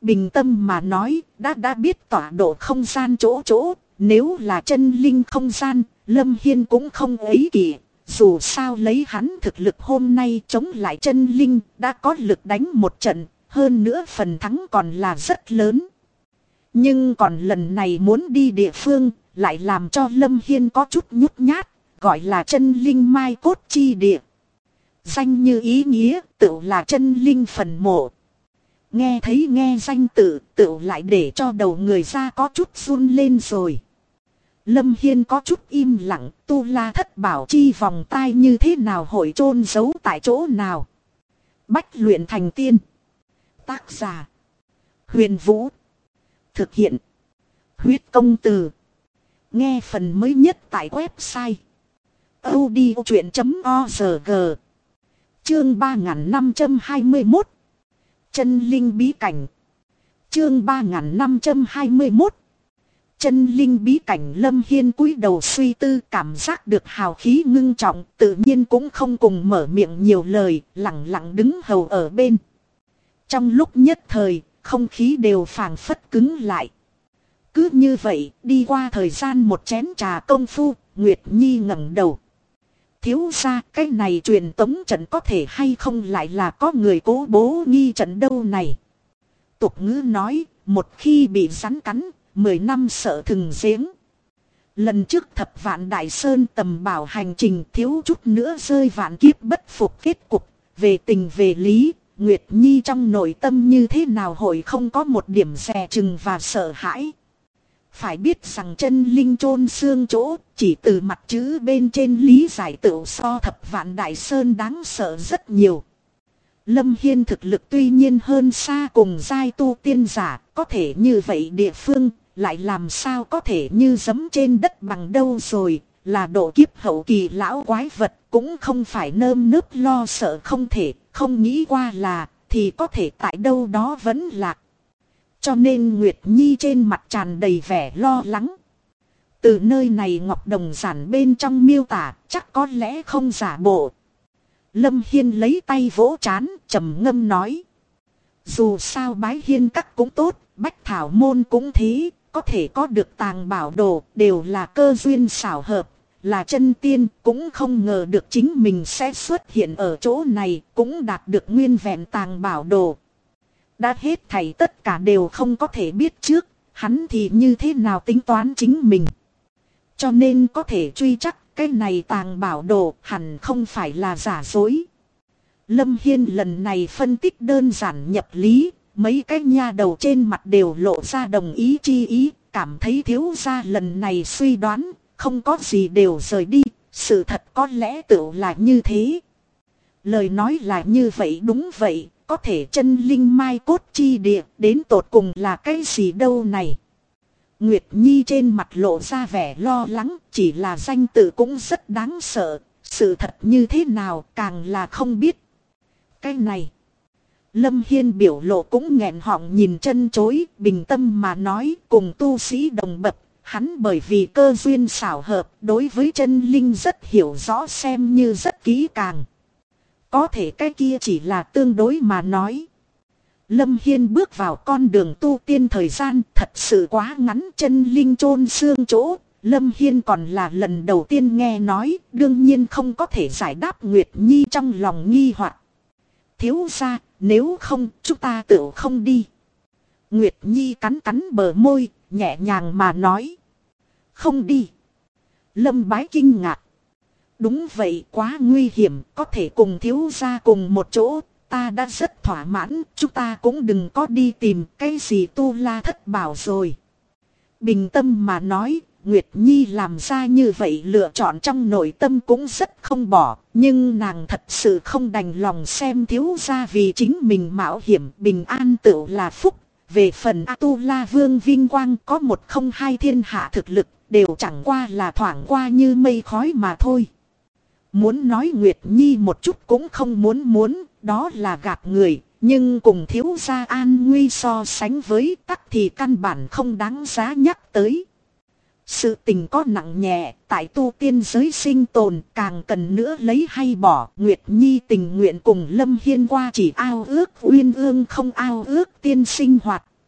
Bình tâm mà nói, đã biết tọa độ không gian chỗ, nếu là chân linh không gian, Lâm Hiên cũng không ấy kỷ. Dù sao lấy hắn thực lực hôm nay chống lại chân linh, đã có lực đánh một trận, hơn nữa phần thắng còn là rất lớn. Nhưng còn lần này muốn đi địa phương, lại làm cho Lâm Hiên có chút nhút nhát, gọi là chân linh mai cốt chi địa. Danh như ý nghĩa, tự là chân linh phần mộ. Nghe thấy nghe danh tự lại để cho đầu người ra có chút run lên rồi. Lâm Hiên có chút im lặng, tu la thất bảo chi vòng tai như thế nào hội chôn giấu tại chỗ nào. Bách luyện thành tiên. Tác giả: Huyền Vũ. Thực hiện: Huyết Công Từ. Nghe phần mới nhất tại website audiochuyện.org. Chương 3521. Chân linh bí cảnh. Chương 3521. Chân linh bí cảnh. Lâm Hiên cúi đầu suy tư, cảm giác được hào khí ngưng trọng, tự nhiên cũng không cùng mở miệng nhiều lời, lặng lặng đứng hầu ở bên. Trong lúc nhất thời, không khí đều phảng phất cứng lại. Cứ như vậy, đi qua thời gian một chén trà công phu, Nguyệt Nhi ngẩng đầu. Thiếu gia, cái này truyền tống trận có thể hay không lại là có người cố bố nghi trận đâu này. Tục ngữ nói, một khi bị rắn cắn, 10 năm sợ thừng giếng. Lần trước Thập Vạn Đại Sơn tầm bảo hành trình thiếu chút nữa rơi vạn kiếp bất phục kết cục. Về tình về lý, Nguyệt Nhi trong nội tâm như thế nào hội không có một điểm dè chừng và sợ hãi. Phải biết rằng chân linh chôn xương chỗ, chỉ từ mặt chữ bên trên lý giải tự so Thập Vạn Đại Sơn đáng sợ rất nhiều. Lâm Hiên thực lực tuy nhiên hơn xa cùng giai tu tiên giả, có thể như vậy địa phương, lại làm sao có thể như giẫm trên đất bằng đâu rồi, là độ kiếp hậu kỳ lão quái vật, cũng không phải nơm nớp lo sợ không thể, không nghĩ qua là, thì có thể tại đâu đó vẫn lạc. Cho nên Nguyệt Nhi trên mặt tràn đầy vẻ lo lắng. Từ nơi này Ngọc Đồng Giản bên trong miêu tả, chắc có lẽ không giả bộ. Lâm Hiên lấy tay vỗ trán, trầm ngâm nói. Dù sao Bái Hiên Các cũng tốt, Bách Thảo Môn cũng thế, có thể có được tàng bảo đồ, đều là cơ duyên xảo hợp, là chân tiên, cũng không ngờ được chính mình sẽ xuất hiện ở chỗ này, cũng đạt được nguyên vẹn tàng bảo đồ. Đã hết thảy tất cả đều không có thể biết trước, hắn thì như thế nào tính toán chính mình. Cho nên có thể truy chắc cái này tàng bảo đồ hẳn không phải là giả dối. Lâm Hiên lần này phân tích đơn giản nhập lý, mấy cái nha đầu trên mặt đều lộ ra đồng ý chi ý, cảm thấy thiếu gia lần này suy đoán, không có gì đều rời đi, sự thật có lẽ tựu là như thế. Lời nói là như vậy, đúng vậy. Có thể chân linh mai cốt chi địa đến tột cùng là cái gì đâu này. Nguyệt Nhi trên mặt lộ ra vẻ lo lắng, chỉ là danh tự cũng rất đáng sợ, sự thật như thế nào càng là không biết. Cái này, Lâm Hiên biểu lộ cũng nghẹn họng nhìn chân chối, bình tâm mà nói, cùng tu sĩ đồng bậc, hắn bởi vì cơ duyên xảo hợp, đối với chân linh rất hiểu rõ, xem như rất kỹ càng. Có thể cái kia chỉ là tương đối mà nói. Lâm Hiên bước vào con đường tu tiên thời gian thật sự quá ngắn, chân linh chôn xương chỗ. Lâm Hiên còn là lần đầu tiên nghe nói, đương nhiên không có thể giải đáp Nguyệt Nhi trong lòng nghi hoặc. Thiếu gia, nếu không chúng ta tự không đi. Nguyệt Nhi cắn cắn bờ môi, nhẹ nhàng mà nói. Không đi. Lâm Bái kinh ngạc. Đúng vậy, quá nguy hiểm, có thể cùng thiếu gia cùng một chỗ, ta đã rất thỏa mãn, chúng ta cũng đừng có đi tìm cái gì tu la thất bảo rồi. Bình tâm mà nói, Nguyệt Nhi làm ra như vậy lựa chọn trong nội tâm cũng rất không bỏ, nhưng nàng thật sự không đành lòng xem thiếu gia vì chính mình mạo hiểm, bình an tựu là phúc. Về phần Tu La Vương vinh quang có một không hai thiên hạ thực lực, đều chẳng qua là thoảng qua như mây khói mà thôi. Muốn nói Nguyệt Nhi một chút cũng không muốn, đó là gạt người, nhưng cùng thiếu gia an nguy so sánh với tắc thì căn bản không đáng giá nhắc tới. Sự tình có nặng nhẹ, tại tu tiên giới sinh tồn càng cần nữa lấy hay bỏ. Nguyệt Nhi tình nguyện cùng Lâm Hiên qua chỉ ao ước uyên ương không ao ước tiên sinh hoạt,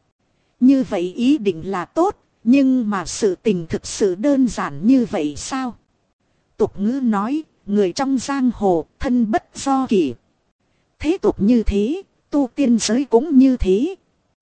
Như vậy ý định là tốt, nhưng mà sự tình thực sự đơn giản như vậy sao? Tục ngữ nói, người trong giang hồ, thân bất do kỷ. Thế tục như thế, tu tiên giới cũng như thế.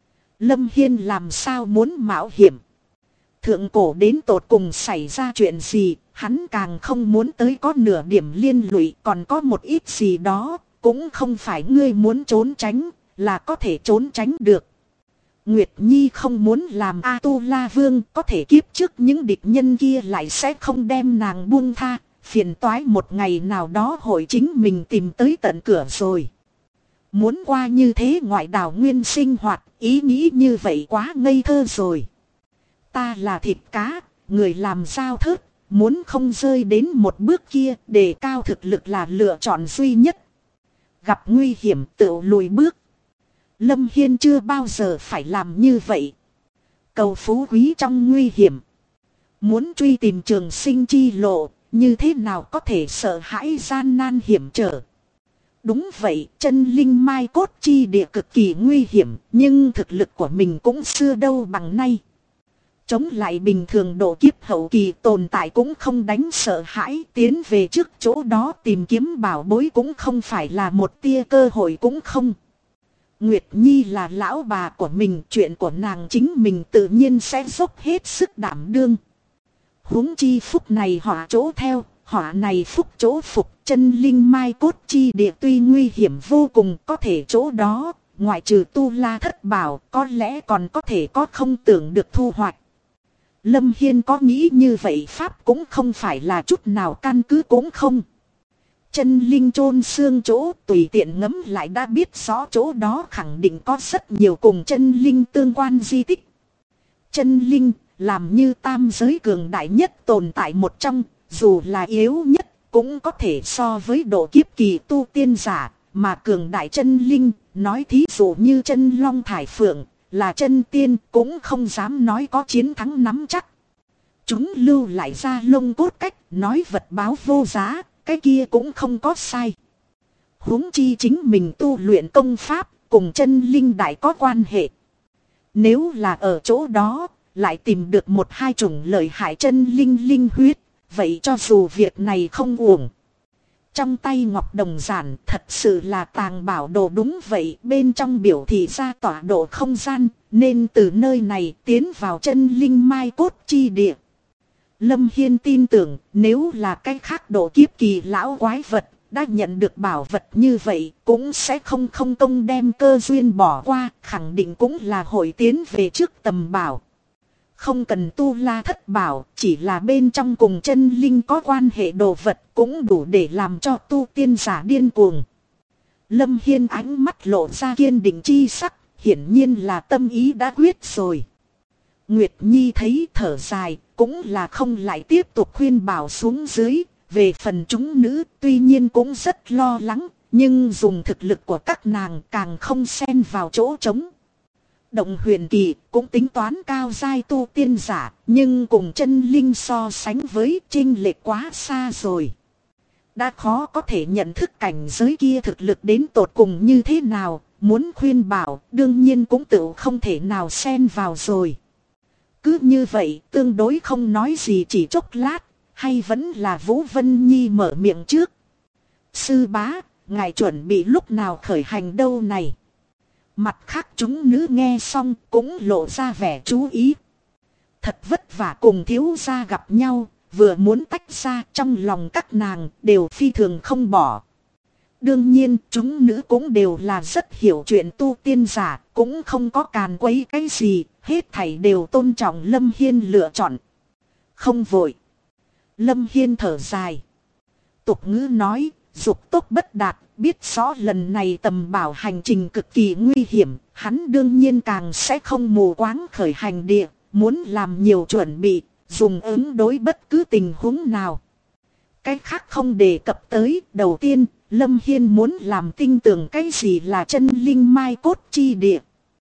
Lâm Hiên làm sao muốn mạo hiểm? Thượng cổ đến tột cùng xảy ra chuyện gì, hắn càng không muốn tới có nửa điểm liên lụy, còn có một ít gì đó, cũng không phải ngươi muốn trốn tránh, là có thể trốn tránh được. Nguyệt Nhi không muốn làm A-tu-la vương, có thể kiếp trước những địch nhân kia lại sẽ không đem nàng buông tha, phiền toái một ngày nào đó hội chính mình tìm tới tận cửa rồi. Muốn qua như thế ngoại đảo nguyên sinh hoạt, ý nghĩ như vậy quá ngây thơ rồi. Ta là thịt cá, người làm sao thớt, muốn không rơi đến một bước kia, đề cao thực lực là lựa chọn duy nhất. Gặp nguy hiểm tự lùi bước. Lâm Hiên chưa bao giờ phải làm như vậy. Cầu phú quý trong nguy hiểm. Muốn truy tìm trường sinh chi lộ, như thế nào có thể sợ hãi gian nan hiểm trở. Đúng vậy, chân linh mai cốt chi địa cực kỳ nguy hiểm, nhưng thực lực của mình cũng xưa đâu bằng nay. Chống lại bình thường độ kiếp hậu kỳ tồn tại cũng không đánh sợ hãi, tiến về trước chỗ đó tìm kiếm bảo bối cũng không phải là một tia cơ hội cũng không. Nguyệt Nhi là lão bà của mình, chuyện của nàng chính mình tự nhiên sẽ dốc hết sức đảm đương. Huống chi phúc này họa chỗ theo, họa này phúc chỗ phục, chân linh mai cốt chi địa tuy nguy hiểm vô cùng, có thể chỗ đó, ngoại trừ tu la thất bảo, có lẽ còn có thể có không tưởng được thu hoạch. Lâm Hiên có nghĩ như vậy pháp cũng không phải là chút nào căn cứ cũng không. Chân linh chôn xương chỗ tùy tiện ngấm lại đã biết rõ chỗ đó khẳng định có rất nhiều cùng chân linh tương quan di tích. Chân linh làm như tam giới cường đại nhất tồn tại một trong, dù là yếu nhất cũng có thể so với độ kiếp kỳ tu tiên giả, mà cường đại chân linh, nói thí dụ như chân long thải phượng, là chân tiên cũng không dám nói có chiến thắng nắm chắc. Chúng lưu lại ra lông cốt cách, nói vật báo vô giá, cái kia cũng không có sai. Huống chi chính mình tu luyện công pháp, cùng chân linh đại có quan hệ. Nếu là ở chỗ đó, lại tìm được một hai chủng lợi hại chân linh linh huyết, vậy cho dù việc này không uổng. Trong tay ngọc đồng giản thật sự là tàng bảo đồ đúng vậy, bên trong biểu thị ra tọa độ không gian, nên từ nơi này tiến vào chân linh mai cốt chi địa. Lâm Hiên tin tưởng nếu là cái khác độ kiếp kỳ lão quái vật đã nhận được bảo vật như vậy cũng sẽ không công đem cơ duyên bỏ qua, khẳng định cũng là hội tiến về trước tầm bảo. Không cần tu la thất bảo, chỉ là bên trong cùng chân linh có quan hệ đồ vật cũng đủ để làm cho tu tiên giả điên cuồng. Lâm Hiên ánh mắt lộ ra kiên định chi sắc, hiển nhiên là tâm ý đã quyết rồi. Nguyệt Nhi thấy thở dài, cũng là không lại tiếp tục khuyên bảo xuống dưới. Về phần chúng nữ tuy nhiên cũng rất lo lắng, nhưng dùng thực lực của các nàng càng không xen vào chỗ trống. Động huyền kỳ cũng tính toán cao giai tu tiên giả, nhưng cùng chân linh so sánh với chênh lệch quá xa rồi. Đã khó có thể nhận thức cảnh giới kia thực lực đến tột cùng như thế nào, muốn khuyên bảo đương nhiên cũng tự không thể nào xen vào rồi. Cứ như vậy tương đối không nói gì chỉ chốc lát, hay vẫn là Vũ Vân Nhi mở miệng trước. Sư bá, ngài chuẩn bị lúc nào khởi hành đâu này? Mặt khác chúng nữ nghe xong cũng lộ ra vẻ chú ý. Thật vất vả cùng thiếu gia gặp nhau, vừa muốn tách ra trong lòng các nàng đều phi thường không bỏ. Đương nhiên chúng nữ cũng đều là rất hiểu chuyện tu tiên giả, cũng không có càn quấy cái gì, hết thảy đều tôn trọng Lâm Hiên lựa chọn. Không vội. Lâm Hiên thở dài. Tục ngữ nói, dục tốc bất đạt, biết rõ lần này tầm bảo hành trình cực kỳ nguy hiểm, hắn đương nhiên càng sẽ không mù quáng khởi hành địa, muốn làm nhiều chuẩn bị, dùng ứng đối bất cứ tình huống nào. Cái khác không đề cập tới, đầu tiên, Lâm Hiên muốn làm tin tưởng cái gì là chân linh mai cốt chi địa.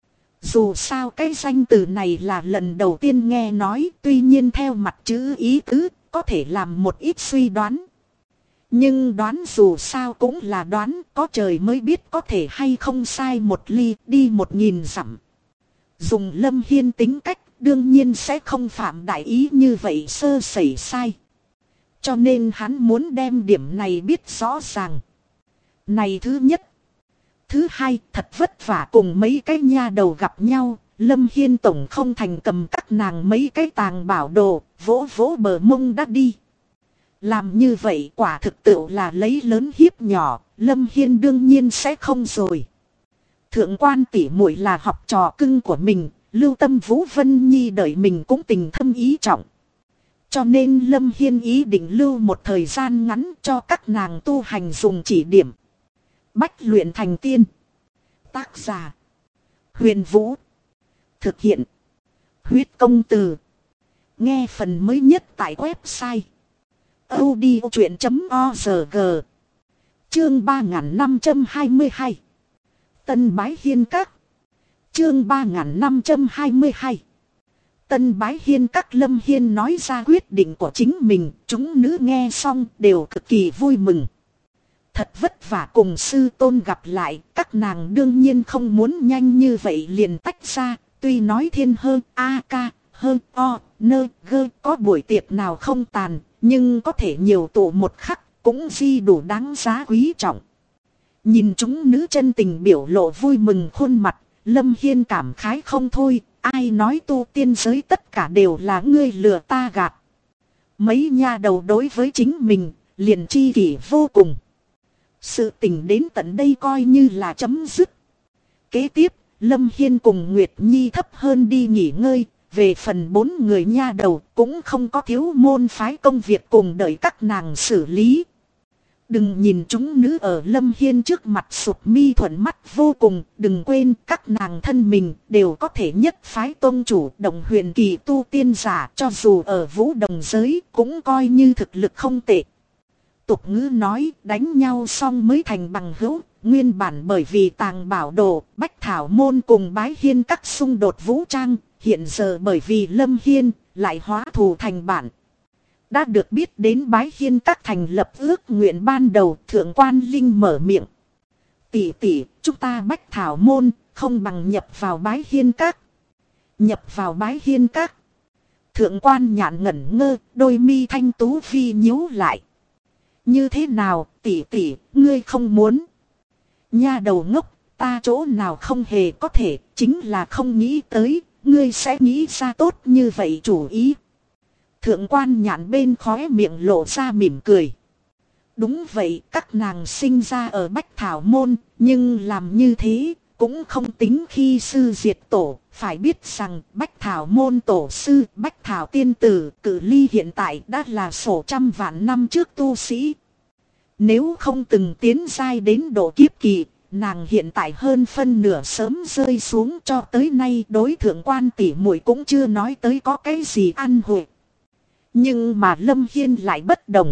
Dù sao cái danh từ này là lần đầu tiên nghe nói, tuy nhiên theo mặt chữ ý tứ, có thể làm một ít suy đoán. Nhưng đoán dù sao cũng là đoán, có trời mới biết có thể hay không sai một ly đi 1000 dặm. Dùng Lâm Hiên tính cách đương nhiên sẽ không phạm đại ý như vậy sơ sẩy sai. Cho nên hắn muốn đem điểm này biết rõ ràng. Này thứ nhất. Thứ hai, thật vất vả cùng mấy cái nha đầu gặp nhau. Lâm Hiên tổng không thành cầm các nàng mấy cái tàng bảo đồ, vỗ vỗ bờ mông đã đi. Làm như vậy quả thực tự là lấy lớn hiếp nhỏ, Lâm Hiên đương nhiên sẽ không rồi. Thượng quan tỷ muội là học trò cưng của mình, Lưu Tâm Vũ Vân Nhi đợi mình cũng tình thâm ý trọng. Cho nên Lâm Hiên ý định lưu một thời gian ngắn cho các nàng tu hành dùng chỉ điểm. Bách luyện thành tiên. Tác giả. Huyền Vũ. Thực hiện. Huyết công từ. Nghe phần mới nhất tại website. audiochuyện.org. Chương 3522. Tân Bái Hiên Các. Chương 3522. Tân Bái Hiên Các. Lâm Hiên nói ra quyết định của chính mình, chúng nữ nghe xong đều cực kỳ vui mừng. Thật vất vả cùng sư tôn gặp lại, các nàng đương nhiên không muốn nhanh như vậy liền tách ra, tuy nói thiên hơn a ca hơn o nơ gơ có buổi tiệc nào không tàn, nhưng có thể nhiều tụ một khắc cũng di đủ đáng giá quý trọng. Nhìn chúng nữ chân tình biểu lộ vui mừng khuôn mặt, Lâm Hiên cảm khái không thôi, ai nói tu tiên giới tất cả đều là ngươi lừa ta gạt. Mấy nha đầu đối với chính mình, liền chi kỷ vô cùng. Sự tình đến tận đây coi như là chấm dứt. Kế tiếp, Lâm Hiên cùng Nguyệt Nhi thấp hơn đi nghỉ ngơi, về phần 4 người nha đầu cũng không có thiếu môn phái công việc cùng đợi các nàng xử lý. Đừng nhìn chúng nữ ở Lâm Hiên trước mặt sụp mi thuận mắt vô cùng, đừng quên các nàng thân mình đều có thể nhất phái tôn chủ đồng huyền kỳ tu tiên giả, cho dù ở vũ đồng giới cũng coi như thực lực không tệ. Tục ngữ nói đánh nhau xong mới thành bằng hữu, nguyên bản bởi vì tàng bảo đồ, Bách Thảo Môn cùng Bái Hiên Các xung đột vũ trang, hiện giờ bởi vì Lâm Hiên lại hóa thù thành bạn. Đã được biết đến Bái Hiên Các thành lập ước nguyện ban đầu, Thượng quan Linh mở miệng. Tỷ tỷ, chúng ta Bách Thảo Môn không bằng nhập vào Bái Hiên Các. Nhập vào Bái Hiên Các. Thượng quan Nhạn ngẩn ngơ, đôi mi thanh tú vi nhíu lại. Như thế nào, tỷ tỷ, ngươi không muốn? Nha đầu ngốc, ta chỗ nào không hề có thể, chính là không nghĩ tới, ngươi sẽ nghĩ ra tốt như vậy chủ ý. Thượng quan Nhạn bên khóe miệng lộ ra mỉm cười. Đúng vậy, các nàng sinh ra ở Bách Thảo Môn, nhưng làm như thế cũng không tính khi sư diệt tổ. Phải biết rằng Bách Thảo Môn tổ sư Bách Thảo Tiên Tử cự ly hiện tại đã là sổ trăm vạn năm trước tu sĩ. Nếu không từng tiến giai đến độ kiếp kỳ, nàng hiện tại hơn phân nửa sớm rơi xuống, cho tới nay đối thượng quan tỷ muội cũng chưa nói tới có cái gì ăn hội. Nhưng mà Lâm Hiên lại bất đồng.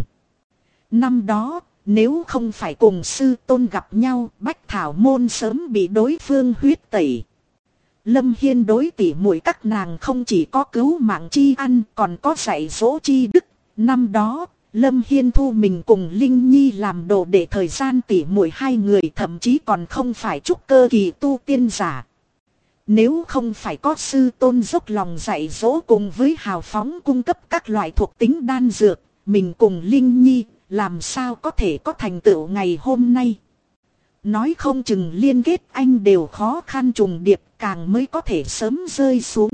Năm đó, nếu không phải cùng sư tôn gặp nhau, Bách Thảo Môn sớm bị đối phương huyết tẩy. Lâm Hiên đối tỷ muội các nàng không chỉ có cứu mạng chi ăn, còn có dạy dỗ chi đức. Năm đó, Lâm Hiên thu mình cùng Linh Nhi làm đồ để thời gian tỷ muội hai người, thậm chí còn không phải trúc cơ kỳ tu tiên giả. Nếu không phải có sư tôn dốc lòng dạy dỗ cùng với hào phóng cung cấp các loại thuộc tính đan dược, mình cùng Linh Nhi làm sao có thể có thành tựu ngày hôm nay. Nói không chừng liên kết anh đều khó khăn trùng điệp, càng mới có thể sớm rơi xuống.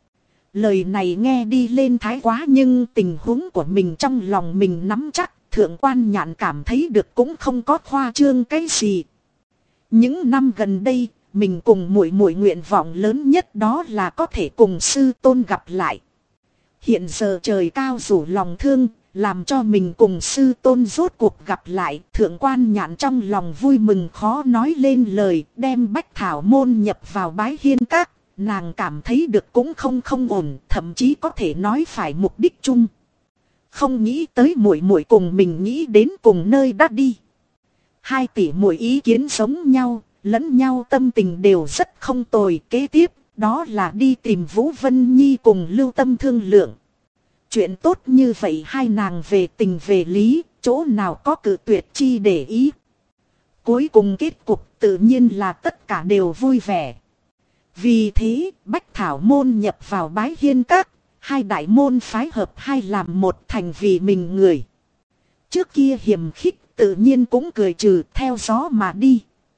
Lời này nghe đi lên thái quá, nhưng tình huống của mình trong lòng mình nắm chắc, Thượng quan Nhạn cảm thấy được cũng không có khoa trương cái gì. Những năm gần đây, mình cùng muội muội nguyện vọng lớn nhất đó là có thể cùng sư tôn gặp lại. Hiện giờ trời cao rủ lòng thương, làm cho mình cùng sư tôn rốt cuộc gặp lại. Thượng quan Nhạn trong lòng vui mừng khó nói lên lời, đem Bách Thảo Môn nhập vào Bái Hiên Các. Nàng cảm thấy được cũng không ổn, thậm chí có thể nói phải mục đích chung. Không nghĩ tới muội muội cùng mình nghĩ đến cùng nơi đã đi. Hai tỷ muội ý kiến giống nhau, lẫn nhau tâm tình đều rất không tồi. Kế tiếp, đó là đi tìm Vũ Vân Nhi cùng Lưu Tâm thương lượng. Chuyện tốt như vậy hai nàng về tình về lý, chỗ nào có cự tuyệt chi để ý. Cuối cùng kết cục tự nhiên là tất cả đều vui vẻ. Vì thế, Bách Thảo môn nhập vào Bái Hiên Các, hai đại môn phái hợp hai làm một thành vì mình người. Trước kia hiềm khích tự nhiên cũng cười trừ theo gió mà đi.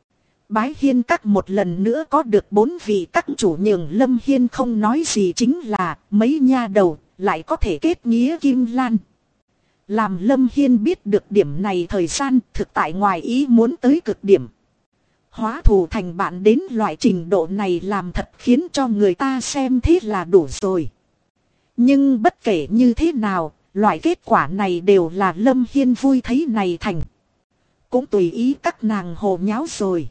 Bái Hiên Các một lần nữa có được 4 vị các chủ nhường Lâm Hiên không nói gì chính là mấy nha đầu lại có thể kết nghĩa kim lan. Làm Lâm Hiên biết được điểm này thời gian thực tại ngoài ý muốn tới cực điểm. Hóa thù thành bạn đến loại trình độ này làm thật khiến cho người ta xem thế là đủ rồi. Nhưng bất kể như thế nào, loại kết quả này đều là Lâm Hiên vui thấy này thành. Cũng tùy ý các nàng hồ nháo rồi.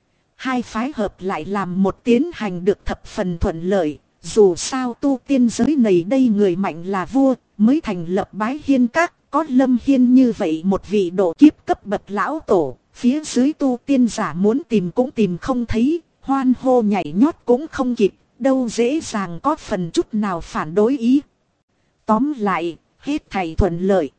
Hai phái hợp lại làm một tiến hành được thập phần thuận lợi. Dù sao tu tiên giới này đây người mạnh là vua, mới thành lập Bái Hiên Các. Có Lâm Hiên như vậy một vị độ kiếp cấp bậc lão tổ, phía dưới tu tiên giả muốn tìm cũng tìm không thấy, hoan hô nhảy nhót cũng không kịp, đâu dễ dàng có phần chút nào phản đối ý. Tóm lại, hết thảy thuận lợi.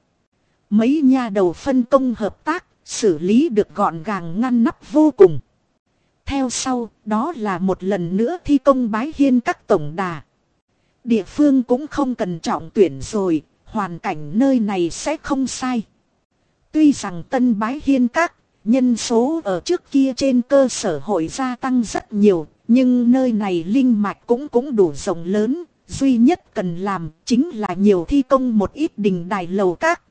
Mấy nha đầu phân công hợp tác, xử lý được gọn gàng ngăn nắp vô cùng. Theo sau, đó là một lần nữa thi công Bái Hiên Các tổng đà. Địa phương cũng không cần trọng tuyển rồi, hoàn cảnh nơi này sẽ không sai. Tuy rằng tân Bái Hiên Các, nhân số ở trước kia trên cơ sở hội gia tăng rất nhiều, nhưng nơi này linh mạch cũng đủ rộng lớn, duy nhất cần làm chính là nhiều thi công một ít đình đài lầu các.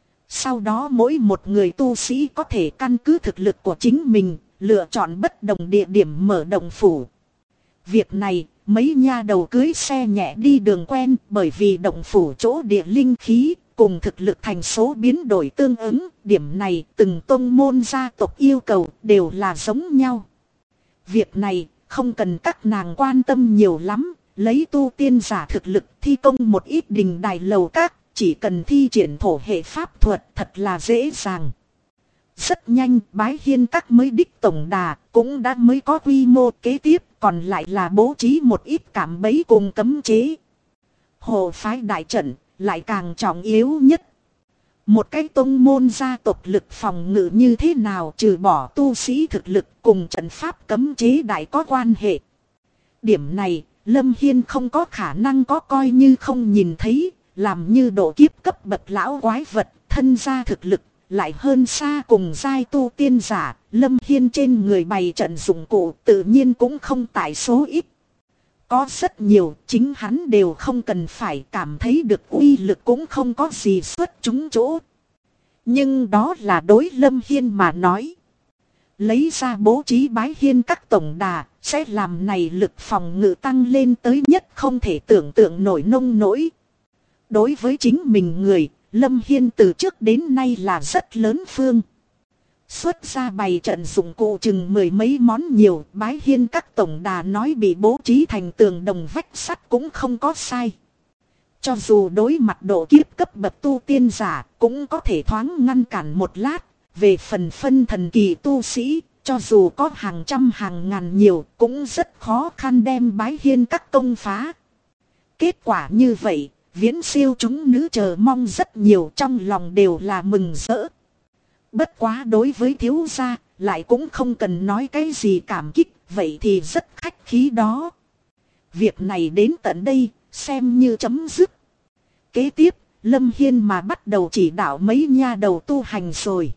Sau đó mỗi một người tu sĩ có thể căn cứ thực lực của chính mình, lựa chọn bất đồng địa điểm mở động phủ. Việc này, mấy nha đầu cưới xe nhẹ đi đường quen bởi vì động phủ chỗ địa linh khí cùng thực lực thành số biến đổi tương ứng. Điểm này từng tông môn gia tộc yêu cầu đều là giống nhau. Việc này không cần các nàng quan tâm nhiều lắm. Lấy tu tiên giả thực lực thi công một ít đình đài lầu các. Chỉ cần thi triển thổ hệ pháp thuật thật là dễ dàng. Rất nhanh Bái Hiên Các mới đích tổng đà cũng đã mới có quy mô kế tiếp. Còn lại là bố trí một ít cảm bẫy cùng cấm chế. Hộ phái đại trận lại càng trọng yếu nhất. Một cái tông môn gia tộc lực phòng ngự như thế nào trừ bỏ tu sĩ thực lực cùng trận pháp cấm chế đại có quan hệ. Điểm này Lâm Hiên không có khả năng có coi như không nhìn thấy. Làm như độ kiếp cấp bậc lão quái vật thân gia thực lực. Lại hơn xa cùng giai tu tiên giả, Lâm Hiên trên người bày trận dụng cụ tự nhiên cũng không tại số ít. Có rất nhiều, chính hắn đều không cần phải cảm thấy được uy lực cũng không có gì xuất chúng chỗ. Nhưng đó là đối Lâm Hiên mà nói. Lấy ra bố trí Bái Hiên Các tổng đà, sẽ làm này lực phòng ngự tăng lên tới nhất không thể tưởng tượng nổi nông nổi. Đối với chính mình người, Lâm Hiên từ trước đến nay là rất lớn phương. Xuất ra bày trận dụng cụ chừng mười mấy món nhiều. Bái Hiên Các tổng đà nói bị bố trí thành tường đồng vách sắt cũng không có sai. Cho dù đối mặt độ kiếp cấp bậc tu tiên giả cũng có thể thoáng ngăn cản một lát. Về phần phân thần kỳ tu sĩ, cho dù có hàng trăm hàng ngàn nhiều cũng rất khó khăn đem Bái Hiên Các công phá. Kết quả như vậy, viễn siêu chúng nữ chờ mong rất nhiều, trong lòng đều là mừng rỡ. Bất quá đối với thiếu gia, lại cũng không cần nói cái gì cảm kích, vậy thì rất khách khí đó. Việc này đến tận đây, xem như chấm dứt. Kế tiếp, Lâm Hiên mà bắt đầu chỉ đạo mấy nha đầu tu hành rồi.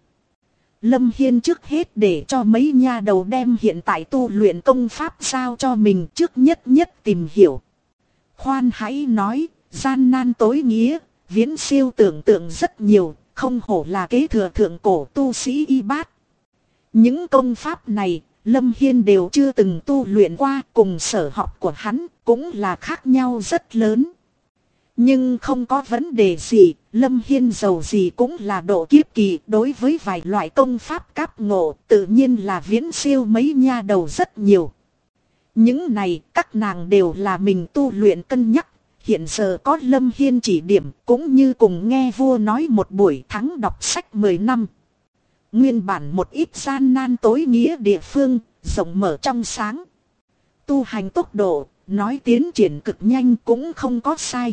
Lâm Hiên trước hết để cho mấy nha đầu đem hiện tại tu luyện công pháp giao cho mình trước nhất tìm hiểu. Khoan hãy nói, gian nan tối nghĩa, viễn siêu tưởng tượng rất nhiều, không hổ là kế thừa thượng cổ tu sĩ y bát. Những công pháp này, Lâm Hiên đều chưa từng tu luyện qua, cùng sở học của hắn cũng là khác nhau rất lớn. Nhưng không có vấn đề gì, Lâm Hiên giàu gì cũng là độ kiếp kỳ, đối với vài loại công pháp cáp ngộ tự nhiên là viễn siêu mấy nha đầu rất nhiều. Những này các nàng đều là mình tu luyện cân nhắc. Hiện giờ có Lâm Hiên chỉ điểm cũng như cùng nghe vua nói một buổi thắng đọc sách 10 năm. Nguyên bản một ít gian nan tối nghĩa địa phương, rộng mở trong sáng. Tu hành tốc độ, nói tiến triển cực nhanh cũng không có sai.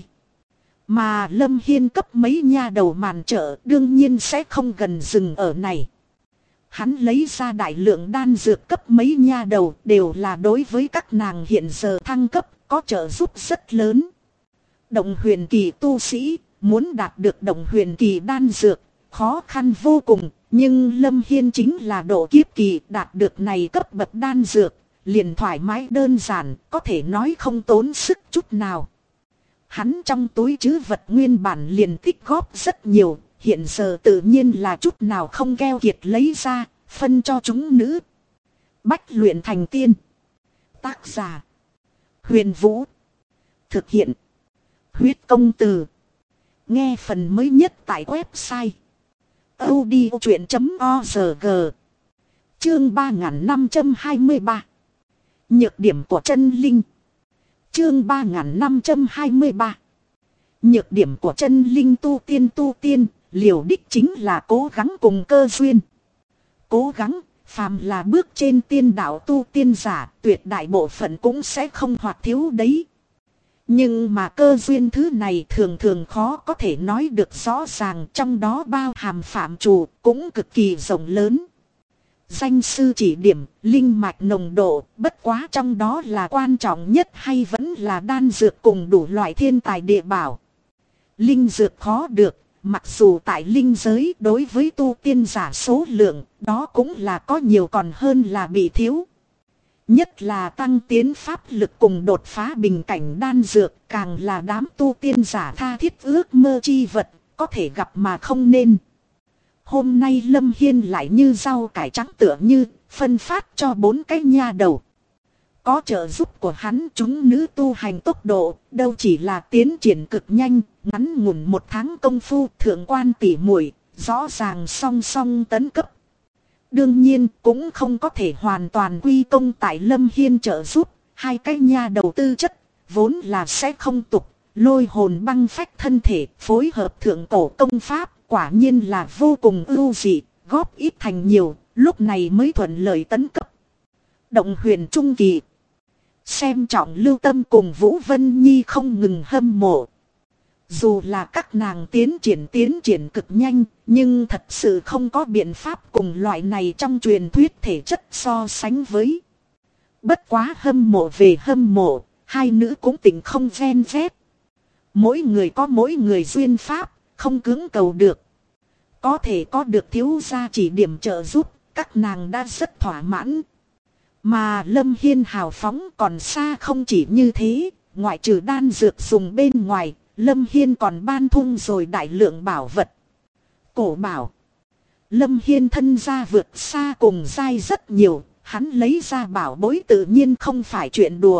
Mà Lâm Hiên cấp mấy nha đầu màn trợ đương nhiên sẽ không gần dừng ở này. Hắn lấy ra đại lượng đan dược cấp mấy nha đầu đều là đối với các nàng hiện giờ thăng cấp có trợ giúp rất lớn. Động huyền kỳ tu sĩ muốn đạt được động huyền kỳ đan dược khó khăn vô cùng, nhưng Lâm Hiên chính là độ kiếp kỳ đạt được này cấp bậc đan dược, liền thoải mái đơn giản, có thể nói không tốn sức chút nào. Hắn trong túi trữ vật nguyên bản liền tích góp rất nhiều, hiện giờ tự nhiên là chút nào không keo kiệt lấy ra, phân cho chúng nữ. Bách luyện thành tiên. Tác giả: Huyền Vũ. Thực hiện: Huyết Công Từ. Nghe phần mới nhất tại website audiochuyện.org. Chương 3523. Nhược điểm của chân linh. Chương 3523. Nhược điểm của chân linh tu tiên, liều đích chính là cố gắng cùng cơ duyên. Cố gắng, phàm là bước trên tiên đạo tu tiên giả, tuyệt đại bộ phận cũng sẽ không hoặc thiếu đấy. Nhưng mà cơ duyên thứ này thường thường khó có thể nói được rõ ràng, trong đó bao hàm phạm trù cũng cực kỳ rộng lớn. Danh sư chỉ điểm, linh mạch nồng độ, bất quá trong đó là quan trọng nhất hay vẫn là đan dược cùng đủ loại thiên tài địa bảo. Linh dược khó được, mặc dù tại linh giới đối với tu tiên giả số lượng, đó cũng là có nhiều còn hơn là bị thiếu. Nhất là tăng tiến pháp lực cùng đột phá bình cảnh đan dược, càng là đám tu tiên giả tha thiết ước mơ chi vật, có thể gặp mà không nên. Hôm nay Lâm Hiên lại như rau cải trắng tựa như, phân phát cho 4 cái nha đầu. Có trợ giúp của hắn, chúng nữ tu hành tốc độ, đâu chỉ là tiến triển cực nhanh, ngắn ngủn 1 tháng công phu thượng quan tỉ muội rõ ràng song song tấn cấp. Đương nhiên cũng không có thể hoàn toàn quy công tại Lâm Hiên trợ giúp, 2 cái nha đầu tư chất, vốn là sẽ không tục, lôi hồn băng phách thân thể, phối hợp thượng cổ công pháp, quả nhiên là vô cùng ưu dị, góp ít thành nhiều, lúc này mới thuận lợi tấn cấp. Động huyền trung kỳ. Xem trọng Lưu Tâm cùng Vũ Vân Nhi không ngừng hâm mộ. Dù là các nàng tiến triển cực nhanh, nhưng thật sự không có biện pháp cùng loại này trong truyền thuyết thể chất so sánh với. Bất quá hâm mộ về hâm mộ, hai nữ cũng tỉnh không ven vét. Mỗi người có mỗi người duyên pháp, không cưỡng cầu được. Có thể có được thiếu gia chỉ điểm trợ giúp, các nàng đã rất thỏa mãn. Mà Lâm Hiên hào phóng còn xa không chỉ như thế, ngoại trừ đan dược dùng bên ngoài, Lâm Hiên còn ban thung rồi đại lượng bảo vật. Cổ bảo. Lâm Hiên thân gia vượt xa cùng giai rất nhiều, hắn lấy ra bảo bối tự nhiên không phải chuyện đùa.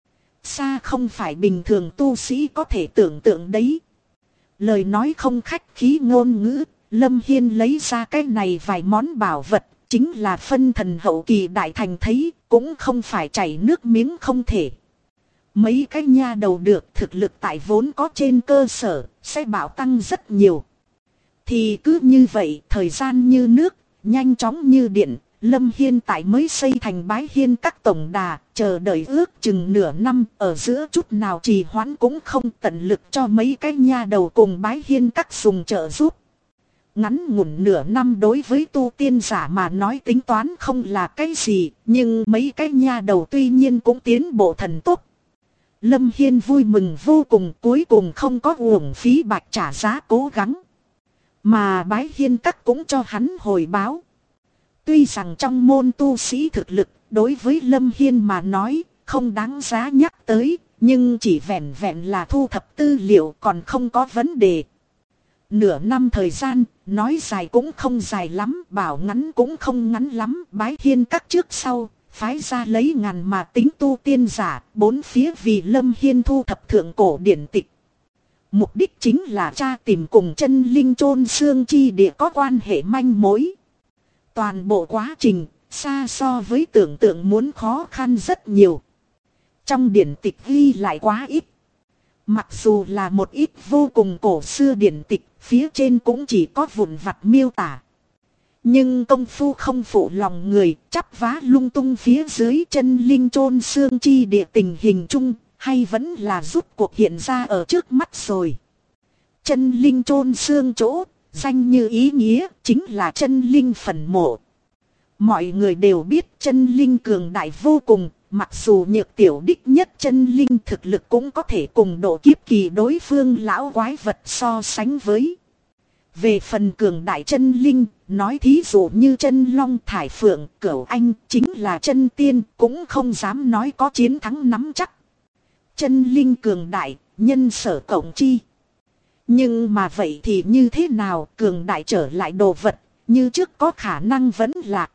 Xa không phải bình thường tu sĩ có thể tưởng tượng đấy. Lời nói không khách khí ngôn ngữ, Lâm Hiên lấy ra cái này vài món bảo vật, chính là phân thần hậu kỳ đại thành thấy, cũng không phải chảy nước miếng không thể. Mấy cái nha đầu được thực lực tại vốn có trên cơ sở, sẽ bảo tăng rất nhiều. Thì cứ như vậy, thời gian như nước, nhanh chóng như điện, Lâm Hiên tại mới xây thành Bái Hiên các tổng đà, chờ đợi ước chừng nửa năm, ở giữa chút nào trì hoãn cũng không, tận lực cho mấy cái nha đầu cùng Bái Hiên các dùng trợ giúp. Ngắn ngủn nửa năm đối với tu tiên giả mà nói tính toán không là cái gì, nhưng mấy cái nha đầu tuy nhiên cũng tiến bộ thần tốc. Lâm Hiên vui mừng vô cùng, cuối cùng không có uổng phí bạch trả giá cố gắng. Mà Bái Hiên các cũng cho hắn hồi báo. Tuy rằng trong môn tu sĩ thực lực, đối với Lâm Hiên mà nói, không đáng giá nhắc tới, nhưng chỉ vẹn vẹn là thu thập tư liệu còn không có vấn đề. Nửa năm thời gian, nói dài cũng không dài lắm, bảo ngắn cũng không ngắn lắm, Bái Hiên các trước sau, phái ra lấy ngàn mà tính tu tiên giả, bốn phía vì Lâm Hiên thu thập thượng cổ điển tịch. Mục đích chính là tra tìm cùng chân linh chôn xương chi địa có quan hệ manh mối. Toàn bộ quá trình, xa so với tưởng tượng muốn khó khăn rất nhiều. Trong điển tịch ghi lại quá ít. Mặc dù là một ít vô cùng cổ xưa điển tịch, phía trên cũng chỉ có vụn vặt miêu tả. Nhưng công phu không phụ lòng người, chắp vá lung tung phía dưới chân linh chôn xương chi địa tình hình chung, hay vẫn là rút cuộc hiện ra ở trước mắt rồi. Chân linh chôn xương chỗ, danh như ý nghĩa, chính là chân linh phần mộ. Mọi người đều biết chân linh cường đại vô cùng, mặc dù nhược tiểu đích nhất chân linh thực lực cũng có thể cùng độ kiếp kỳ đối phương lão quái vật so sánh với. Về phần cường đại chân linh, nói thí dụ như chân long thải phượng, cửu anh chính là chân tiên, cũng không dám nói có chiến thắng nắm chắc. Chân linh cường đại, nhân sở cộng chi. Nhưng mà vậy thì như thế nào, cường đại trở lại đồ vật, như trước có khả năng vẫn lạc.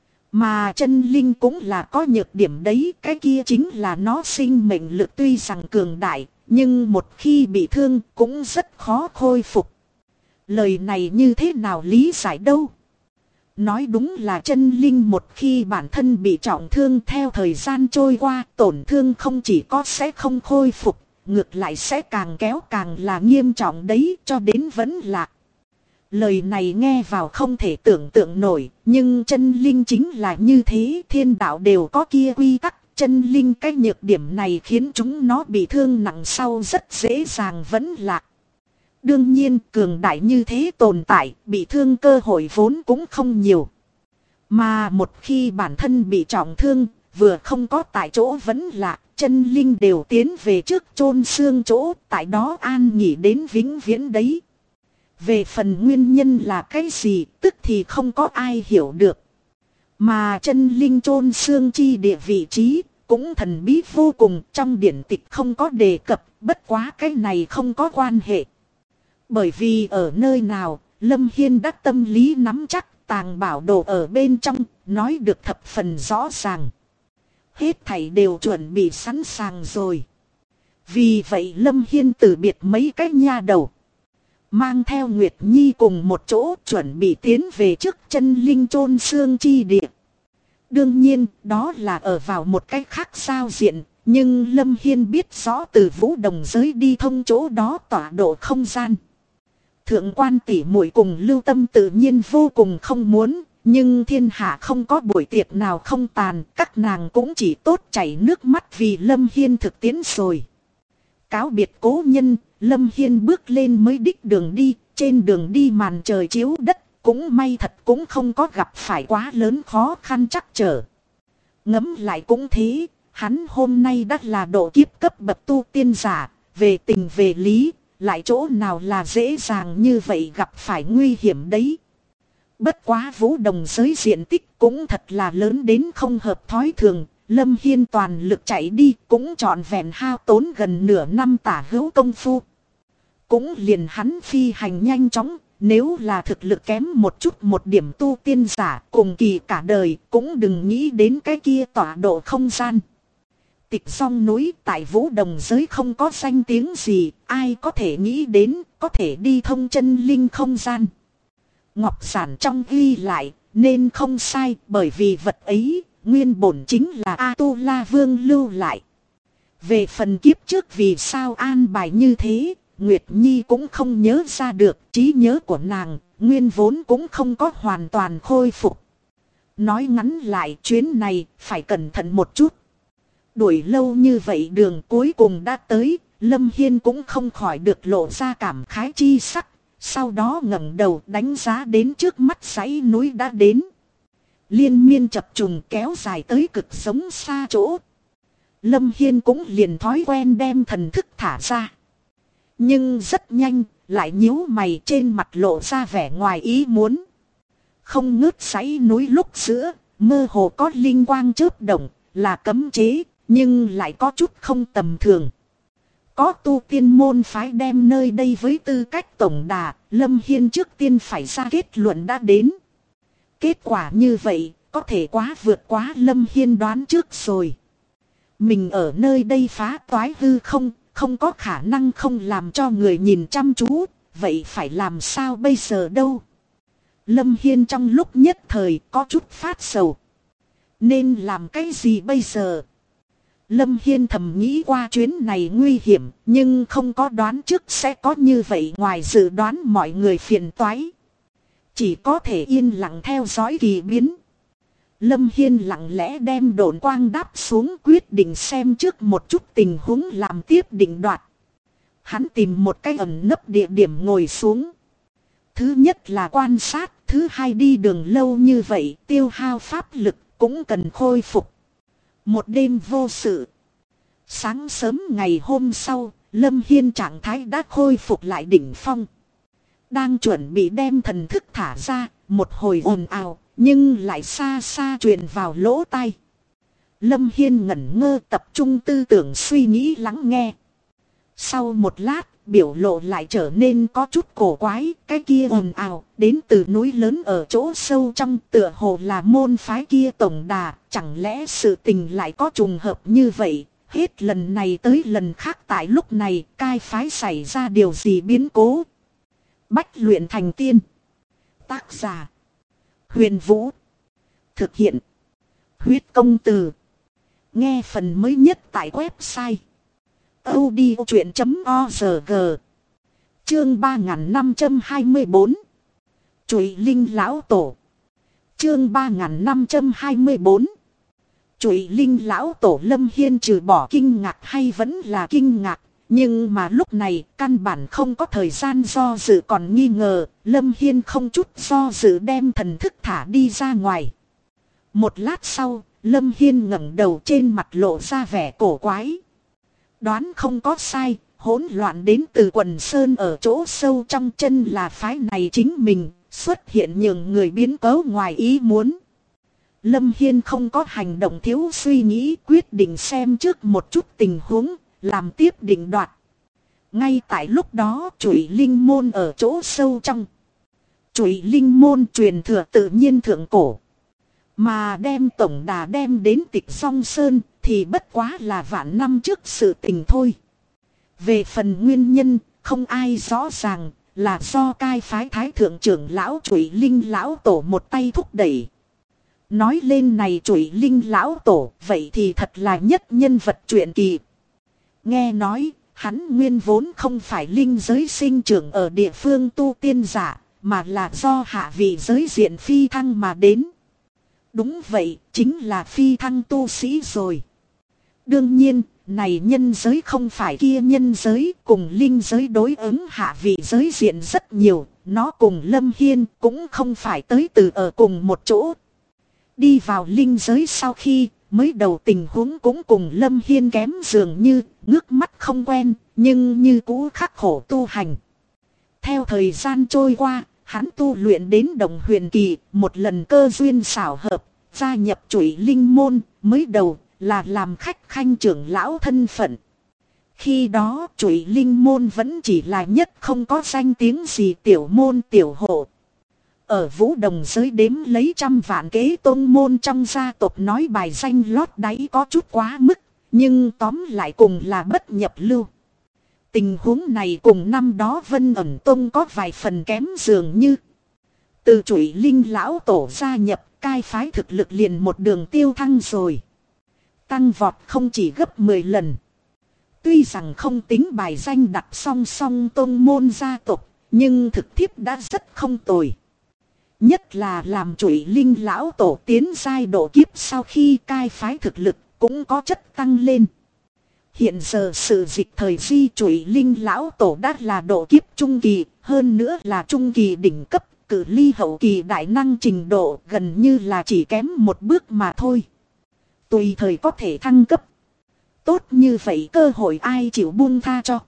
Mà chân linh cũng là có nhược điểm đấy, cái kia chính là nó sinh mệnh lực tuy rằng cường đại, nhưng một khi bị thương cũng rất khó khôi phục. Lời này như thế nào lý giải đâu? Nói đúng là chân linh một khi bản thân bị trọng thương theo thời gian trôi qua, tổn thương không chỉ có sẽ không khôi phục, ngược lại sẽ càng kéo càng là nghiêm trọng đấy, cho đến vẫn lạc. Lời này nghe vào không thể tưởng tượng nổi, nhưng chân linh chính là như thế, thiên đạo đều có kia quy tắc, chân linh cái nhược điểm này khiến chúng nó bị thương nặng sau rất dễ dàng vẫn lạc. Đương nhiên cường đại như thế tồn tại, bị thương cơ hội vốn cũng không nhiều. Mà một khi bản thân bị trọng thương, vừa không có tại chỗ vẫn lạc, chân linh đều tiến về trước chôn xương chỗ, tại đó an nghỉ đến vĩnh viễn đấy. Về phần nguyên nhân là cái gì, tức thì không có ai hiểu được. Mà chân linh chôn xương chi địa vị trí, cũng thần bí vô cùng, trong điển tịch không có đề cập, bất quá cái này không có quan hệ. Bởi vì ở nơi nào, Lâm Hiên đã tâm lý nắm chắc, tàng bảo đồ ở bên trong, nói được thập phần rõ ràng. Hết thảy đều chuẩn bị sẵn sàng rồi. Vì vậy Lâm Hiên từ biệt mấy cái nha đầu, mang theo Nguyệt Nhi cùng một chỗ chuẩn bị tiến về trước chân linh chôn xương chi địa. Đương nhiên, đó là ở vào một cách khác giao diện, nhưng Lâm Hiên biết rõ từ Vũ Đồng giới đi thông chỗ đó tọa độ không gian. Thượng quan tỷ muội cùng Lưu Tâm tự nhiên vô cùng không muốn, nhưng thiên hạ không có buổi tiệc nào không tàn, các nàng cũng chỉ tốt chảy nước mắt vì Lâm Hiên thực tiễn rồi. Cáo biệt cố nhân, Lâm Hiên bước lên mới đích đường đi, trên đường đi màn trời chiếu đất, cũng may thật cũng không có gặp phải quá lớn khó khăn trắc trở. Ngẫm lại cũng thế, hắn hôm nay đã là độ kiếp cấp bậc tu tiên giả, về tình về lý, lại chỗ nào là dễ dàng như vậy gặp phải nguy hiểm đấy. Bất quá Vũ Đồng giới diện tích cũng thật là lớn đến không hợp thói thường. Lâm Hiên toàn lực chạy đi cũng trọn vẹn hao tốn gần nửa năm tả hữu công phu. Cũng liền hắn phi hành nhanh chóng, nếu là thực lực kém một chút một điểm tu tiên giả cùng kỳ cả đời cũng đừng nghĩ đến cái kia tọa độ không gian. Tịch Song núi tại Vũ Đồng giới không có danh tiếng gì, ai có thể nghĩ đến có thể đi thông chân linh không gian. Ngọc giản trong ghi lại nên không sai, bởi vì vật ấy nguyên bổn chính là A-tu-la vương lưu lại. Về phần kiếp trước vì sao an bài như thế, Nguyệt Nhi cũng không nhớ ra được, trí nhớ của nàng nguyên vốn cũng không có hoàn toàn khôi phục. Nói ngắn lại, chuyến này phải cẩn thận một chút. Đuổi lâu như vậy đường cuối cùng đã tới, Lâm Hiên cũng không khỏi được lộ ra cảm khái chi sắc. Sau đó ngẩng đầu đánh giá đến trước mắt dãy núi đã đến. Liên miên chập trùng kéo dài tới cực giống xa chỗ. Lâm Hiên cũng liền thói quen đem thần thức thả ra. Nhưng rất nhanh, lại nhíu mày, trên mặt lộ ra vẻ ngoài ý muốn. Không ngớt dãy núi lúc giữa, mơ hồ có linh quang chớp động, là cấm chế, nhưng lại có chút không tầm thường. Có tu tiên môn phái đem nơi đây với tư cách tổng đà, Lâm Hiên trước tiên phải ra kết luận đã đến. Kết quả như vậy, có thể quá vượt quá Lâm Hiên đoán trước rồi. Mình ở nơi đây phá toái hư không, không có khả năng không làm cho người nhìn chăm chú, vậy phải làm sao bây giờ đâu? Lâm Hiên trong lúc nhất thời có chút phát sầu. Nên làm cái gì bây giờ? Lâm Hiên thầm nghĩ qua chuyến này nguy hiểm, nhưng không có đoán trước sẽ có như vậy, ngoài dự đoán mọi người phiền toái. Chỉ có thể yên lặng theo dõi kỳ biến. Lâm Hiên lặng lẽ đem độn quang đáp xuống, quyết định xem trước một chút tình huống làm tiếp định đoạt. Hắn tìm một cái ẩn nấp địa điểm ngồi xuống. Thứ nhất là quan sát, thứ hai đi đường lâu như vậy, tiêu hao pháp lực cũng cần khôi phục. Một đêm vô sự. Sáng sớm ngày hôm sau, Lâm Hiên trạng thái đã khôi phục lại đỉnh phong. Đang chuẩn bị đem thần thức thả ra, một hồi ồn ào, nhưng lại xa xa truyền vào lỗ tai. Lâm Hiên ngẩn ngơ tập trung tư tưởng suy nghĩ lắng nghe. Sau một lát, biểu lộ lại trở nên có chút cổ quái, cái kia ồn ào, đến từ núi lớn ở chỗ sâu trong, tựa hồ là môn phái kia tổng đà, chẳng lẽ sự tình lại có trùng hợp như vậy, hết lần này tới lần khác tại lúc này, cai phái xảy ra điều gì biến cố. Bách luyện thành tiên. Tác giả: Huyền Vũ. Thực hiện: Huyết Công Từ. Nghe phần mới nhất tại website audiochuyện.org. Chương 3524. Trụy Linh Lão Tổ. Chương 3524. Trụy Linh Lão Tổ. Lâm Hiên trừ bỏ kinh ngạc hay vẫn là kinh ngạc, nhưng mà lúc này căn bản không có thời gian do dự còn nghi ngờ. Lâm Hiên không chút do dự đem thần thức thả đi ra ngoài. Một lát sau, Lâm Hiên ngẩng đầu, trên mặt lộ ra vẻ cổ quái. Đoán không có sai, hỗn loạn đến từ quần sơn ở chỗ sâu trong chân là phái này chính mình, xuất hiện nhường người biến cố ngoài ý muốn. Lâm Hiên không có hành động thiếu suy nghĩ, quyết định xem trước một chút tình huống, làm tiếp định đoạt. Ngay tại lúc đó, Trụy Linh môn ở chỗ sâu trong. Trụy Linh môn truyền thừa tự nhiên thượng cổ, mà đem tổng đà đem đến Tịch Song Sơn thì bất quá là vạn năm trước sự tình thôi. Về phần nguyên nhân, không ai rõ ràng, là do cai phái thái thượng trưởng lão Trụy Linh Lão Tổ một tay thúc đẩy. Nói lên này Trụy Linh Lão Tổ, vậy thì thật là nhất nhân vật truyện kỳ. Nghe nói, hắn nguyên vốn không phải linh giới sinh trưởng ở địa phương tu tiên giả, mà là do hạ vị giới diện phi thăng mà đến. Đúng vậy, chính là phi thăng tu sĩ rồi. Đương nhiên, này nhân giới không phải kia nhân giới, cùng linh giới đối ứng hạ vị giới diện rất nhiều, nó cùng Lâm Hiên cũng không phải tới từ ở cùng một chỗ. Đi vào linh giới sau khi, mới đầu tình huống cũng cùng Lâm Hiên kém dường như, ngước mắt không quen, nhưng như cũ khắc khổ tu hành. Theo thời gian trôi qua, hắn tu luyện đến Đồng Huyền Kỳ, một lần cơ duyên xảo hợp, gia nhập Trụy Linh môn, mới đầu là làm khách khanh trưởng lão thân phận. Khi đó Trụy Linh môn vẫn chỉ là nhất không có danh tiếng gì tiểu môn tiểu hộ. Ở Vũ Đồng giới đếm lấy trăm vạn kế tôn môn trong gia tộc nói bài danh lót đáy có chút quá mức, nhưng tóm lại cùng là bất nhập lưu. Tình huống này cùng năm đó Vân Ẩn Tông có vài phần kém dường như. Từ Trụy Linh Lão Tổ gia nhập, cai phái thực lực liền một đường tiêu thăng rồi. Tăng vọt không chỉ gấp 10 lần. Tuy rằng không tính bài danh đặt song song tông môn gia tộc, nhưng thực thiếp đã rất không tồi. Nhất là làm Trụy Linh Lão Tổ tiến giai độ kiếp sau khi cai phái thực lực cũng có chất tăng lên. Hiện giờ sự dịch thời di Trụy Linh Lão Tổ đã là độ kiếp trung kỳ, hơn nữa là trung kỳ đỉnh cấp, cự ly hậu kỳ đại năng trình độ gần như là chỉ kém một bước mà thôi. Tùy thời có thể thăng cấp. Tốt như vậy cơ hội ai chịu buông tha cho.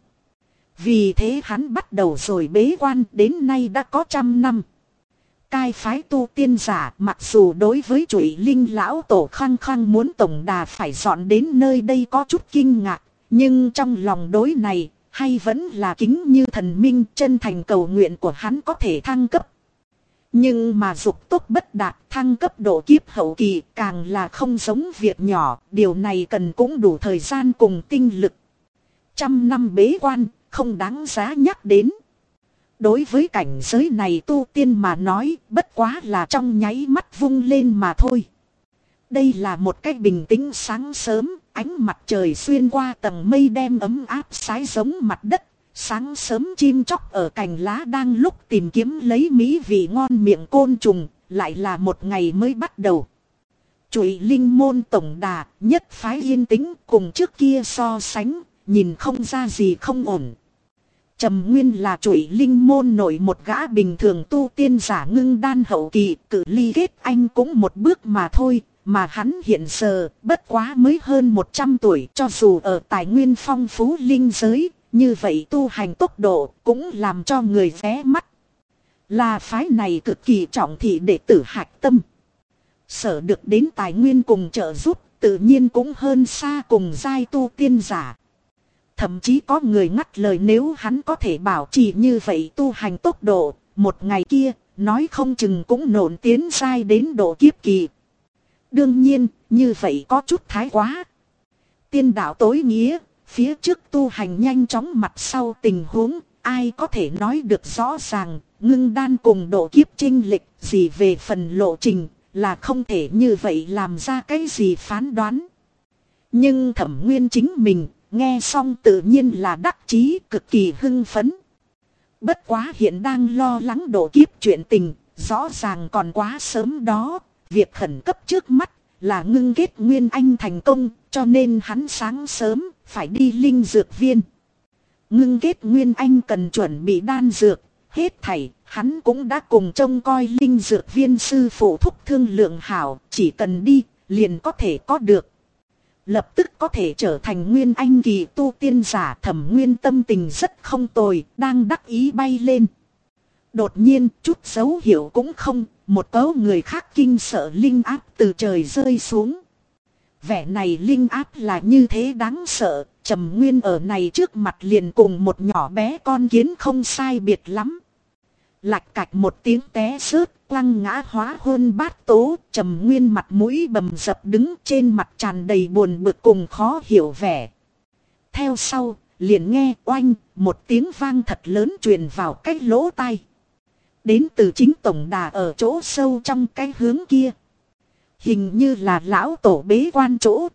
Vì thế hắn bắt đầu rồi bế quan, đến nay đã có 100 năm. Cai phái tu tiên giả mặc dù đối với Trụy Linh Lão Tổ khăng khăng muốn tổng đà phải dọn đến nơi đây có chút kinh ngạc, nhưng trong lòng đối này hay vẫn là kính như thần minh, chân thành cầu nguyện của hắn có thể thăng cấp. Nhưng mà dục tốc bất đạt, thăng cấp độ kiếp hậu kỳ càng là không giống việc nhỏ, điều này cần cũng đủ thời gian cùng tinh lực. 100 năm bế quan, không đáng giá nhắc đến. Đối với cảnh giới này tu tiên mà nói, bất quá là trong nháy mắt vung lên mà thôi. Đây là một cách bình tĩnh sáng sớm, ánh mặt trời xuyên qua tầng mây đem ấm áp sái giống mặt đất. Sáng sớm chim chóc ở cành lá đang lúc tìm kiếm lấy mỹ vị ngon miệng côn trùng, lại là một ngày mới bắt đầu. Trụy Linh môn tổng đà, nhất phái yên tĩnh, cùng trước kia so sánh, nhìn không ra gì không ổn. Trầm Nguyên là Trụy Linh môn nội một gã bình thường tu tiên giả ngưng đan hậu kỳ, cự ly kết anh cũng một bước mà thôi, mà hắn hiện giờ bất quá mới hơn 100 tuổi, cho dù ở tài nguyên phong phú linh giới, như vậy tu hành tốc độ cũng làm cho người ghé mắt. Là phái này cực kỳ trọng thị đệ tử hạch tâm. Sở được đến tài nguyên cùng trợ giúp, tự nhiên cũng hơn xa cùng giai tu tiên giả. Thậm chí có người ngắt lời nếu hắn có thể bảo trì như vậy tu hành tốc độ, một ngày kia, nói không chừng cũng nổn tiến giai đến độ kiếp kỳ. Đương nhiên, như vậy có chút thái quá. Tiên đạo tối nghĩa, phía trước tu hành nhanh chóng mặt sau tình huống, ai có thể nói được rõ ràng, ngưng đan cùng độ kiếp chênh lệch gì về phần lộ trình, là không thể như vậy làm ra cái gì phán đoán. Nhưng Thẩm Nguyên chính mình, nghe xong tự nhiên là đắc chí cực kỳ hưng phấn. Bất quá hiện đang lo lắng độ kiếp chuyện tình, rõ ràng còn quá sớm đó. Việc khẩn cấp trước mắt là ngưng kết Nguyên Anh thành công, cho nên hắn sáng sớm phải đi linh dược viên. Ngưng kết Nguyên Anh cần chuẩn bị đan dược, hết thảy hắn cũng đã cùng trông coi linh dược viên sư phụ thúc thương lượng hảo, chỉ cần đi liền có thể có được. Lập tức có thể trở thành Nguyên Anh kỳ tu tiên giả. Thẩm Nguyên tâm tình rất không tồi, đang đắc ý bay lên. Đột nhiên chút dấu hiệu cũng không, một cấu người khác kinh sợ linh áp từ trời rơi xuống. Vẻ này linh áp là như thế đáng sợ, Trầm Nguyên ở này trước mặt liền cùng một nhỏ bé con kiến không sai biệt lắm. Lạch cạch một tiếng té rớt, quăng ngã hóa hôn bát tố, Trầm Nguyên mặt mũi bầm dập đứng trên mặt tràn đầy buồn bực cùng khó hiểu vẻ. Theo sau, liền nghe oanh, một tiếng vang thật lớn truyền vào cái lỗ tai. Đến từ chính tổng đà ở chỗ sâu trong cái hướng kia. Hình như là lão tổ bế quan chỗ.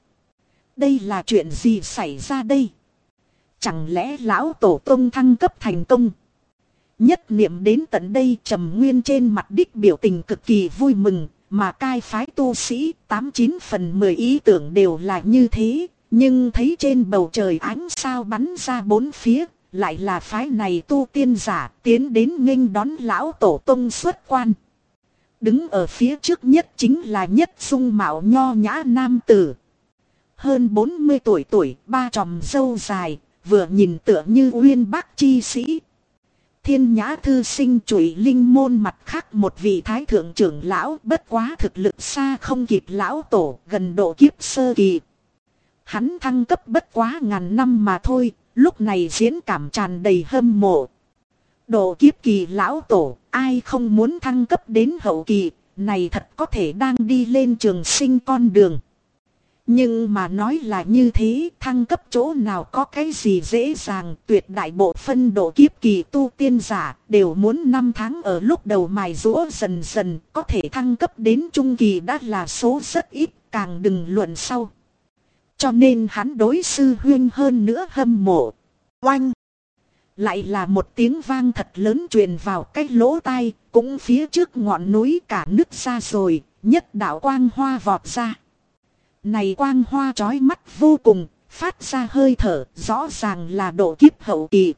Đây là chuyện gì xảy ra đây? Chẳng lẽ lão tổ tông thăng cấp thành công? Nhất niệm đến tận đây, Trầm Nguyên trên mặt đích biểu tình cực kỳ vui mừng, mà cai phái tu sĩ 89 phần 10 ý tưởng đều là như thế, nhưng thấy trên bầu trời ánh sao bắn ra bốn phía, lại là phái này tu tiên giả tiến đến nghênh đón lão tổ tông xuất quan. Đứng ở phía trước nhất chính là nhất dung mạo nho nhã nam tử. Hơn 40 tuổi, ba chòm râu dài, vừa nhìn tựa như uyên bác chi sĩ. Thiên Nhã thư sinh Trụy Linh môn mặt khác một vị thái thượng trưởng lão, bất quá thực lực xa không kịp lão tổ, gần độ kiếp sơ kỳ. Hắn thăng cấp bất quá ngàn năm mà thôi, lúc này diễn cảm tràn đầy hâm mộ. Độ kiếp kỳ lão tổ, ai không muốn thăng cấp đến hậu kỳ, này thật có thể đang đi lên trường sinh con đường. Nhưng mà nói là như thế, thăng cấp chỗ nào có cái gì dễ dàng, tuyệt đại bộ phân độ kiếp kỳ tu tiên giả đều muốn 5 tháng ở lúc đầu mài giũa dần dần, có thể thăng cấp đến trung kỳ đã là số rất ít, càng đừng luận sau. Cho nên hắn đối sư huynh hơn nữa hâm mộ. Oanh! Lại là một tiếng vang thật lớn truyền vào cái lỗ tai, cũng phía trước ngọn núi cả nứt ra rồi, nhất đạo quang hoa vọt ra. Này quang hoa chói mắt vô cùng, phát ra hơi thở, rõ ràng là độ kiếp hậu kỳ.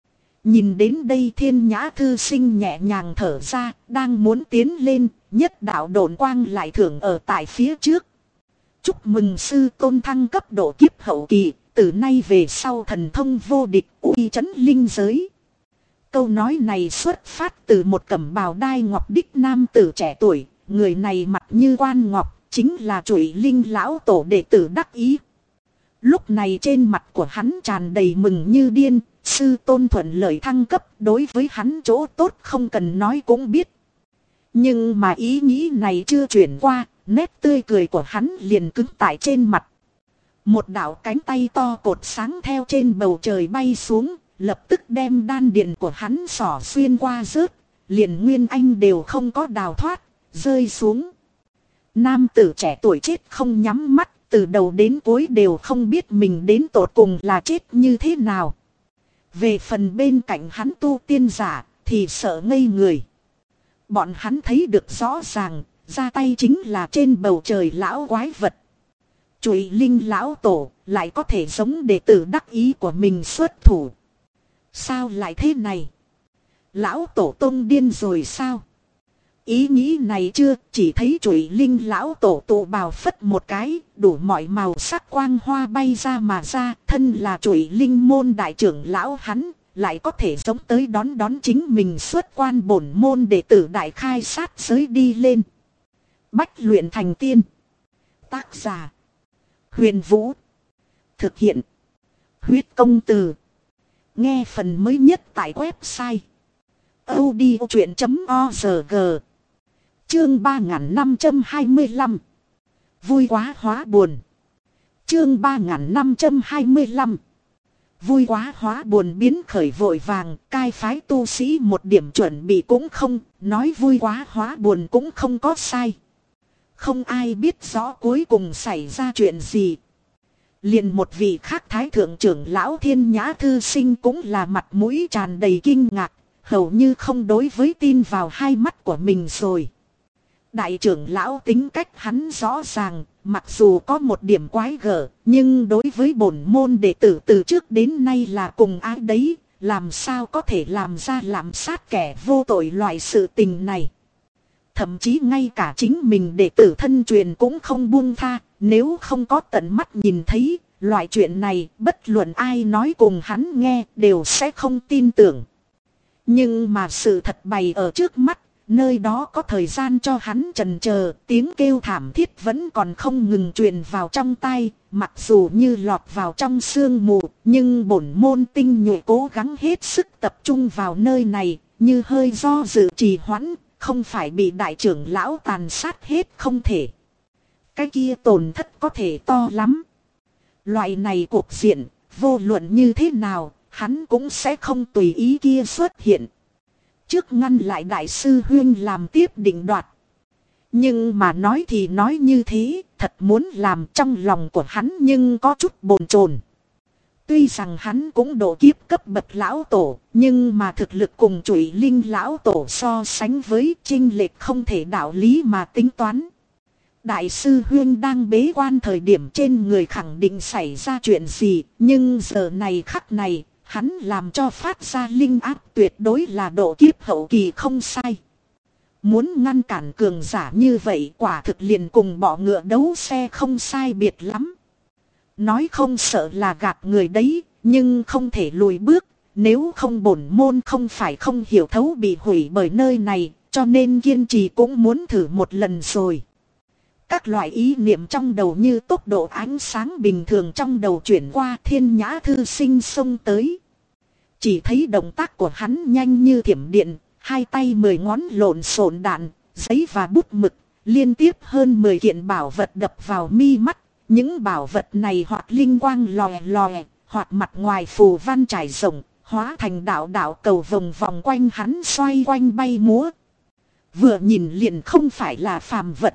Nhìn đến đây Thiên Nhã thư sinh nhẹ nhàng thở ra, đang muốn tiến lên, nhất đạo độn quang lại thưởng ở tại phía trước. Chúc mừng sư tôn thăng cấp độ kiếp hậu kỳ, từ nay về sau thần thông vô địch uy chấn linh giới. Câu nói này xuất phát từ một cẩm bào đai ngọc đích nam tử trẻ tuổi, người này mặt như quan ngọc, chính là Trụy Linh lão tổ đệ tử đắc ý. Lúc này trên mặt của hắn tràn đầy mừng như điên, sư tôn thuận lợi thăng cấp, đối với hắn chỗ tốt không cần nói cũng biết. Nhưng mà ý nghĩ này chưa chuyển qua, nét tươi cười của hắn liền cứng tại trên mặt. Một đạo cánh tay to cột sáng theo trên bầu trời bay xuống, lập tức đem đan điện của hắn xỏ xuyên qua rớt, liền Nguyên Anh đều không có đào thoát, rơi xuống. Nam tử trẻ tuổi chết không nhắm mắt, từ đầu đến cuối đều không biết mình đến tột cùng là chết như thế nào. Về phần bên cạnh hắn tu tiên giả, thì sợ ngây người. Bọn hắn thấy được rõ ràng, ra tay chính là trên bầu trời lão quái vật. Trụy Linh lão tổ, lại có thể giống đệ tử đắc ý của mình xuất thủ. Sao lại thế này? Lão tổ tông điên rồi sao? Ý nghĩ này chưa, chỉ thấy Chủy Linh lão tổ tụ bào phất một cái, đủ mọi màu sắc quang hoa bay ra mà ra, thân là Chủy Linh môn đại trưởng lão hắn, lại có thể giống tới đón chính mình xuất quan bổn môn đệ tử đại khai sát giới đi lên. Bách luyện thành tiên. Tác giả: Huyền Vũ. Thực hiện: Huyết Công Từ. Nghe phần mới nhất tại website audiochuyện.org. Chương 3525. Vui quá hóa buồn. Chương 3525. Vui quá hóa buồn biến khởi vội vàng, cai phái tu sĩ một điểm chuẩn bị cũng không, nói vui quá hóa buồn cũng không có sai. Không ai biết rõ cuối cùng xảy ra chuyện gì. Liền một vị khác thái thượng trưởng lão Thiên Nhã Thư Sinh cũng là mặt mũi tràn đầy kinh ngạc, hầu như không đối với tin vào hai mắt của mình rồi. Đại trưởng lão tính cách hắn rõ ràng, mặc dù có một điểm quái gở, nhưng đối với bổn môn đệ tử từ trước đến nay là cùng ái đấy, làm sao có thể làm ra lạm sát kẻ vô tội loại sự tình này. Thậm chí ngay cả chính mình đệ tử thân truyền cũng không buông tha, nếu không có tận mắt nhìn thấy, loại chuyện này bất luận ai nói cùng hắn nghe đều sẽ không tin tưởng. Nhưng mà sự thật bày ở trước mắt, nơi đó có thời gian cho hắn chần chờ, tiếng kêu thảm thiết vẫn còn không ngừng truyền vào trong tai, mặc dù như lọt vào trong sương mù, nhưng bổn môn tinh nhuệ cố gắng hết sức tập trung vào nơi này, như hơi do dự trì hoãn, không phải bị đại trưởng lão tàn sát hết không thể. Cái kia tổn thất có thể to lắm. Loại này cuộc diện, vô luận như thế nào, hắn cũng sẽ không tùy ý kia xuất hiện. Trước ngăn lại đại sư huyên làm tiếp định đoạt. Nhưng mà nói thì nói như thế, thật muốn làm trong lòng của hắn nhưng có chút bồn chồn. Tuy rằng hắn cũng độ kiếp cấp bậc lão tổ, nhưng mà thực lực cùng Chủy Linh lão tổ so sánh với chênh lệch không thể đạo lý mà tính toán. Đại sư huyên đang bế quan thời điểm trên người khẳng định xảy ra chuyện gì, nhưng giờ này khắc này, hắn làm cho phát ra linh áp tuyệt đối là độ kiếp hậu kỳ không sai. Muốn ngăn cản cường giả như vậy quả thực liền cùng bọ ngựa đấu xe không sai biệt lắm. Nói không sợ là gạt người đấy, nhưng không thể lùi bước, nếu không bổn môn không phải không hiểu thấu bị hủy bởi nơi này, cho nên kiên trì cũng muốn thử một lần rồi. Các loại ý niệm trong đầu như tốc độ ánh sáng bình thường trong đầu chuyển qua, Thiên Nhã Thư Sinh xông tới. Chỉ thấy động tác của hắn nhanh như thiểm điện, hai tay 10 ngón lộn xộn đạn, giấy và bút mực, liên tiếp hơn 10 kiện bảo vật đập vào mi mắt. Những bảo vật này hoặc linh quang lòe lòe, hoặc mặt ngoài phù văn trải rộng, hóa thành đạo đạo cầu vòng vòng quanh hắn xoay quanh bay múa. Vừa nhìn liền không phải là phàm vật.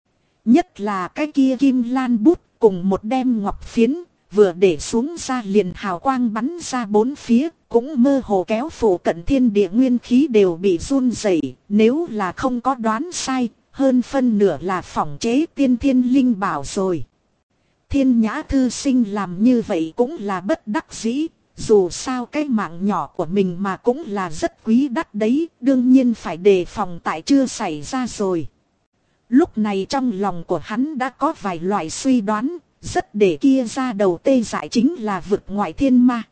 Nhất là cái kia kim lan bút cùng một đem ngọc phiến, vừa để xuống ra liền hào quang bắn ra bốn phía, cũng mơ hồ kéo phủ cận thiên địa nguyên khí đều bị run rẩy. Nếu là không có đoán sai, hơn phân nửa là phỏng chế tiên thiên linh bảo rồi. Thiên Nhã Thư Sinh làm như vậy cũng là bất đắc dĩ, dù sao cái mạng nhỏ của mình mà cũng là rất quý đắt đấy, đương nhiên phải đề phòng tại chưa xảy ra rồi. Lúc này trong lòng của hắn đã có vài loại suy đoán, rất để kia ra đầu tê dại chính là vực ngoại thiên ma.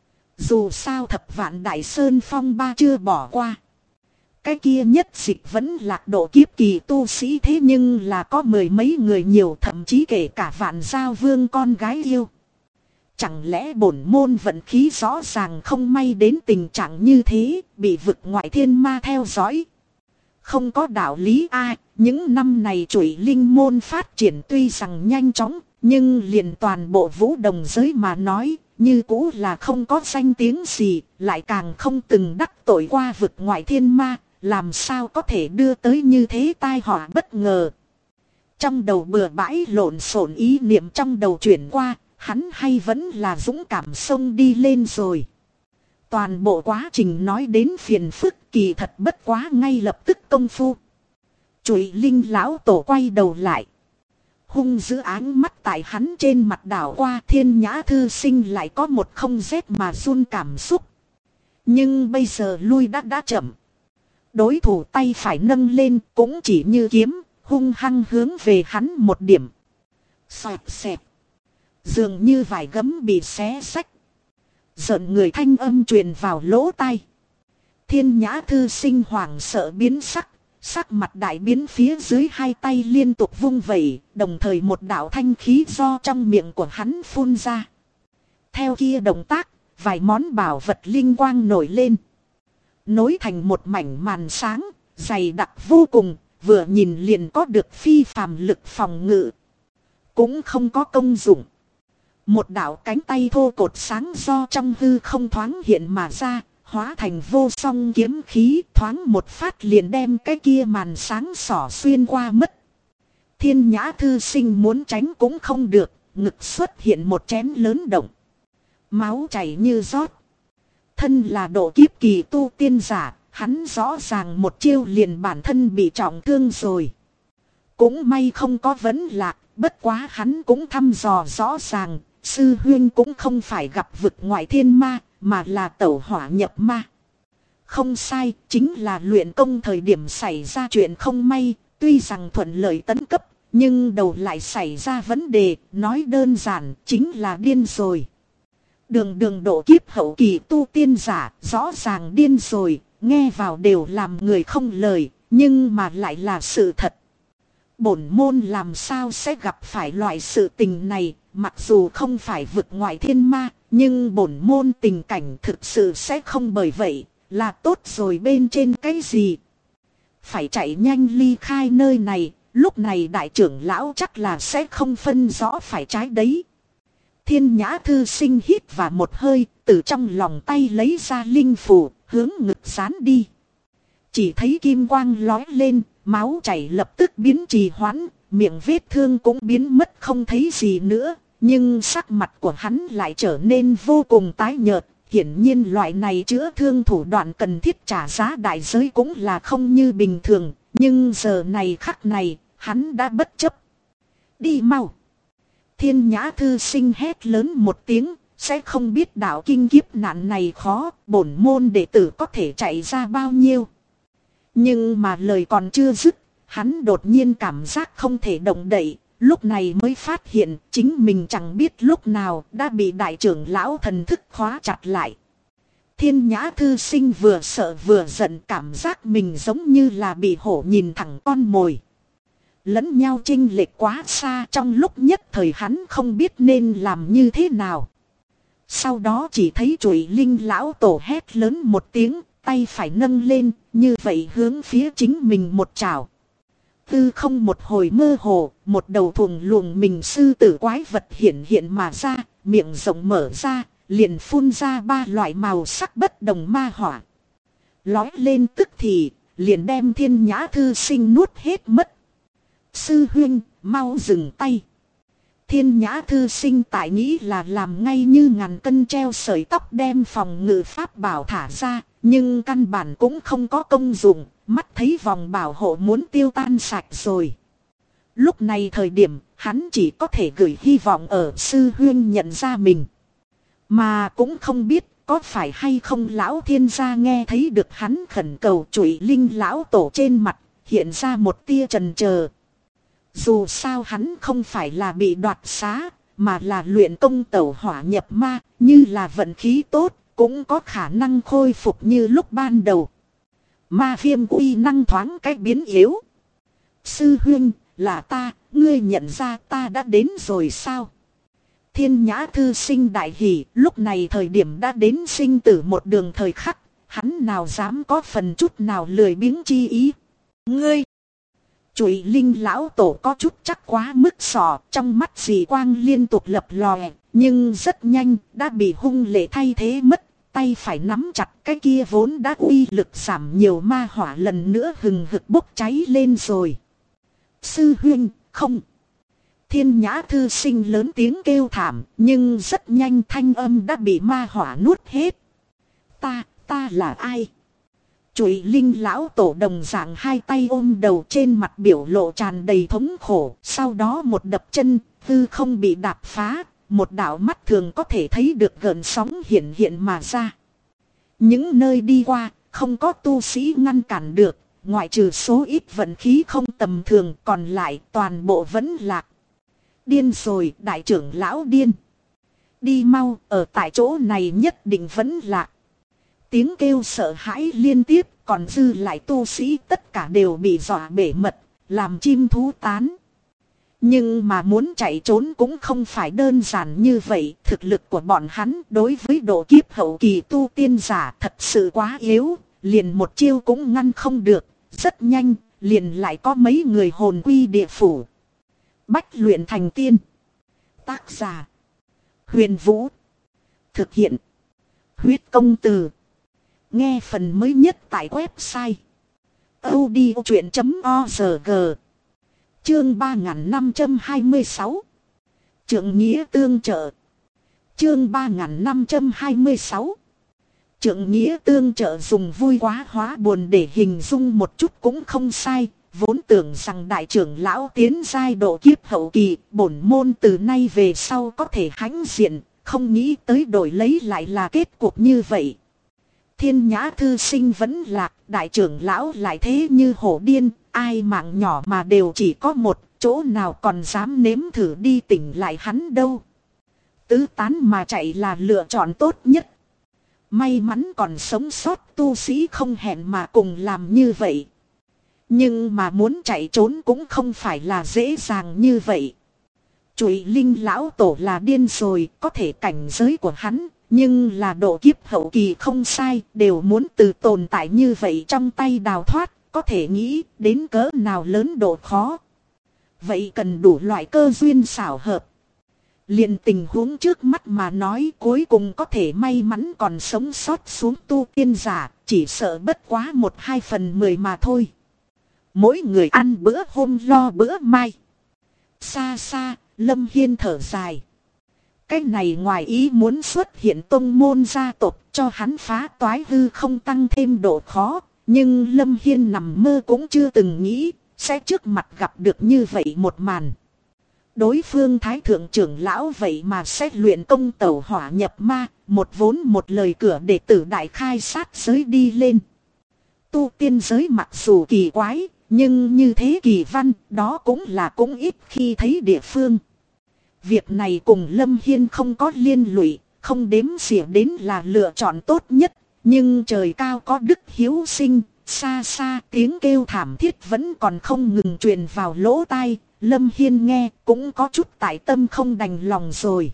Dù sao thập vạn đại sơn phong ba chưa bỏ qua. Cái kia nhất dịch vẫn lạc độ kiếp kỳ tu sĩ thế nhưng là có mười mấy người nhiều, thậm chí kể cả vạn giao vương con gái yêu. Chẳng lẽ bổn môn vận khí rõ ràng không may đến tình trạng như thế, bị vực ngoại thiên ma theo dõi. Không có đạo lý ai, những năm này Chủy Linh môn phát triển tuy rằng nhanh chóng, nhưng liền toàn bộ vũ đồng giới mà nói, như cũ là không có danh tiếng gì, lại càng không từng đắc tội qua vực ngoại thiên ma, làm sao có thể đưa tới như thế tai họa bất ngờ. Trong đầu bừa bãi lộn xộn ý niệm trong đầu chuyển qua, hắn hay vẫn là dũng cảm xông đi lên rồi. Toàn bộ quá trình nói đến phiền phức kỳ thật bất quá ngay lập tức công phu. Chủy Linh lão tổ quay đầu lại. Hung dữ áng mắt tại hắn trên mặt đảo qua. Thiên Nhã Thư Sinh lại có một không rét mà run cảm xúc. Nhưng bây giờ lui đã chậm. Đối thủ tay phải nâng lên cũng chỉ như kiếm, hung hăng hướng về hắn một điểm. Xoẹt xẹt. Dường như vải gấm bị xé xách. Giận người thanh âm truyền vào lỗ tai. Thiên Nhã thư sinh hoảng sợ biến sắc. Sắc mặt đại biến, phía dưới hai tay liên tục vung vẩy. Đồng thời một đạo thanh khí do trong miệng của hắn phun ra. Theo kia động tác, vài món bảo vật linh quang nổi lên. Nối thành một mảnh màn sáng, dày đặc vô cùng, vừa nhìn liền có được phi phàm lực phòng ngự. Cũng không có công dụng. Một đạo cánh tay thô cột sáng do trong hư không thoáng hiện mà ra, hóa thành vô song kiếm khí, thoáng một phát liền đem cái kia màn sáng xỏ xuyên qua mất. Thiên Nhã thư sinh muốn tránh cũng không được, ngực xuất hiện một chén lớn động. Máu chảy như rót. Thân là độ kiếp kỳ tu tiên giả, hắn rõ ràng một chiêu liền bản thân bị trọng thương rồi. Cũng may không có vấn lạc, bất quá hắn cũng thăm dò rõ ràng, sư huynh cũng không phải gặp vực ngoại thiên ma, mà là tẩu hỏa nhập ma. Không sai, chính là luyện công thời điểm xảy ra chuyện không may, tuy rằng thuận lợi tấn cấp, nhưng đầu lại xảy ra vấn đề, nói đơn giản, chính là điên rồi. Đường độ kiếp hậu kỳ tu tiên giả, rõ ràng điên rồi, nghe vào đều làm người không lời, nhưng mà lại là sự thật. Bổn môn làm sao sẽ gặp phải loại sự tình này, mặc dù không phải vực ngoại thiên ma, nhưng bổn môn tình cảnh thực sự sẽ không bởi vậy, là tốt rồi bên trên cái gì. Phải chạy nhanh ly khai nơi này, lúc này đại trưởng lão chắc là sẽ không phân rõ phải trái đấy. Thiên Nhã thư sinh hít vào một hơi, từ trong lòng tay lấy ra linh phù, hướng ngực dán đi. Chỉ thấy kim quang lói lên, máu chảy lập tức biến trì hoãn, miệng vết thương cũng biến mất không thấy gì nữa. Nhưng sắc mặt của hắn lại trở nên vô cùng tái nhợt. Hiển nhiên loại này chữa thương thủ đoạn cần thiết trả giá đại giới cũng là không như bình thường. Nhưng giờ này khắc này, hắn đã bất chấp. Đi mau! Thiên Nhã thư sinh hét lớn một tiếng, sẽ không biết đạo kinh kiếp nạn này khó, bổn môn đệ tử có thể chạy ra bao nhiêu. Nhưng mà lời còn chưa dứt, hắn đột nhiên cảm giác không thể động đậy, lúc này mới phát hiện chính mình chẳng biết lúc nào đã bị đại trưởng lão thần thức khóa chặt lại. Thiên Nhã thư sinh vừa sợ vừa giận, cảm giác mình giống như là bị hổ nhìn thẳng con mồi. Lẫn nhau chênh lệch quá xa, trong lúc nhất thời hắn không biết nên làm như thế nào. Sau đó chỉ thấy Trụy Linh lão tổ hét lớn một tiếng, tay phải nâng lên, như vậy hướng phía chính mình một chảo. Tư không một hồi mơ hồ, một đầu thuồng luồng mình sư tử quái vật hiện mà ra, miệng rộng mở ra, liền phun ra 3 loại màu sắc bất đồng ma hỏa. Lói lên tức thì, liền đem Thiên Nhã thư sinh nuốt hết mất. Sư huynh, mau dừng tay. Thiên Nhã thư sinh tại nghĩ là làm ngay như ngàn cân treo sợi tóc đem phòng ngự pháp bảo thả ra, nhưng căn bản cũng không có công dụng, mắt thấy vòng bảo hộ muốn tiêu tan sạch rồi. Lúc này thời điểm, hắn chỉ có thể gửi hy vọng ở sư huynh nhận ra mình. Mà cũng không biết có phải hay không lão thiên gia nghe thấy được hắn khẩn cầu. Trụy Linh lão tổ trên mặt hiện ra một tia chần chờ. Dù sao hắn không phải là bị đoạt xá, mà là luyện công tẩu hỏa nhập ma, như là vận khí tốt, cũng có khả năng khôi phục như lúc ban đầu. Ma viêm uy năng thoáng cách biến yếu. Sư huynh, là ta, ngươi nhận ra ta đã đến rồi sao? Thiên Nhã thư sinh đại hỉ, lúc này thời điểm đã đến sinh tử một đường thời khắc, hắn nào dám có phần chút nào lười biếng chi ý. Ngươi! Trụy Linh lão tổ có chút chắc quá mức sò, trong mắt dị quang liên tục lập lòe, nhưng rất nhanh đã bị hung lệ thay thế mất, tay phải nắm chặt cái kia vốn đã uy lực giảm nhiều ma hỏa lần nữa hừng hực bốc cháy lên rồi. Sư huynh, không! Thiên Nhã thư sinh lớn tiếng kêu thảm, nhưng rất nhanh thanh âm đã bị ma hỏa nuốt hết. Ta là ai? Trụy Linh lão tổ đồng dạng hai tay ôm đầu, trên mặt biểu lộ tràn đầy thống khổ, sau đó một đập chân, hư không bị đạp phá, một đạo mắt thường có thể thấy được gợn sóng hiện mà ra. Những nơi đi qua, không có tu sĩ ngăn cản được, ngoại trừ số ít vận khí không tầm thường, còn lại toàn bộ vẫn lạc. Điên rồi, đại trưởng lão điên. Đi mau, ở tại chỗ này nhất định vẫn lạc. Tiếng kêu sợ hãi liên tiếp, còn dư lại tu sĩ tất cả đều bị dọa bể mật, làm chim thú tán. Nhưng mà muốn chạy trốn cũng không phải đơn giản như vậy. Thực lực của bọn hắn đối với độ kiếp hậu kỳ tu tiên giả thật sự quá yếu. Liền một chiêu cũng ngăn không được. Rất nhanh, liền lại có mấy người hồn quy địa phủ. Bách luyện thành tiên. Tác giả: Huyền Vũ. Thực hiện: Huyết Công Từ. Nghe phần mới nhất tại website audiochuyện.org. Chương 3526. Trượng nghĩa tương trợ. Chương 3526. Trượng nghĩa tương trợ dùng vui quá hóa buồn để hình dung một chút cũng không sai. Vốn tưởng rằng đại trưởng lão tiến giai độ kiếp hậu kỳ, bổn môn từ nay về sau có thể hãnh diện, không nghĩ tới đổi lấy lại là kết cục như vậy. Thiên Nhã thư sinh vẫn lạc, đại trưởng lão lại thế như hổ điên, ai mạng nhỏ mà đều chỉ có một, chỗ nào còn dám nếm thử đi tỉnh lại hắn đâu. Tứ tán mà chạy là lựa chọn tốt nhất. May mắn còn sống sót tu sĩ không hẹn mà cùng làm như vậy. Nhưng mà muốn chạy trốn cũng không phải là dễ dàng như vậy. Trụy Linh lão tổ là điên rồi, có thể cảnh giới của hắn, nhưng là độ kiếp hậu kỳ không sai, đều muốn từ tồn tại như vậy trong tay đào thoát, có thể nghĩ đến cỡ nào lớn độ khó. Vậy cần đủ loại cơ duyên xảo hợp. Liền tình huống trước mắt mà nói, cuối cùng có thể may mắn còn sống sót xuống tu tiên giả, chỉ sợ bất quá 1/2/10 mà thôi. Mỗi người ăn bữa hôm lo bữa mai. Xa xa, Lâm Hiên thở dài. Cái này ngoài ý muốn xuất hiện tông môn gia tộc cho hắn phá toái hư không tăng thêm độ khó. Nhưng Lâm Hiên nằm mơ cũng chưa từng nghĩ sẽ trước mặt gặp được như vậy một màn. Đối phương thái thượng trưởng lão vậy mà sẽ luyện công tẩu hỏa nhập ma, một vốn một lời cửa đệ tử đại khai sát giới đi lên. Tu tiên giới mặc dù kỳ quái, nhưng như thế kỳ văn, đó cũng là cũng ít khi thấy địa phương. Việc này cùng Lâm Hiên không có liên lụy, không đếm xỉa đến là lựa chọn tốt nhất. Nhưng trời cao có đức hiếu sinh, xa xa tiếng kêu thảm thiết vẫn còn không ngừng truyền vào lỗ tai. Lâm Hiên nghe cũng có chút tại tâm không đành lòng rồi.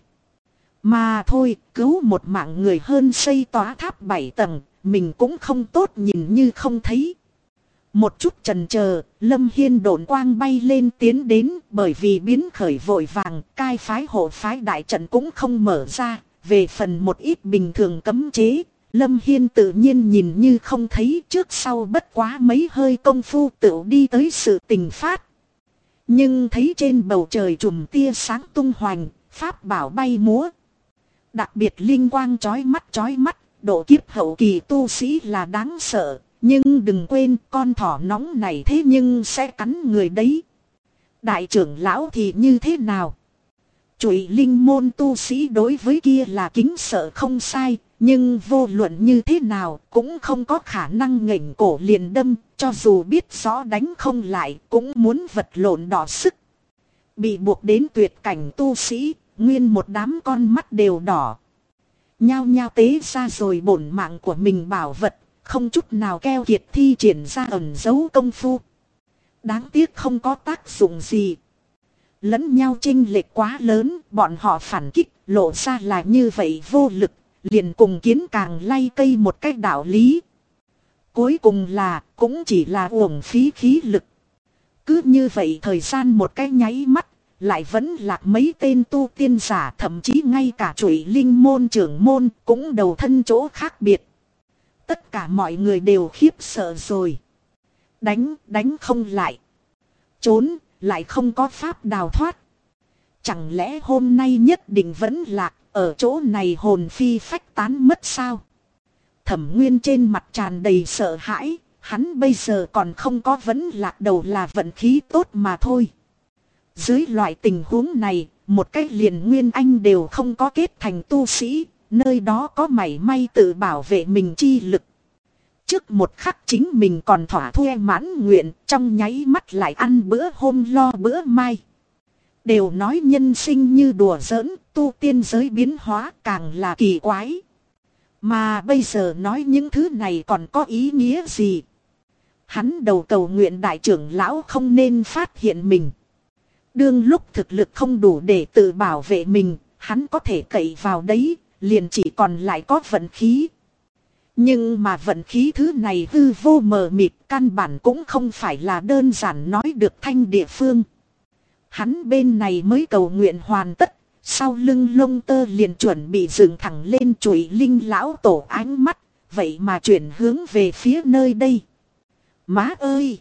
Mà thôi, cứu một mạng người hơn xây tòa tháp 7 tầng, mình cũng không tốt nhìn như không thấy. Một chút chần chờ, Lâm Hiên độn quang bay lên tiến đến, bởi vì biến khởi vội vàng, cai phái hộ phái đại trận cũng không mở ra. Về phần một ít bình thường cấm chế, Lâm Hiên tự nhiên nhìn như không thấy, trước sau bất quá mấy hơi công phu tựu đi tới sự tình phát. Nhưng thấy trên bầu trời trùm tia sáng tung hoành, pháp bảo bay múa. Đặc biệt linh quang chói mắt, độ kiếp hậu kỳ tu sĩ là đáng sợ. Nhưng đừng quên con thỏ nóng này thế nhưng sẽ cắn người đấy. Đại trưởng lão thì như thế nào? Trụy Linh môn tu sĩ đối với kia là kính sợ không sai. Nhưng vô luận như thế nào cũng không có khả năng nghênh cổ liền đâm. Cho dù biết rõ đánh không lại cũng muốn vật lộn đỏ sức. Bị buộc đến tuyệt cảnh tu sĩ, nguyên một đám con mắt đều đỏ. Nhao nhao tế ra rồi bổn mạng của mình bảo vật. Không chút nào keo kiệt thi triển ra ẩn giấu công phu. Đáng tiếc không có tác dụng gì. Lẫn nhau chênh lệch quá lớn, bọn họ phản kích, lộ ra là như vậy vô lực, liền cùng kiến càng lay cây một cách đạo lý. Cuối cùng là, cũng chỉ là uổng phí khí lực. Cứ như vậy thời gian một cái nháy mắt, lại vẫn lạc mấy tên tu tiên giả, thậm chí ngay cả Trụy Linh môn trưởng môn cũng đầu thân chỗ khác biệt. Tất cả mọi người đều khiếp sợ rồi. Đánh không lại. Trốn, lại không có pháp đào thoát. Chẳng lẽ hôm nay nhất định vẫn lạc, ở chỗ này hồn phi phách tán mất sao? Thẩm Nguyên trên mặt tràn đầy sợ hãi, hắn bây giờ còn không có vẫn lạc đầu là vận khí tốt mà thôi. Dưới loại tình huống này, một cách liền Nguyên Anh đều không có kết thành tu sĩ, nơi đó có mảy may tự bảo vệ mình chi lực. Trước một khắc chính mình còn thỏa thuê mãn nguyện, trong nháy mắt lại ăn bữa hôm lo bữa mai. Đều nói nhân sinh như đùa giỡn, tu tiên giới biến hóa càng là kỳ quái. Mà bây giờ nói những thứ này còn có ý nghĩa gì? Hắn đầu cầu nguyện đại trưởng lão không nên phát hiện mình. Đương lúc thực lực không đủ để tự bảo vệ mình, hắn có thể cậy vào đấy, liền chỉ còn lại có vận khí. Nhưng mà vận khí thứ này hư vô mờ mịt, căn bản cũng không phải là đơn giản nói được thanh địa phương. Hắn bên này mới cầu nguyện hoàn tất, sau lưng lông tơ liền chuẩn bị dựng thẳng lên chùi linh lão tổ ánh mắt, vậy mà chuyển hướng về phía nơi đây. Má ơi!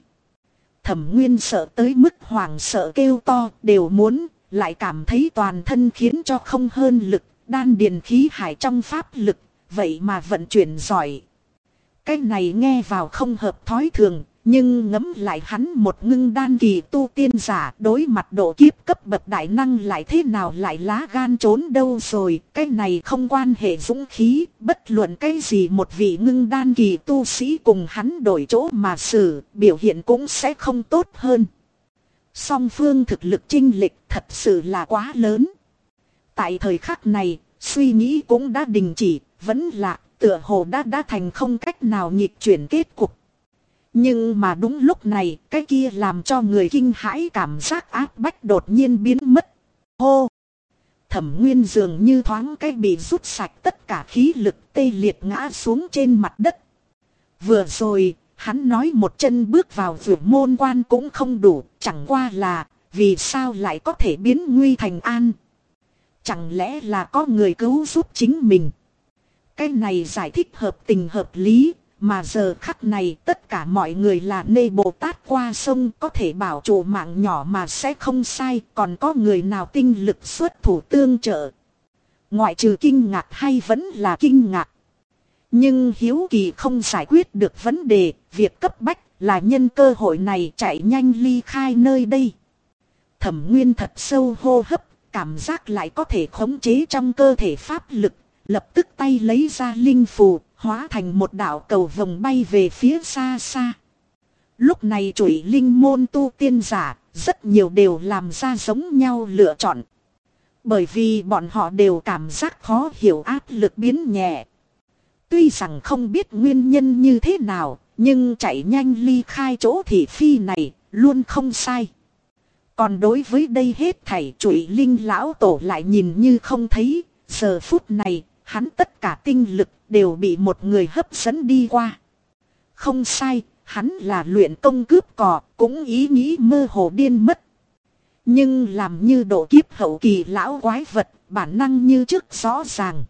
Thẩm Nguyên sợ tới mức hoảng sợ kêu to, đều muốn, lại cảm thấy toàn thân khiến cho không hơn lực, đan điền khí hải trong pháp lực, vậy mà vận chuyển giỏi. Cái này nghe vào không hợp thói thường, nhưng ngẫm lại hắn một ngưng đan kỳ tu tiên giả đối mặt độ kiếp cấp bậc đại năng lại thế nào lại lá gan trốn đâu rồi. Cái này không quan hệ dũng khí, bất luận cái gì một vị ngưng đan kỳ tu sĩ cùng hắn đổi chỗ mà xử, biểu hiện cũng sẽ không tốt hơn. Song phương thực lực chênh lệch thật sự là quá lớn. Tại thời khắc này, suy nghĩ cũng đã đình chỉ, vẫn là tựa hồ đã thành không cách nào nghịch chuyển kết cục. Nhưng mà đúng lúc này, cái kia làm cho người kinh hãi cảm giác áp bách đột nhiên biến mất. Hô! Thẩm Nguyên dường như thoáng cái bị rút sạch tất cả khí lực, tê liệt ngã xuống trên mặt đất. Vừa rồi, hắn nói một chân bước vào vượt môn quan cũng không đủ, chẳng qua là, vì sao lại có thể biến nguy thành an? Chẳng lẽ là có người cứu giúp chính mình? Cái này giải thích hợp tình hợp lý. Mà giờ khắc này tất cả mọi người là nê Bồ Tát qua sông, có thể bảo trụ mạng nhỏ mà sẽ không sai. Còn có người nào tinh lực xuất thủ tương trợ? Ngoại trừ kinh ngạc hay vẫn là kinh ngạc. Nhưng hiếu kỳ không giải quyết được vấn đề. Việc cấp bách là nhân cơ hội này chạy nhanh ly khai nơi đây. Thẩm Nguyên thật sâu hô hấp, cảm giác lại có thể khống chế trong cơ thể pháp lực. Lập tức tay lấy ra linh phù, hóa thành một đạo cầu vồng bay về phía xa xa. Lúc này chủi linh môn tu tiên giả, rất nhiều đều làm ra giống nhau lựa chọn. Bởi vì bọn họ đều cảm giác khó hiểu áp lực biến nhẹ. Tuy rằng không biết nguyên nhân như thế nào, nhưng chạy nhanh ly khai chỗ thị phi này, luôn không sai. Còn đối với đây hết thảy chủi linh lão tổ lại nhìn như không thấy, giờ phút này, hắn tất cả tinh lực đều bị một người hấp dẫn đi qua. Không sai, hắn là luyện công cướp cò, cũng ý nghĩ mơ hồ điên mất. Nhưng làm như độ kiếp hậu kỳ lão quái vật, bản năng như trước rõ ràng.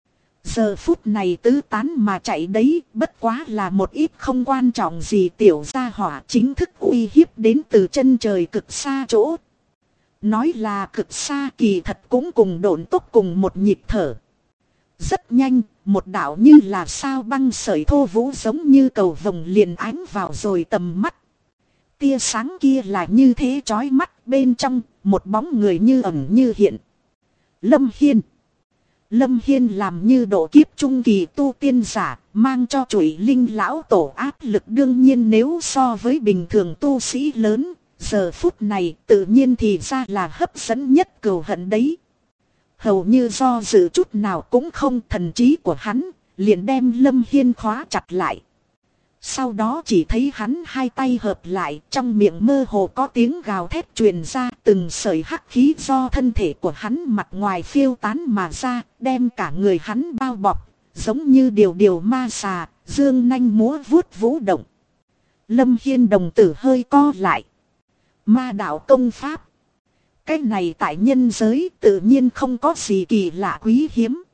Giờ phút này tứ tán mà chạy đấy, bất quá là một ít không quan trọng gì tiểu gia hỏa chính thức uy hiếp đến từ chân trời cực xa chỗ. Nói là cực xa kỳ thật cũng cùng độn tốc cùng một nhịp thở. Rất nhanh, một đạo như là sao băng sợi thô vũ giống như cầu vồng liền ánh vào rồi tầm mắt. Tia sáng kia là như thế chói mắt, bên trong, một bóng người như ẩn như hiện. Lâm Hiên. Lâm Hiên làm như độ kiếp trung kỳ tu tiên giả, mang cho chủi linh lão tổ áp lực đương nhiên nếu so với bình thường tu sĩ lớn, giờ phút này tự nhiên thì ra là hấp dẫn nhất cừu hận đấy. Hầu như do dự chút nào cũng không, thần trí của hắn, liền đem Lâm Hiên khóa chặt lại. Sau đó chỉ thấy hắn hai tay hợp lại, trong miệng mơ hồ có tiếng gào thét truyền ra, từng sợi hắc khí do thân thể của hắn mặt ngoài phiêu tán mà ra, đem cả người hắn bao bọc, giống như điều ma xà, dương nanh múa vuốt vũ động. Lâm Hiên đồng tử hơi co lại. Ma đạo công pháp. Cái này tại nhân giới tự nhiên không có gì kỳ lạ quý hiếm.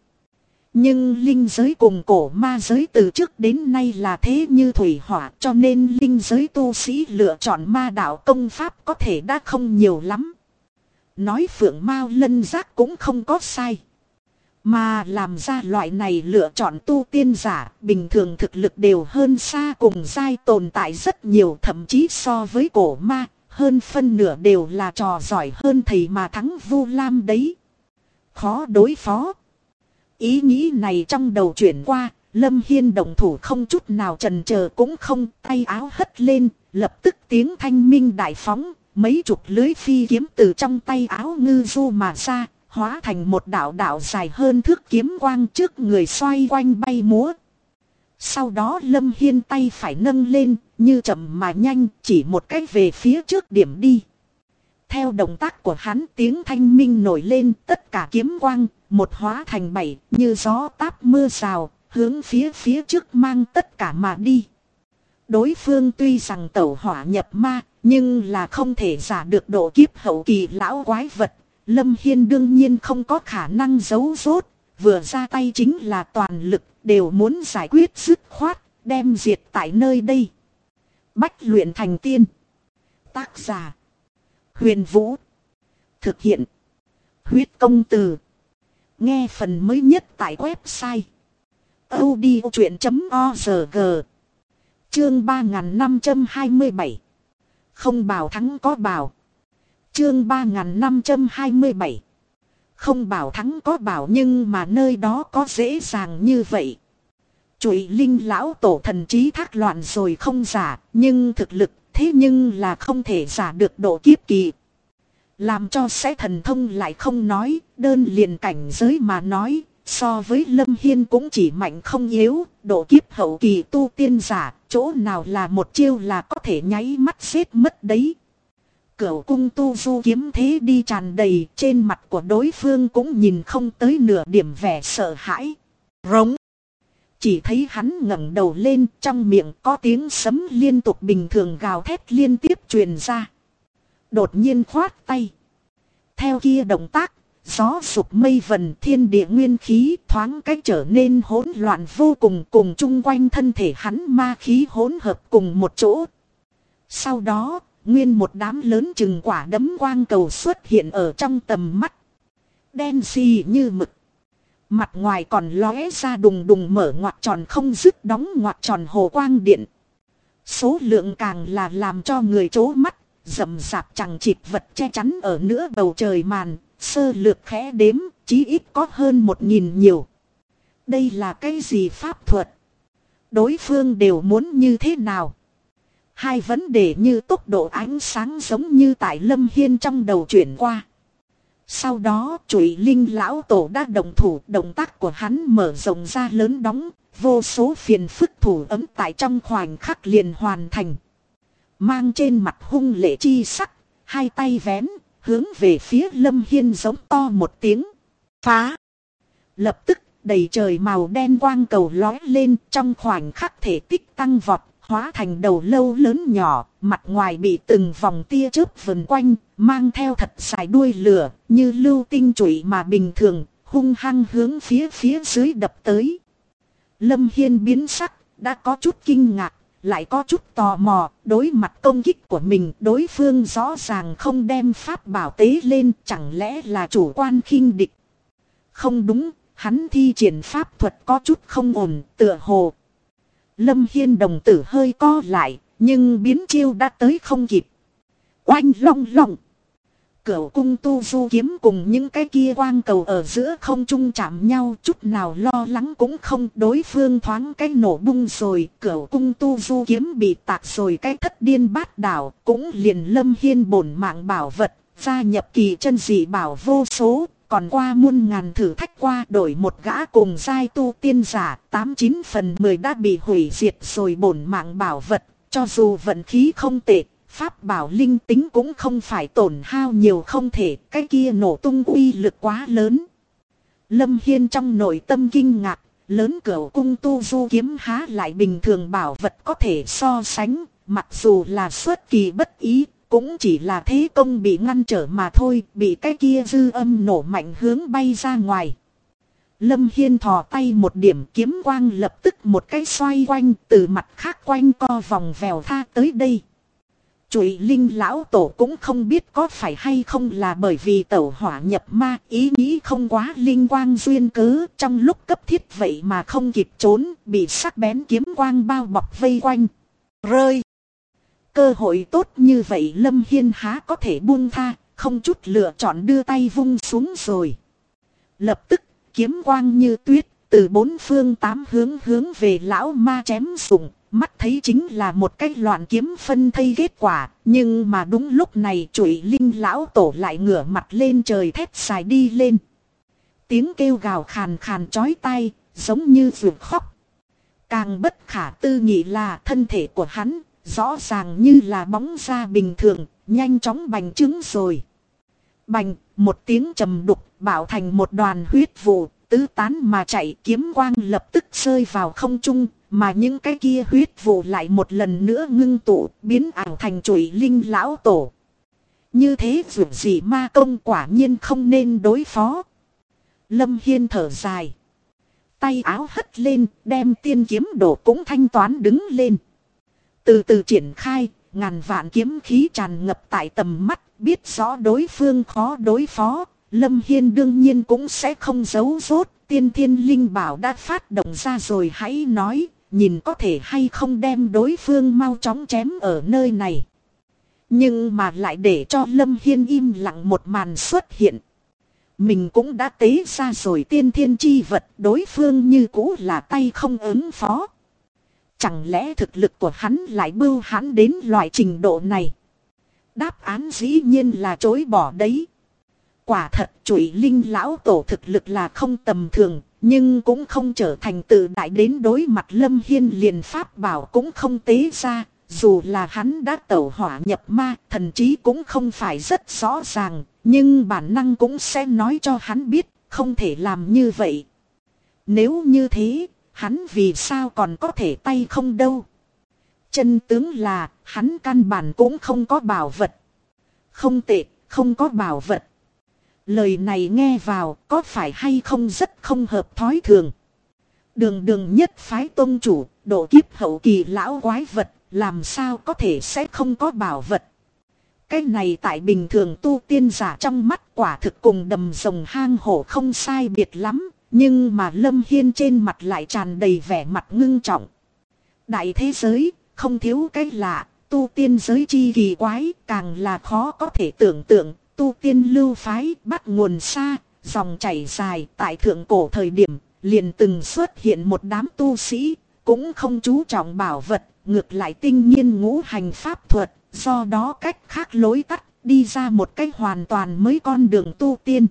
Nhưng linh giới cùng cổ ma giới từ trước đến nay là thế như thủy hỏa, cho nên linh giới tu sĩ lựa chọn ma đạo công pháp có thể đã không nhiều lắm. Nói phượng mao lân giác cũng không có sai. Mà làm ra loại này lựa chọn tu tiên giả, bình thường thực lực đều hơn xa cùng giai tồn tại rất nhiều, thậm chí so với cổ ma, hơn phân nửa đều là trò giỏi hơn thầy mà thắng Vu Lam đấy. Khó đối phó. Ý nghĩ này trong đầu chuyển qua, Lâm Hiên động thủ không chút nào chần chờ cũng không, tay áo hất lên, lập tức tiếng thanh minh đại phóng, mấy chục lưới phi kiếm từ trong tay áo ngư du mà ra, hóa thành một đạo đạo dài hơn thước kiếm quang trước người xoay quanh bay múa. Sau đó Lâm Hiên tay phải nâng lên, như chậm mà nhanh, chỉ một cách về phía trước điểm đi. Theo động tác của hắn, tiếng thanh minh nổi lên, tất cả kiếm quang, một hóa thành bảy, như gió táp mưa rào, hướng phía trước mang tất cả mà đi. Đối phương tuy rằng tẩu hỏa nhập ma, nhưng là không thể giả được độ kiếp hậu kỳ lão quái vật. Lâm Hiên đương nhiên không có khả năng giấu giốt, vừa ra tay chính là toàn lực, đều muốn giải quyết dứt khoát, đem diệt tại nơi đây. Bách luyện thành tiên. Tác giả: Huyền Vũ. Thực hiện: Huyết Công Từ. Nghe phần mới nhất tại website audiochuyện.org. Chương 3527. Không bảo thắng có bảo. Chương 3527. Không bảo thắng có bảo, nhưng mà nơi đó có dễ dàng như vậy. Chùy Linh lão tổ thần trí thác loạn rồi không giả, nhưng thực lực thế nhưng là không thể giả được độ kiếp kỳ. Làm cho sẽ thần thông lại không nói, đơn liền cảnh giới mà nói, so với Lâm Hiên cũng chỉ mạnh không yếu, độ kiếp hậu kỳ tu tiên giả, chỗ nào là một chiêu là có thể nháy mắt giết mất đấy. Cửu cung tu du kiếm thế đi tràn đầy, trên mặt của đối phương cũng nhìn không tới nửa điểm vẻ sợ hãi. Rống. Chỉ thấy hắn ngẩng đầu lên, trong miệng có tiếng sấm liên tục bình thường gào thét liên tiếp truyền ra. Đột nhiên khoát tay. Theo kia động tác, gió sụp mây vần, thiên địa nguyên khí thoáng cách trở nên hỗn loạn vô cùng, cùng chung quanh thân thể hắn ma khí hỗn hợp cùng một chỗ. Sau đó, nguyên một đám lớn chừng quả đấm quang cầu xuất hiện ở trong tầm mắt. Đen xì như mực. Mặt ngoài còn lóe ra đùng đùng mở ngoặc tròn không dứt đóng ngoặc tròn hồ quang điện. Số lượng càng là làm cho người chố mắt, rậm rạp chẳng chịt vật che chắn ở nửa bầu trời màn, sơ lược khẽ đếm, chí ít có hơn 1000 nhiều. Đây là cái gì pháp thuật? Đối phương đều muốn như thế nào? Hai vấn đề như tốc độ ánh sáng giống như tại Lâm Hiên trong đầu chuyển qua. Sau đó Chùy Linh lão tổ đã động thủ, động tác của hắn mở rộng ra lớn đóng, vô số phiền phức thủ ấm tại trong khoảnh khắc liền hoàn thành. Mang trên mặt hung lệ chi sắc, hai tay vén, hướng về phía Lâm Hiên giống to một tiếng. Phá! Lập tức đầy trời màu đen quang cầu lói lên, trong khoảnh khắc thể tích tăng vọt, hóa thành đầu lâu lớn nhỏ, mặt ngoài bị từng vòng tia chớp vần quanh, mang theo thật dài đuôi lửa, như lưu tinh chủy mà bình thường, hung hăng hướng phía dưới đập tới. Lâm Hiên biến sắc, đã có chút kinh ngạc, lại có chút tò mò, đối mặt công kích của mình, đối phương rõ ràng không đem pháp bảo tế lên, chẳng lẽ là chủ quan khinh địch. Không đúng, hắn thi triển pháp thuật có chút không ổn, tựa hồ. Lâm Hiên đồng tử hơi co lại, nhưng biến chiêu đã tới không kịp. Oanh long long. Cửu cung tu du kiếm cùng những cái kia quang cầu ở giữa không trung chạm nhau, chút nào lo lắng cũng không. Đối phương thoáng cái nổ bung rồi, cửu cung tu du kiếm bị tạc rồi cái thất điên bát đảo, cũng liền Lâm Hiên bổn mạng bảo vật, gia nhập kỳ chân dị bảo vô số. Còn qua muôn ngàn thử thách qua, đổi một gã cùng giai tu tiên giả, 89 phần 10 đã bị hủy diệt rồi bổn mạng bảo vật. Cho dù vận khí không tệ, pháp bảo linh tính cũng không phải tổn hao nhiều không thể, cái kia nổ tung uy lực quá lớn. Lâm Hiên trong nội tâm kinh ngạc, lớn cửu cung tu du kiếm há lại bình thường bảo vật có thể so sánh, mặc dù là xuất kỳ bất ý. Cũng chỉ là thế công bị ngăn trở mà thôi, bị cái kia dư âm nổ mạnh hướng bay ra ngoài. Lâm Hiên thò tay một điểm, kiếm quang lập tức một cái xoay quanh, từ mặt khác quanh co vòng vèo tha tới đây. Chùy Linh lão tổ cũng không biết có phải hay không là bởi vì tẩu hỏa nhập ma, ý nghĩ không quá linh quang duyên cớ, trong lúc cấp thiết vậy mà không kịp trốn, bị sắc bén kiếm quang bao bọc vây quanh. Rơi! Cơ hội tốt như vậy Lâm Hiên há có thể buông tha, không chút lựa chọn đưa tay vung xuống rồi. Lập tức, kiếm quang như tuyết, từ bốn phương tám hướng hướng về lão ma chém sụng. Mắt thấy chính là một cái loạn kiếm phân thây kết quả. Nhưng mà đúng lúc này Trụy Linh lão tổ lại ngửa mặt lên trời thét dài đi lên. Tiếng kêu gào khàn khàn chói tai, giống như ruột khóc. Càng bất khả tư nghị là thân thể của hắn, rõ ràng như là bóng da bình thường, nhanh chóng bành trướng rồi. Bành, một tiếng trầm đục, bạo thành một đoàn huyết vụ, tứ tán mà chạy, kiếm quang lập tức rơi vào không trung, mà những cái kia huyết vụ lại một lần nữa ngưng tụ, biến ảo thành Trụy Linh lão tổ. Như thế dù gì ma công quả nhiên không nên đối phó. Lâm Hiên thở dài. Tay áo hất lên, đem tiên kiếm đổ cũng thanh toán đứng lên. Từ từ triển khai, ngàn vạn kiếm khí tràn ngập tại tầm mắt, biết rõ đối phương khó đối phó. Lâm Hiên đương nhiên cũng sẽ không giấu rốt, tiên thiên linh bảo đã phát động ra rồi, hãy nói, nhìn có thể hay không đem đối phương mau chóng chém ở nơi này. Nhưng mà lại để cho Lâm Hiên im lặng một màn xuất hiện. Mình cũng đã tế ra rồi tiên thiên chi vật, đối phương như cũ là tay không ứng phó. Chẳng lẽ thực lực của hắn lại bưu hãn đến loại trình độ này? Đáp án dĩ nhiên là chối bỏ đấy. Quả thật Trụy Linh lão tổ thực lực là không tầm thường, nhưng cũng không trở thành tự đại đến đối mặt Lâm Hiên liền pháp bảo cũng không tế ra. Dù là hắn đã tẩu hỏa nhập ma, thần trí cũng không phải rất rõ ràng, nhưng bản năng cũng sẽ nói cho hắn biết, không thể làm như vậy. Nếu như thế, hắn vì sao còn có thể tay không đâu? Chân tướng là, hắn căn bản cũng không có bảo vật. Không tệ, không có bảo vật. Lời này nghe vào, có phải hay không rất không hợp thói thường? Đường đường nhất phái tôn chủ, độ kiếp hậu kỳ lão quái vật, làm sao có thể sẽ không có bảo vật? Cái này tại bình thường tu tiên giả trong mắt quả thực cùng đầm rồng hang hổ không sai biệt lắm. Nhưng mà Lâm Hiên trên mặt lại tràn đầy vẻ mặt ngưng trọng. Đại thế giới, không thiếu cái lạ, tu tiên giới chi kỳ quái, càng là khó có thể tưởng tượng. Tu tiên lưu phái bắt nguồn xa, dòng chảy dài, tại thượng cổ thời điểm, liền từng xuất hiện một đám tu sĩ, cũng không chú trọng bảo vật, ngược lại tinh nhiên ngũ hành pháp thuật, do đó cách khác lối tắt, đi ra một cách hoàn toàn mới con đường tu tiên.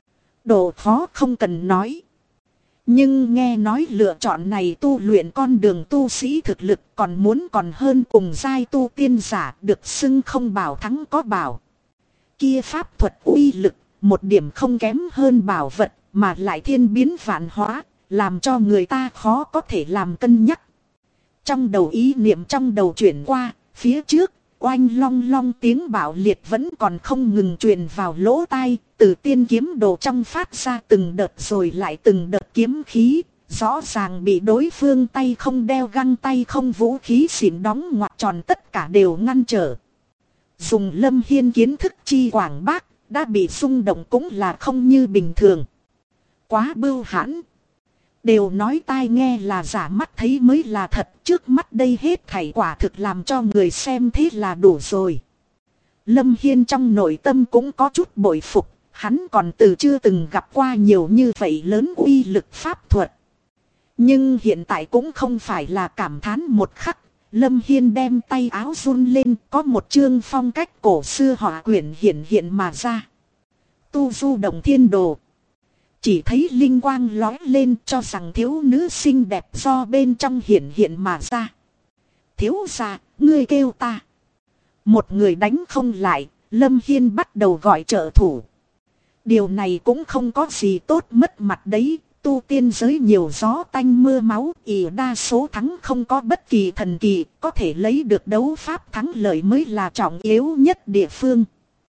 Độ khó không cần nói. Nhưng nghe nói lựa chọn này tu luyện con đường tu sĩ thực lực còn hơn cùng giai tu tiên giả, được xưng không bảo thắng có bảo. Kia pháp thuật uy lực, một điểm không kém hơn bảo vật, mà lại thiên biến vạn hóa, làm cho người ta khó có thể làm cân nhắc. Trong đầu ý niệm trong đầu chuyển qua, phía trước, oanh long long tiếng bạo liệt vẫn còn không ngừng truyền vào lỗ tai, từ tiên kiếm đồ trong phát ra từng đợt rồi lại từng đợt kiếm khí, rõ ràng bị đối phương tay không đeo găng tay không vũ khí xỉn đóng ngoặc tròn tất cả đều ngăn trở. Dùng Lâm Hiên kiến thức chi quảng bác, đã bị xung động cũng là không như bình thường. Quá bưu hãn. Đều nói tai nghe là giả, mắt thấy mới là thật, trước mắt đây hết thảy quả thực làm cho người xem thế là đủ rồi. Lâm Hiên trong nội tâm cũng có chút bội phục, hắn còn từ chưa từng gặp qua nhiều như vậy lớn uy lực pháp thuật. Nhưng hiện tại cũng không phải là cảm thán một khắc, Lâm Hiên đem tay áo run lên, có một chương phong cách cổ xưa họa quyển hiện hiện mà ra. Tu du động thiên đồ. Chỉ thấy linh quang lói lên, cho rằng thiếu nữ xinh đẹp do bên trong hiện hiện mà ra. Thiếu gia, ngươi kêu ta. Một người đánh không lại, Lâm Hiên bắt đầu gọi trợ thủ. Điều này cũng không có gì tốt mất mặt đấy. Tu tiên giới nhiều gió tanh mưa máu, đa số thắng không có bất kỳ thần kỳ, có thể lấy được đấu pháp thắng lợi mới là trọng yếu nhất địa phương.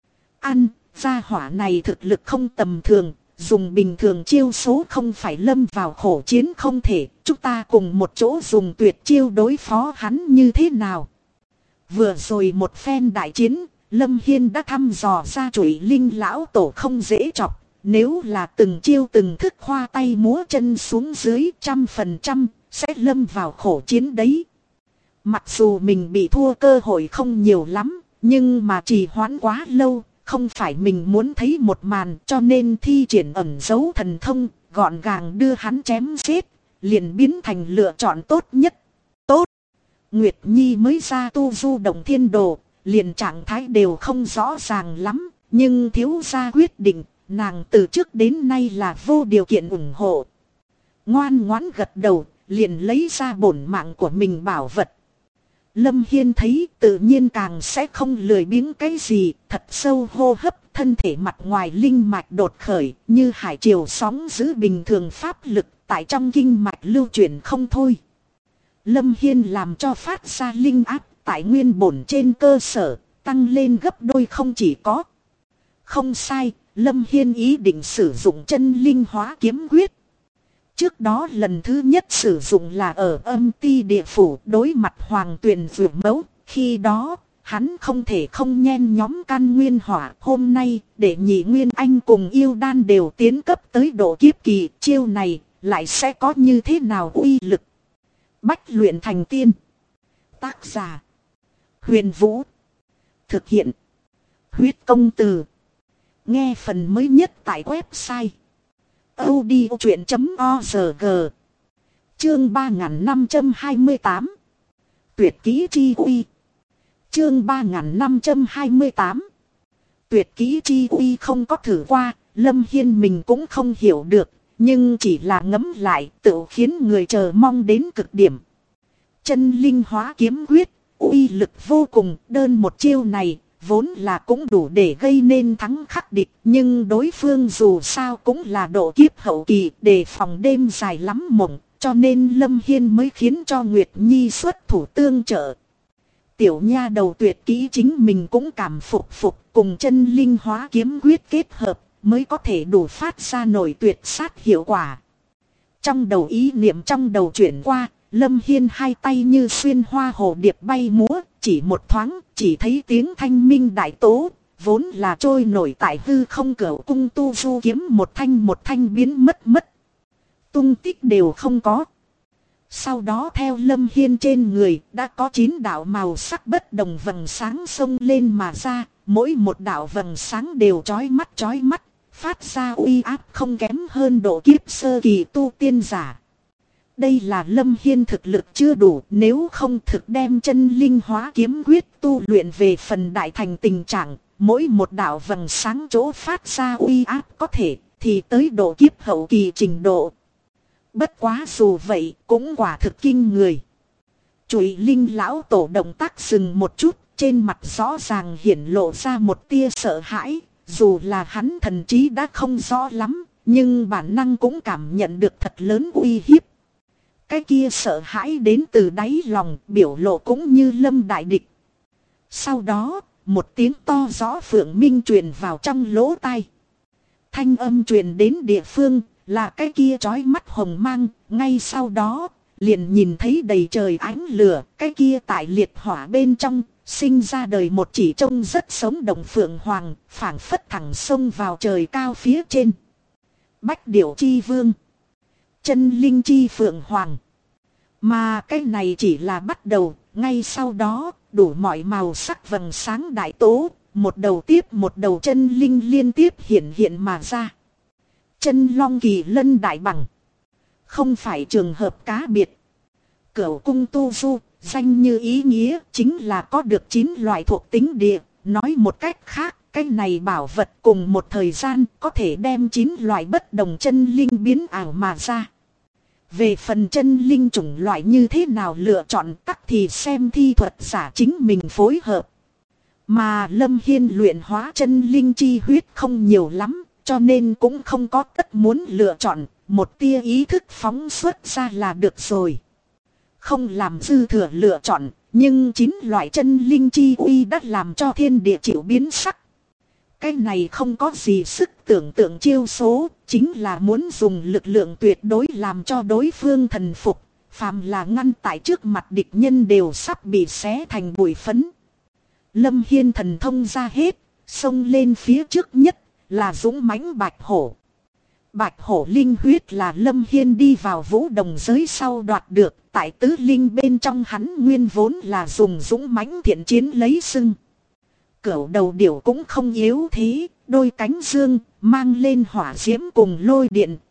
Gia hỏa này thực lực không tầm thường, dùng bình thường chiêu số không phải lâm vào khổ chiến không thể, chúng ta cùng một chỗ dùng tuyệt chiêu đối phó hắn như thế nào. Vừa rồi một phen đại chiến, Lâm Hiên đã thăm dò ra Trụy Linh lão tổ không dễ chọc. Nếu là từng chiêu từng thức khoa tay múa chân xuống dưới 100%, sẽ lâm vào khổ chiến đấy. Mặc dù mình bị thua cơ hội không nhiều lắm, nhưng mà trì hoãn quá lâu, không phải mình muốn thấy một màn, cho nên thi triển ẩn dấu thần thông, gọn gàng đưa hắn chém giết, liền biến thành lựa chọn tốt nhất. Tốt! Nguyệt Nhi mới ra tu du động thiên đồ, liền trạng thái đều không rõ ràng lắm, nhưng thiếu gia quyết định, nàng từ trước đến nay là vô điều kiện ủng hộ. Ngoan ngoãn gật đầu, liền lấy ra bổn mạng của mình bảo vật. Lâm Hiên thấy tự nhiên càng sẽ không lười biếng cái gì, thật sâu hô hấp, thân thể mặt ngoài linh mạch đột khởi, như hải triều sóng giữ bình thường pháp lực tại trong kinh mạch lưu chuyển không thôi. Lâm Hiên làm cho phát ra linh áp tại nguyên bổn trên cơ sở, tăng lên gấp đôi không chỉ có. Không sai, Lâm Hiên ý định sử dụng chân linh hóa kiếm quyết. Trước đó lần thứ nhất sử dụng là ở âm ti địa phủ đối mặt Hoàng Tuyền Dược Mẫu. Khi đó, hắn không thể không nhen nhóm can nguyên hỏa. Hôm nay, để nhị nguyên anh cùng yêu đan đều tiến cấp tới độ kiếp kỳ. Chiêu này, lại sẽ có như thế nào uy lực? Bách luyện thành tiên. Tác giả: Huyền Vũ. Thực hiện: Huyết Công Từ. Nghe phần mới nhất tại website audiochuyện.org. Chương 3528. Tuyệt kỹ chi uy. Chương 3528. Tuyệt kỹ chi uy không có thử qua, Lâm Hiên mình cũng không hiểu được, nhưng chỉ là ngẫm lại tự khiến người chờ mong đến cực điểm. Chân linh hóa kiếm quyết, uy lực vô cùng, đơn một chiêu này vốn là cũng đủ để gây nên thắng khắc địch, nhưng đối phương dù sao cũng là độ kiếp hậu kỳ, đề phòng đêm dài lắm mộng, cho nên Lâm Hiên mới khiến cho Nguyệt Nhi xuất thủ tương trợ. Tiểu nha đầu tuyệt kỹ chính mình cũng cảm phục, cùng chân linh hóa kiếm quyết kết hợp mới có thể đủ phát ra nổi tuyệt sát hiệu quả. Trong đầu ý niệm trong đầu chuyển qua, Lâm Hiên hai tay như xuyên hoa hồ điệp bay múa, chỉ một thoáng, chỉ thấy tiếng thanh minh đại tố, vốn là trôi nổi tại hư không cửu cung tu du kiếm một thanh biến mất. Tung tích đều không có. Sau đó theo Lâm Hiên trên người, đã có 9 đạo màu sắc bất đồng vầng sáng xông lên mà ra, mỗi một đạo vầng sáng đều chói mắt, phát ra uy áp không kém hơn độ kiếp sơ kỳ tu tiên giả. Đây là Lâm Hiên thực lực chưa đủ, nếu không thực đem chân linh hóa kiếm quyết tu luyện về phần đại thành tình trạng, mỗi một đạo vầng sáng chỗ phát ra uy áp có thể thì tới độ kiếp hậu kỳ trình độ. Bất quá dù vậy cũng quả thực kinh người. Chùy Linh lão tổ động tác dừng một chút, trên mặt rõ ràng hiển lộ ra một tia sợ hãi, dù là hắn thần trí đã không rõ lắm, nhưng bản năng cũng cảm nhận được thật lớn uy hiếp. Cái kia sợ hãi đến từ đáy lòng, biểu lộ cũng như lâm đại địch. Sau đó, một tiếng to rõ phượng minh truyền vào trong lỗ tai. Thanh âm truyền đến địa phương, là cái kia chói mắt hồng mang, ngay sau đó, liền nhìn thấy đầy trời ánh lửa, cái kia tại liệt hỏa bên trong, sinh ra đời một chỉ trông rất sống động phượng hoàng, phảng phất thẳng sông vào trời cao phía trên. Bách điểu chi vương. Chân linh chi phượng hoàng. Mà cái này chỉ là bắt đầu, ngay sau đó, đủ mọi màu sắc vầng sáng đại tố, một đầu tiếp một đầu chân linh liên tiếp hiện mà ra. Chân long kỳ lân đại bằng. Không phải trường hợp cá biệt. Cửu cung tu du, danh như ý nghĩa, chính là có được 9 loại thuộc tính địa. Nói một cách khác, cái này bảo vật cùng một thời gian có thể đem 9 loại bất đồng chân linh biến ảo mà ra. Về phần chân linh chủng loại như thế nào lựa chọn tắc thì xem thi thuật giả chính mình phối hợp. Mà Lâm Hiên luyện hóa chân linh chi huyết không nhiều lắm, cho nên cũng không có tất muốn lựa chọn, một tia ý thức phóng xuất ra là được rồi. Không làm dư thừa lựa chọn, nhưng 9 loại chân linh chi uy đã làm cho thiên địa chịu biến sắc. Cái này không có gì sức tưởng tượng chiêu số, chính là muốn dùng lực lượng tuyệt đối làm cho đối phương thần phục, phàm là ngăn tại trước mặt địch nhân đều sắp bị xé thành bụi phấn. Lâm Hiên thần thông ra hết, xông lên phía trước nhất, là dũng mãnh bạch hổ. Bạch hổ linh huyết là Lâm Hiên đi vào vũ đồng giới sau đoạt được, tại tứ linh bên trong hắn nguyên vốn là dùng dũng mãnh thiện chiến lấy xưng. Cửu đầu điểu cũng không yếu thế, đôi cánh dương, mang lên hỏa diễm cùng lôi điện,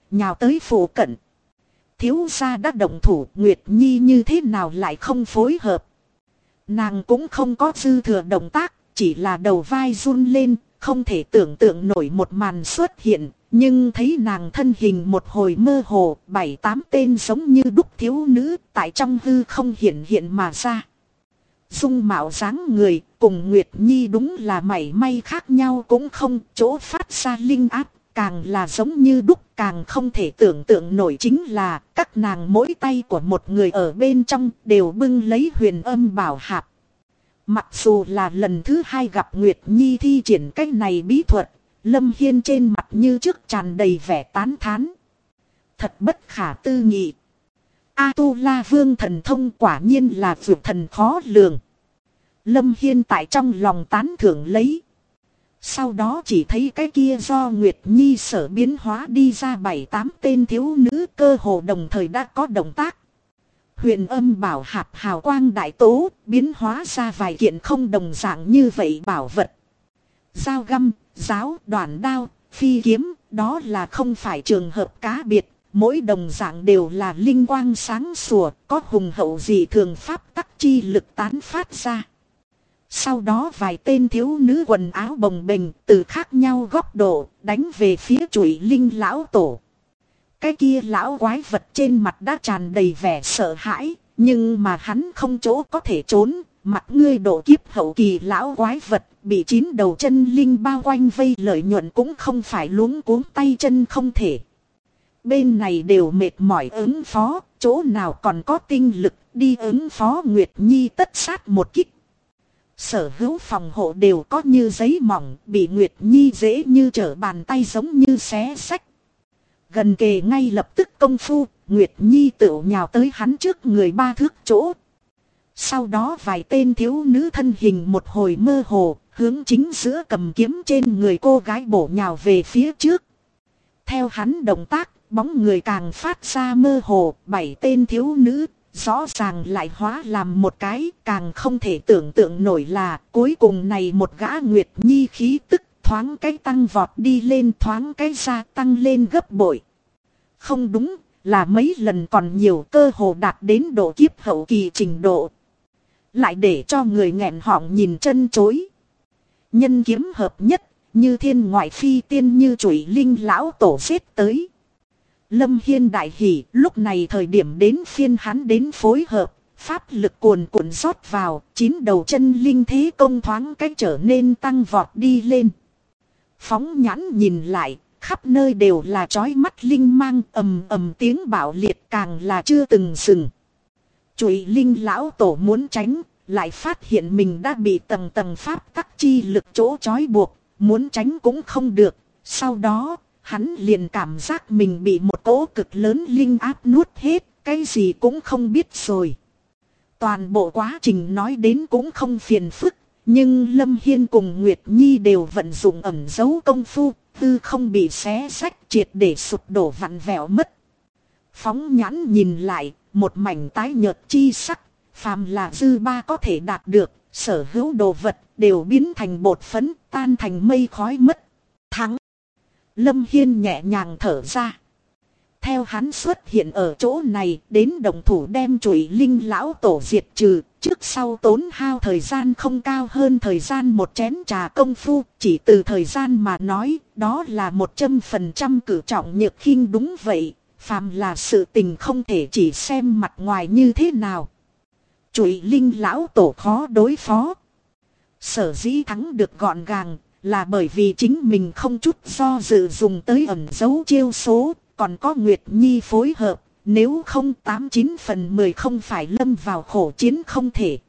nhào tới phủ cận. Thiếu gia đã động thủ, Nguyệt Nhi như thế nào lại không phối hợp. Nàng cũng không có dư thừa động tác, chỉ là đầu vai run lên, không thể tưởng tượng nổi một màn xuất hiện. Nhưng thấy nàng thân hình một hồi mơ hồ, 7-8 tên giống như đúc thiếu nữ tại trong hư không hiện hiện mà ra. Dung mạo dáng người cùng Nguyệt Nhi đúng là mảy may khác nhau cũng không, chỗ phát ra linh áp càng là giống như đúc, càng không thể tưởng tượng nổi chính là các nàng mỗi tay của một người ở bên trong đều bưng lấy huyền âm bảo hạp. Mặc dù là lần thứ hai gặp Nguyệt Nhi thi triển cách này bí thuật, Lâm Hiên trên mặt như trước tràn đầy vẻ tán thán. Thật bất khả tư nghị. A-tu-la vương thần thông quả nhiên là vượt thần khó lường. Lâm Hiên tại trong lòng tán thưởng lấy. Sau đó chỉ thấy cái kia do Nguyệt Nhi sở biến hóa đi ra 7-8 tên thiếu nữ cơ hồ đồng thời đã có động tác. Huyền âm bảo hạp hào quang đại tố, biến hóa ra vài kiện không đồng dạng như vậy bảo vật. Dao găm, giáo, đoạn đao, phi kiếm, đó là không phải trường hợp cá biệt, mỗi đồng dạng đều là linh quang sáng sủa, có hùng hậu dị thường pháp tắc chi lực tán phát ra. Sau đó vài tên thiếu nữ quần áo bồng bềnh từ khác nhau góc độ đánh về phía Trụy Linh lão tổ. Cái kia lão quái vật trên mặt đã tràn đầy vẻ sợ hãi, nhưng mà hắn không chỗ có thể trốn, mặt ngươi độ kiếp hậu kỳ lão quái vật bị 9 đầu chân linh bao quanh vây, lợi nhuận cũng không phải luống cuống tay chân không thể. Bên này đều mệt mỏi ứng phó, chỗ nào còn có tinh lực đi ứng phó Nguyệt Nhi tất sát một kích. Sở hữu phòng hộ đều có như giấy mỏng, bị Nguyệt Nhi dễ như trở bàn tay giống như xé xách. Gần kề ngay lập tức công phu, Nguyệt Nhi tựu nhào tới hắn trước người 3 thước chỗ. Sau đó vài tên thiếu nữ thân hình một hồi mơ hồ, hướng chính giữa cầm kiếm trên người cô gái bổ nhào về phía trước. Theo hắn động tác, bóng người càng phát ra mơ hồ, 7 tên thiếu nữ rõ ràng lại hóa làm một cái, càng không thể tưởng tượng nổi là cuối cùng này một gã Nguyệt Nhi khí tức thoáng cái tăng vọt đi lên, thoáng cái gia tăng lên gấp bội. Không đúng, là mấy lần còn nhiều, cơ hồ đạt đến độ kiếp hậu kỳ trình độ. Lại để cho người nghẹn họng nhìn chân chối. Nhân kiếm hợp nhất, như thiên ngoại phi tiên như Trụy Linh lão tổ giết tới. Lâm Hiên đại hỉ, lúc này thời điểm đến phiên hắn đến phối hợp, pháp lực cuồn cuộn rót vào, 9 đầu chân linh thế công thoáng cách trở nên tăng vọt đi lên. Phóng nhãn nhìn lại, khắp nơi đều là chói mắt linh mang, ầm ầm tiếng bạo liệt càng là chưa từng dừng. Trụy Linh lão tổ muốn tránh, lại phát hiện mình đã bị tầng tầng pháp tắc chi lực chỗ trói buộc, muốn tránh cũng không được. Sau đó, hắn liền cảm giác mình bị một cỗ cực lớn linh áp nuốt hết, cái gì cũng không biết rồi. Toàn bộ quá trình nói đến cũng không phiền phức, nhưng Lâm Hiên cùng Nguyệt Nhi đều vận dụng ẩn dấu công phu, tư không bị xé rách triệt để sụp đổ vặn vẹo mất. Phóng nhãn nhìn lại, một mảnh tái nhợt chi sắc, phàm là dư ba có thể đạt được, sở hữu đồ vật đều biến thành bột phấn, tan thành mây khói mất. Thắng! Lâm Hiên nhẹ nhàng thở ra. Theo hắn xuất hiện ở chỗ này, đến động thủ đem Trụy Linh lão tổ diệt trừ, trước sau tốn hao thời gian không cao hơn thời gian một chén trà công phu, chỉ từ thời gian mà nói, đó là 100% cử trọng nhược khinh. Đúng vậy, phàm là sự tình không thể chỉ xem mặt ngoài như thế nào. Trụy Linh lão tổ khó đối phó. Sở dĩ thắng được gọn gàng, là bởi vì chính mình không chút do dự dùng tới ẩn dấu chiêu số, còn có Nguyệt Nhi phối hợp, nếu không 89 phần 10 không phải lâm vào khổ chiến không thể.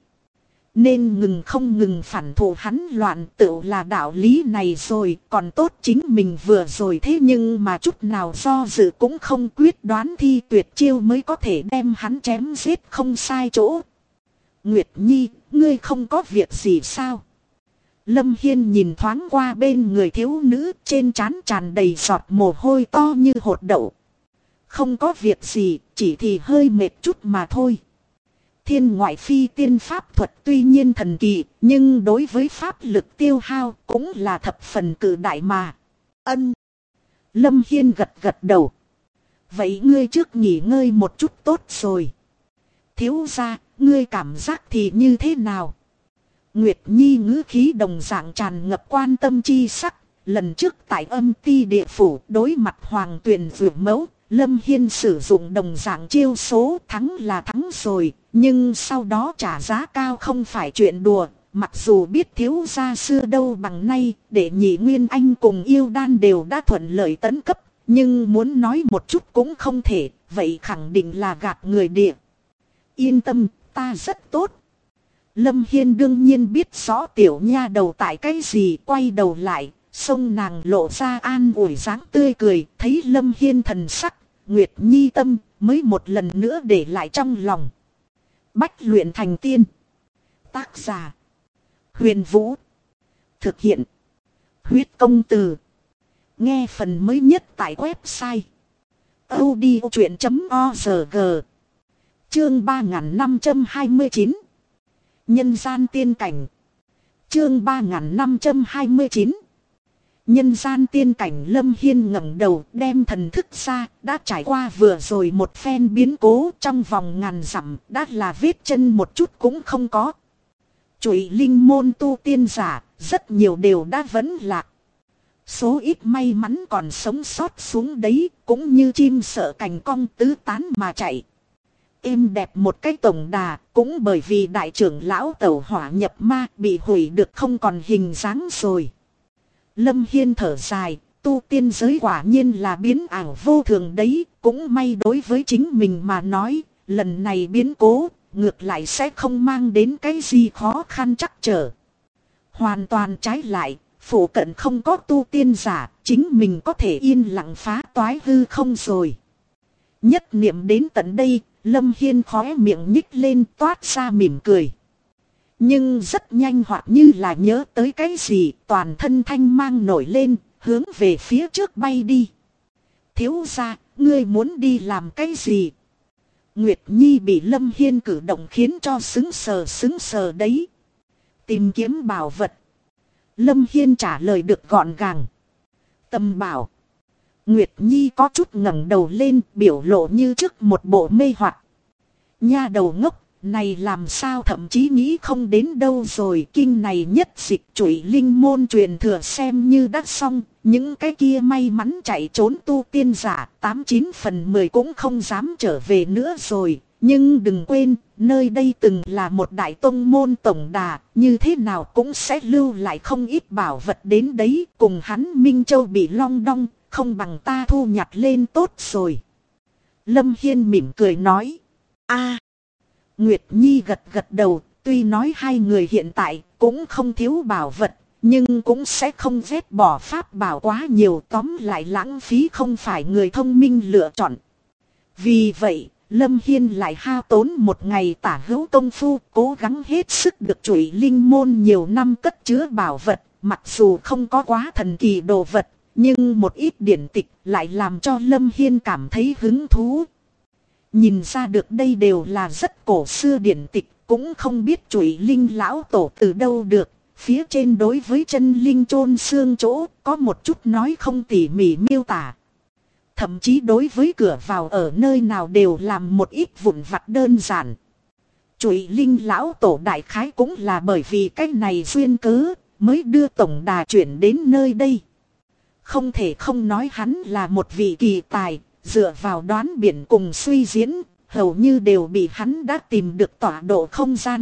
Nên ngừng không ngừng phản thủ hắn loạn tựu là đạo lý này rồi, còn tốt chính mình vừa rồi thế nhưng mà chút nào do dự cũng không, quyết đoán thi tuyệt chiêu mới có thể đem hắn chém giết không sai chỗ. Nguyệt Nhi, ngươi không có việc gì sao? Lâm Hiên nhìn thoáng qua bên người thiếu nữ, trên trán tràn đầy giọt mồ hôi to như hột đậu. Không có việc gì, chỉ thì hơi mệt chút mà thôi. Thiên ngoại phi tiên pháp thuật tuy nhiên thần kỳ, nhưng đối với pháp lực tiêu hao cũng là thập phần cự đại mà. Ân. Lâm Hiên gật gật đầu. Vậy ngươi trước nghỉ ngơi một chút tốt rồi. Thiếu gia, ngươi cảm giác thì như thế nào? Nguyệt Nhi ngữ khí đồng dạng tràn ngập quan tâm chi sắc. Lần trước tại âm ti địa phủ đối mặt Hoàng Tuyền Vượt Mẫu, Lâm Hiên sử dụng đồng dạng chiêu số, thắng là thắng rồi. Nhưng sau đó trả giá cao không phải chuyện đùa. Mặc dù biết thiếu gia xưa đâu bằng nay, để nhị Nguyên Anh cùng yêu đan đều đã thuận lợi tấn cấp. Nhưng muốn nói một chút cũng không thể, vậy khẳng định là gạt người địa. Yên tâm, ta rất tốt. Lâm Hiên đương nhiên biết rõ tiểu nha đầu tại cái gì, quay đầu lại, xông nàng lộ ra an ủi dáng tươi cười, thấy Lâm Hiên thần sắc, Nguyệt Nhi tâm mới một lần nữa để lại trong lòng. Bách luyện thành tiên. Tác giả: Huyền Vũ. Thực hiện: Huyết Công Từ. Nghe phần mới nhất tại website audiochuyện.org. Chương 3529. Nhân gian tiên cảnh. Chương 3529. Nhân gian tiên cảnh. Lâm Hiên ngẩng đầu đem thần thức ra, đã trải qua vừa rồi một phen biến cố, trong vòng ngàn dặm đã là vết chân một chút cũng không có. Chùy linh môn tu tiên giả, rất nhiều đều đã vẫn lạc. Số ít may mắn còn sống sót xuống đấy, cũng như chim sợ cành cong tứ tán mà chạy. Êm đẹp một cái tổng đà, cũng bởi vì đại trưởng lão tẩu hỏa nhập ma bị hủy được không còn hình dáng rồi. Lâm Hiên thở dài, tu tiên giới quả nhiên là biến ảo vô thường đấy, cũng may đối với chính mình mà nói, lần này biến cố, ngược lại sẽ không mang đến cái gì khó khăn trắc trở. Hoàn toàn trái lại, phủ cận không có tu tiên giả, chính mình có thể yên lặng phá toái hư không rồi. Nhất niệm đến tận đây, Lâm Hiên khóe miệng nhích lên toát ra mỉm cười. Nhưng rất nhanh hoặc như là nhớ tới cái gì, toàn thân thanh mang nổi lên, hướng về phía trước bay đi. Thiếu gia, ngươi muốn đi làm cái gì? Nguyệt Nhi bị Lâm Hiên cử động khiến cho sững sờ đấy. Tìm kiếm bảo vật. Lâm Hiên trả lời được gọn gàng. Tâm bảo. Nguyệt Nhi có chút ngẩng đầu lên, biểu lộ như trước một bộ mê hoặc. Nha đầu ngốc, này làm sao thậm chí nghĩ không đến đâu rồi. Kinh này nhất dịch chủy linh môn truyền thừa xem như đã xong. Những cái kia may mắn chạy trốn tu tiên giả 89 phần 10 cũng không dám trở về nữa rồi. Nhưng đừng quên, nơi đây từng là một đại tông môn tổng đà, như thế nào cũng sẽ lưu lại không ít bảo vật đến đấy. Cùng hắn Minh Châu bị long đong, không bằng ta thu nhặt lên tốt rồi. Lâm Hiên mỉm cười nói. A. Nguyệt Nhi gật gật đầu, tuy nói hai người hiện tại cũng không thiếu bảo vật, nhưng cũng sẽ không ghét bỏ pháp bảo quá nhiều, tóm lại lãng phí không phải người thông minh lựa chọn. Vì vậy, Lâm Hiên lại hao tốn một ngày tả hữu công phu, cố gắng hết sức được chủy linh môn nhiều năm cất chứa bảo vật, mặc dù không có quá thần kỳ đồ vật, nhưng một ít điển tịch lại làm cho Lâm Hiên cảm thấy hứng thú. Nhìn ra được đây đều là rất cổ xưa điển tịch, cũng không biết chủy linh lão tổ từ đâu được. Phía trên đối với chân linh chôn xương chỗ có một chút nói không tỉ mỉ miêu tả. Thậm chí đối với cửa vào ở nơi nào đều làm một ít vụn vặt đơn giản. Chủy linh lão tổ đại khái cũng là bởi vì cái này duyên cớ mới đưa tổng đà chuyển đến nơi đây. Không thể không nói hắn là một vị kỳ tài, dựa vào đoán biển cùng suy diễn, hầu như đều bị hắn đã tìm được tọa độ không gian.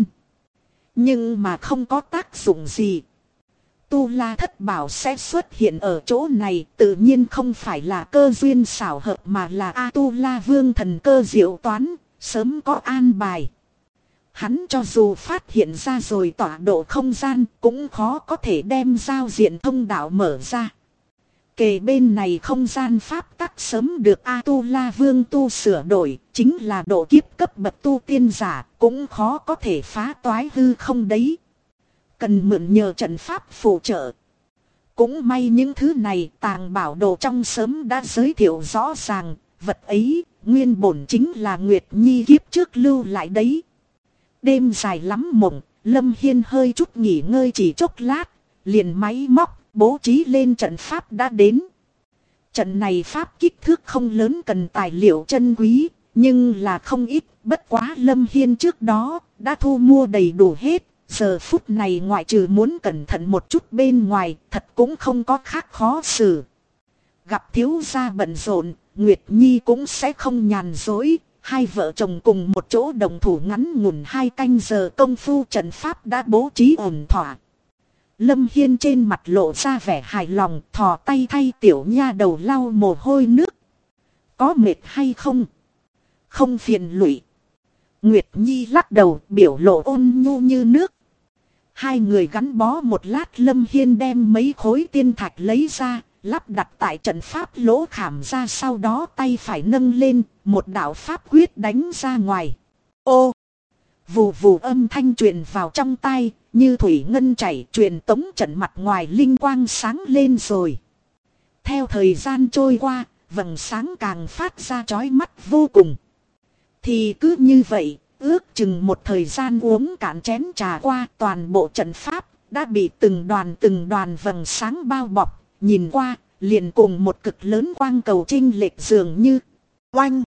Nhưng mà không có tác dụng gì. Tu La thất bảo sẽ xuất hiện ở chỗ này, tự nhiên không phải là cơ duyên xảo hợp mà là A Tu La Vương thần cơ diệu toán, sớm có an bài. Hắn cho dù phát hiện ra rồi tọa độ không gian, cũng khó có thể đem giao diện thông đạo mở ra. Kề bên này không gian pháp tắc sớm được A Tu La Vương tu sửa đổi, chính là độ kiếp cấp bậc tu tiên giả, cũng khó có thể phá toái hư không đấy. Cần mượn nhờ trận pháp phụ trợ. Cũng may những thứ này tàng bảo đồ trong sớm đã giới thiệu rõ ràng, vật ấy nguyên bổn chính là Nguyệt Nhi kiếp trước lưu lại đấy. Đêm dài lắm mộng, Lâm Hiên hơi chút nghỉ ngơi chỉ chốc lát, liền máy móc bố trí lên trận pháp đã đến. Trận này pháp kích thước không lớn, cần tài liệu chân quý, nhưng là không ít. Bất quá Lâm Hiên trước đó đã thu mua đầy đủ hết. Giờ phút này ngoại trừ muốn cẩn thận một chút bên ngoài, thật cũng không có khác khó xử. Gặp thiếu gia bận rộn, Nguyệt Nhi cũng sẽ không nhàn dối. Hai vợ chồng cùng một chỗ đồng thủ ngắn ngủn 2 canh giờ công phu, trận pháp đã bố trí ổn thỏa. Lâm Hiên trên mặt lộ ra vẻ hài lòng, thò tay thay tiểu nha đầu lau mồ hôi nước. Có mệt hay không? Không phiền lụy. Nguyệt Nhi lắc đầu, biểu lộ ôn nhu như nước. Hai người gắn bó một lát, Lâm Hiên đem mấy khối tiên thạch lấy ra, lắp đặt tại trận pháp lỗ khảm ra, sau đó tay phải nâng lên, một đạo pháp quyết đánh ra ngoài. Ô! Vù vù âm thanh truyền vào trong tai, như thủy ngân chảy, truyền tống trận mặt ngoài linh quang sáng lên rồi. Theo thời gian trôi qua, vầng sáng càng phát ra chói mắt vô cùng. Thì cứ như vậy, ước chừng một thời gian uống cạn chén trà qua, toàn bộ trận pháp đã bị từng đoàn vầng sáng bao bọc, nhìn qua liền cùng một cực lớn quang cầu chênh lệch dường như oanh.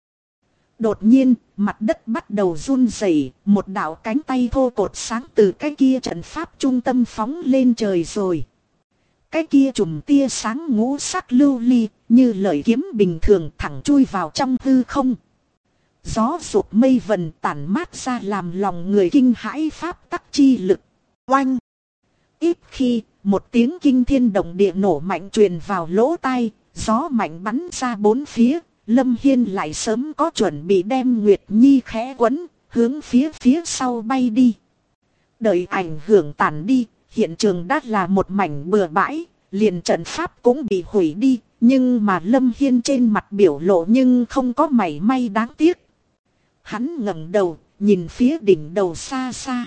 Đột nhiên, mặt đất bắt đầu run rẩy, một đạo cánh tay thô cột sáng từ cái kia trận pháp trung tâm phóng lên trời rồi. Cái kia chùm tia sáng ngũ sắc lưu ly, như lợi kiếm bình thường thẳng chui vào trong hư không. Gió rụt mây vần tản mát ra làm lòng người kinh hãi pháp tắc chi lực. Oanh! Ít khi, một tiếng kinh thiên động địa nổ mạnh truyền vào lỗ tai, gió mạnh bắn ra bốn phía. Lâm Hiên lại sớm có chuẩn bị, đem Nguyệt Nhi khẽ quấn, hướng phía sau bay đi. Đợi ảnh hưởng tản đi, hiện trường đã là một mảnh bừa bãi, liền trận pháp cũng bị hủy đi. Nhưng mà Lâm Hiên trên mặt biểu lộ nhưng không có mảy may đáng tiếc. Hắn ngẩng đầu, nhìn phía đỉnh đầu xa xa.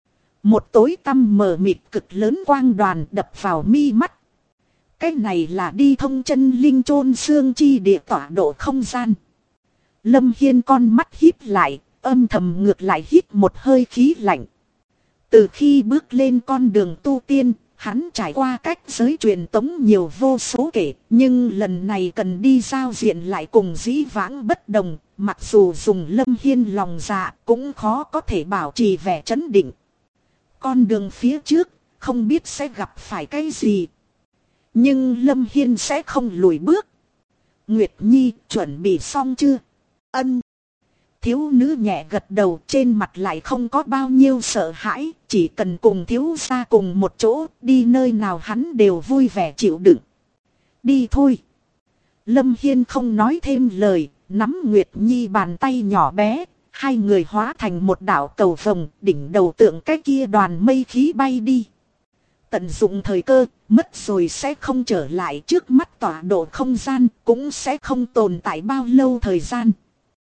Một tối tăm mờ mịt cực lớn quang đoàn đập vào mi mắt. Cái này là đi thông chân linh chôn xương chi địa tọa độ không gian. Lâm Hiên con mắt híp lại, âm thầm ngược lại hít một hơi khí lạnh. Từ khi bước lên con đường tu tiên, hắn trải qua cách giới truyền tống nhiều vô số kể. Nhưng lần này cần đi giao diện lại cùng dĩ vãng bất đồng. Mặc dù dùng Lâm Hiên lòng dạ cũng khó có thể bảo trì vẻ trấn định. Con đường phía trước không biết sẽ gặp phải cái gì. Nhưng Lâm Hiên sẽ không lùi bước. Nguyệt Nhi chuẩn bị xong chưa? Ân. Thiếu nữ nhẹ gật đầu, trên mặt lại không có bao nhiêu sợ hãi. Chỉ cần cùng thiếu gia cùng một chỗ, đi nơi nào hắn đều vui vẻ chịu đựng. Đi thôi. Lâm Hiên không nói thêm lời, nắm Nguyệt Nhi bàn tay nhỏ bé. Hai người hóa thành một đạo cầu vồng, đỉnh đầu tượng cái kia đoàn mây khí bay đi. Tận dụng thời cơ, mất rồi sẽ không trở lại, trước mắt tọa độ không gian cũng sẽ không tồn tại bao lâu thời gian.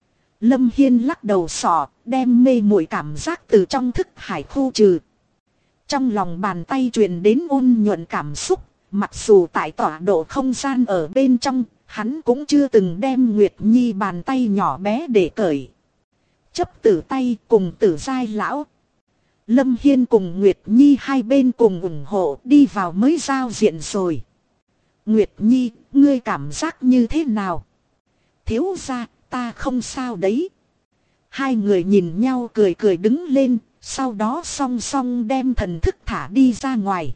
Lâm Hiên lắc đầu sọ, đem mê muội cảm giác từ trong thức hải khu trừ. Trong lòng bàn tay truyền đến ôn nhuận cảm xúc, mặc dù tại tọa độ không gian ở bên trong, hắn cũng chưa từng đem Nguyệt Nhi bàn tay nhỏ bé để cởi. Chấp tử tay cùng tử giai lão. Lâm Hiên cùng Nguyệt Nhi hai bên cùng ủng hộ, đi vào mới giao diện rồi. Nguyệt Nhi, ngươi cảm giác như thế nào? Thiếu gia, ta không sao đấy. Hai người nhìn nhau cười cười đứng lên, sau đó song song đem thần thức thả đi ra ngoài.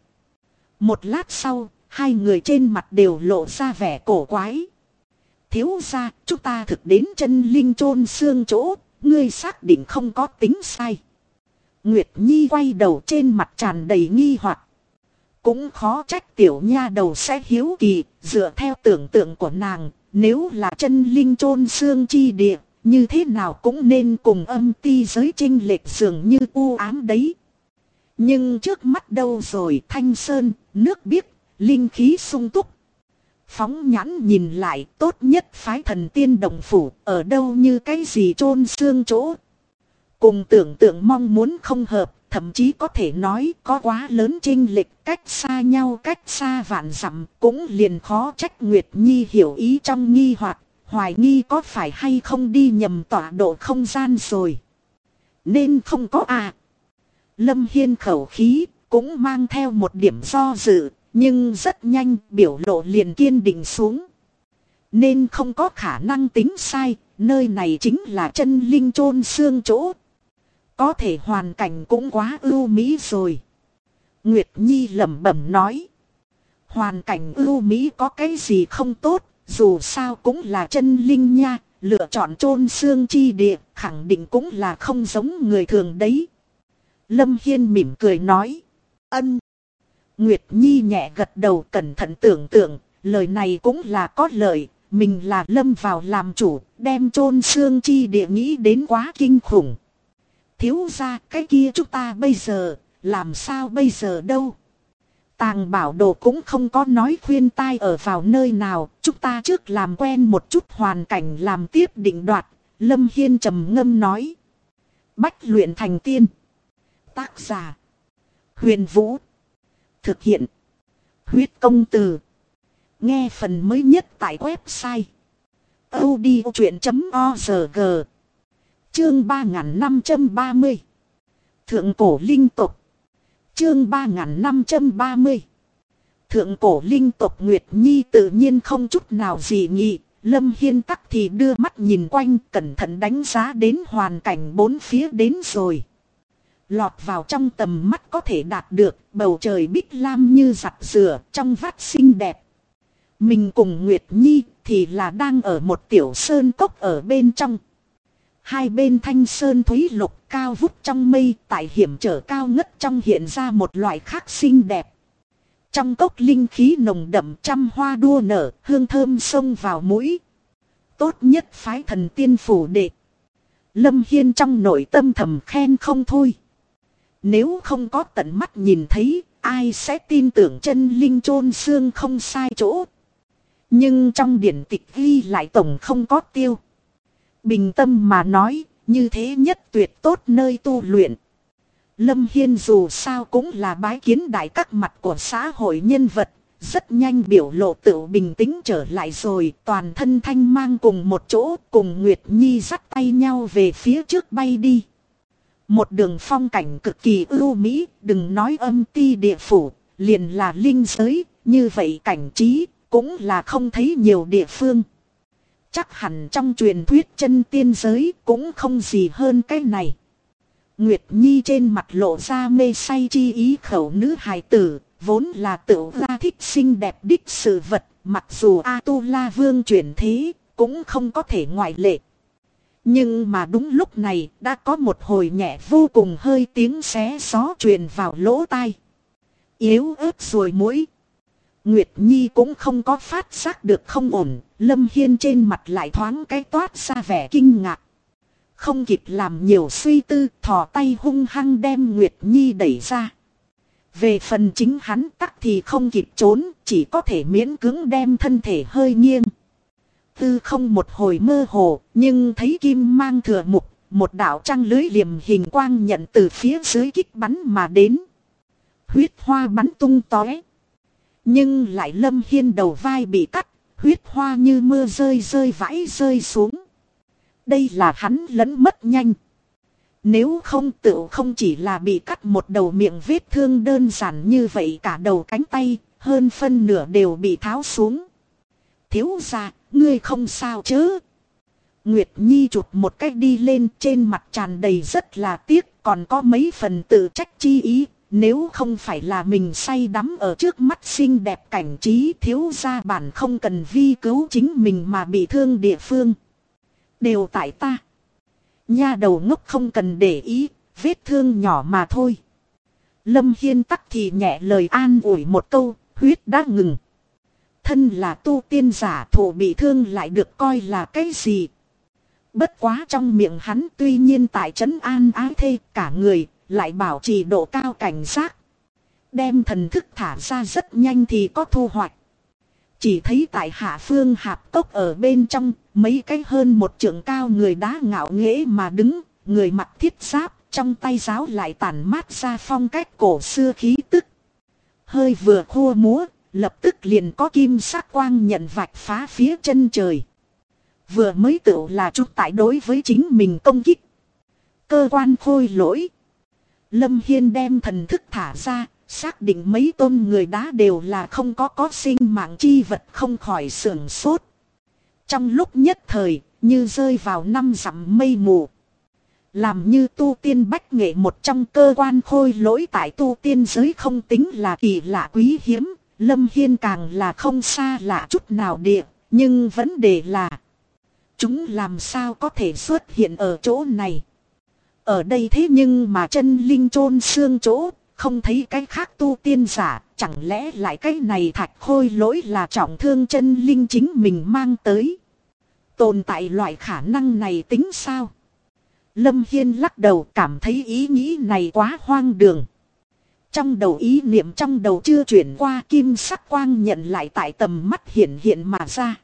Một lát sau, hai người trên mặt đều lộ ra vẻ cổ quái. Thiếu gia, chúng ta thực đến chân linh chôn xương chỗ, ngươi xác định không có tính sai. Nguyệt Nhi quay đầu, trên mặt tràn đầy nghi hoặc. Cũng khó trách tiểu nha đầu sẽ hiếu kỳ, dựa theo tưởng tượng của nàng, nếu là chân linh chôn xương chi địa, như thế nào cũng nên cùng âm ti giới chênh lệch dường như u ám đấy. Nhưng trước mắt đâu rồi, thanh sơn, nước biếc, linh khí sung túc. Phóng nhãn nhìn lại, tốt nhất phái Thần Tiên Đồng Phủ, ở đâu như cái gì chôn xương chỗ. Cùng tưởng tượng mong muốn không hợp, thậm chí có thể nói có quá lớn chênh lệch, cách xa nhau cách xa vạn dặm, cũng liền khó trách Nguyệt Nhi hiểu ý trong nghi hoặc, hoài nghi có phải hay không đi nhầm tọa độ không gian rồi. Nên không có à. Lâm Hiên khẩu khí, cũng mang theo một điểm do dự, nhưng rất nhanh biểu lộ liền kiên định xuống. nên không có khả năng tính sai, nơi này chính là chân linh chôn xương chỗ. Có thể hoàn cảnh cũng quá ưu mỹ rồi. Nguyệt Nhi lẩm bẩm nói. Hoàn cảnh ưu mỹ có cái gì không tốt, dù sao cũng là chân linh nha, lựa chọn chôn xương chi địa, khẳng định cũng là không giống người thường đấy. Lâm Hiên mỉm cười nói. Ân. Nguyệt Nhi nhẹ gật đầu, cẩn thận tưởng tượng, lời này cũng là có lợi, mình là lâm vào làm chủ, đem chôn xương chi địa nghĩ đến quá kinh khủng. Thiếu gia, cái kia chúng ta bây giờ, làm sao bây giờ đâu? Tàng bảo đồ cũng không có nói khuyên tai ở vào nơi nào, chúng ta trước làm quen một chút hoàn cảnh làm tiếp định đoạt. Lâm Hiên trầm ngâm nói. Bách luyện thành tiên. Tác giả. Huyền Vũ. Thực hiện. Huyết công từ. Nghe phần mới nhất tại website audiochuyện.org. Chương 3530. Thượng cổ linh tộc. Chương 3530. Thượng cổ linh tộc. Nguyệt Nhi tự nhiên không chút nào dị nghị. Lâm Hiên tắc thì đưa mắt nhìn quanh, cẩn thận đánh giá đến hoàn cảnh bốn phía đến rồi. Lọt vào trong tầm mắt có thể đạt được, bầu trời bích lam như giặt rửa, trong vắt xinh đẹp. Mình cùng Nguyệt Nhi thì là đang ở một tiểu sơn cốc ở bên trong. Hai bên thanh sơn thúy lục cao vút trong mây, tại hiểm trở cao ngất trong hiện ra một loại khác xinh đẹp. Trong cốc linh khí nồng đậm, trăm hoa đua nở, hương thơm xông vào mũi. Tốt nhất phái thần tiên phủ đệ. Lâm Hiên trong nội tâm thầm khen không thôi. Nếu không có tận mắt nhìn thấy, ai sẽ tin tưởng chân linh chôn xương không sai chỗ. Nhưng trong điển tịch ghi lại tổng không có tiêu. Bình tâm mà nói, như thế nhất tuyệt tốt nơi tu luyện. Lâm Hiên dù sao cũng là bái kiến đại các mặt của xã hội nhân vật, rất nhanh biểu lộ tự bình tĩnh trở lại rồi, toàn thân thanh mang cùng một chỗ, cùng Nguyệt Nhi dắt tay nhau về phía trước bay đi. Một đường phong cảnh cực kỳ ưu mỹ, đừng nói âm ti địa phủ, liền là linh giới, như vậy cảnh trí, cũng là không thấy nhiều địa phương. Chắc hẳn trong truyền thuyết chân tiên giới cũng không gì hơn cái này. Nguyệt Nhi trên mặt lộ ra mê say chi ý, khẩu nữ hài tử, vốn là tự ra thích xinh đẹp đích sự vật, mặc dù A-tu-la vương chuyển thế, cũng không có thể ngoại lệ. Nhưng mà đúng lúc này, đã có một hồi nhẹ vô cùng hơi tiếng xé gió truyền vào lỗ tai. Yếu ớt rồi mũi. Nguyệt Nhi cũng không có phát giác được không ổn, Lâm Hiên trên mặt lại thoáng cái toát ra vẻ kinh ngạc. Không kịp làm nhiều suy tư, thò tay hung hăng đem Nguyệt Nhi đẩy ra. Về phần chính hắn tắc thì không kịp trốn, chỉ có thể miễn cưỡng đem thân thể hơi nghiêng. Tư không một hồi mơ hồ, nhưng thấy kim mang thừa mục, một đạo trăng lưới liềm hình quang nhận từ phía dưới kích bắn mà đến. Huyết hoa bắn tung tóe. Nhưng lại Lâm Hiên đầu vai bị cắt, huyết hoa như mưa rơi rơi vãi rơi xuống. Đây là hắn lẫn mất nhanh. Nếu không tự không chỉ là bị cắt một đầu miệng vết thương đơn giản như vậy, cả đầu cánh tay, hơn phân nửa đều bị tháo xuống. Thiếu gia, ngươi không sao chứ? Nguyệt Nhi chụp một cách đi lên, trên mặt tràn đầy rất là tiếc, còn có mấy phần tự trách chi ý. Nếu không phải là mình say đắm ở trước mắt xinh đẹp cảnh trí, thiếu gia bản không cần vi cứu chính mình mà bị thương địa phương. Đều tại ta. Nha đầu ngốc không cần để ý, vết thương nhỏ mà thôi. Lâm Hiên tắc thì nhẹ lời an ủi một câu, huyết đã ngừng. Thân là tu tiên giả, thụ bị thương lại được coi là cái gì? Bất quá trong miệng hắn tuy nhiên tại trấn an ái thê, cả người lại bảo trì độ cao cảnh giác. Đem thần thức thả ra rất nhanh thì có thu hoạch. Chỉ thấy tại hạ phương hạp cốc ở bên trong, mấy cái hơn một trượng cao người đá ngạo nghễ mà đứng, người mặc thiết giáp, trong tay giáo lại tản mát ra phong cách cổ xưa khí tức. Hơi vừa khua múa, lập tức liền có kim sắc quang nhận vạch phá phía chân trời. Vừa mới tự là chút tại đối với chính mình công kích. Cơ quan khôi lỗi. Lâm Hiên đem thần thức thả ra, xác định mấy tôn người đá đều là không có sinh mạng chi vật, không khỏi sưởng sốt. Trong lúc nhất thời, như rơi vào năm dặm mây mù. Làm như tu tiên bách nghệ một trong cơ quan khôi lỗi tại tu tiên giới không tính là kỳ lạ quý hiếm. Lâm Hiên càng là không xa lạ chút nào địa. Nhưng vấn đề là chúng làm sao có thể xuất hiện ở chỗ này. Ở đây thế nhưng mà chân linh chôn xương chỗ, không thấy cái khác tu tiên giả, chẳng lẽ lại cái này thạch khôi lỗi là trọng thương chân linh chính mình mang tới. Tồn tại loại khả năng này tính sao? Lâm Hiên lắc đầu, cảm thấy ý nghĩ này quá hoang đường. Trong đầu ý niệm trong đầu chưa chuyển qua, kim sắc quang nhận lại tại tầm mắt hiện hiện mà ra.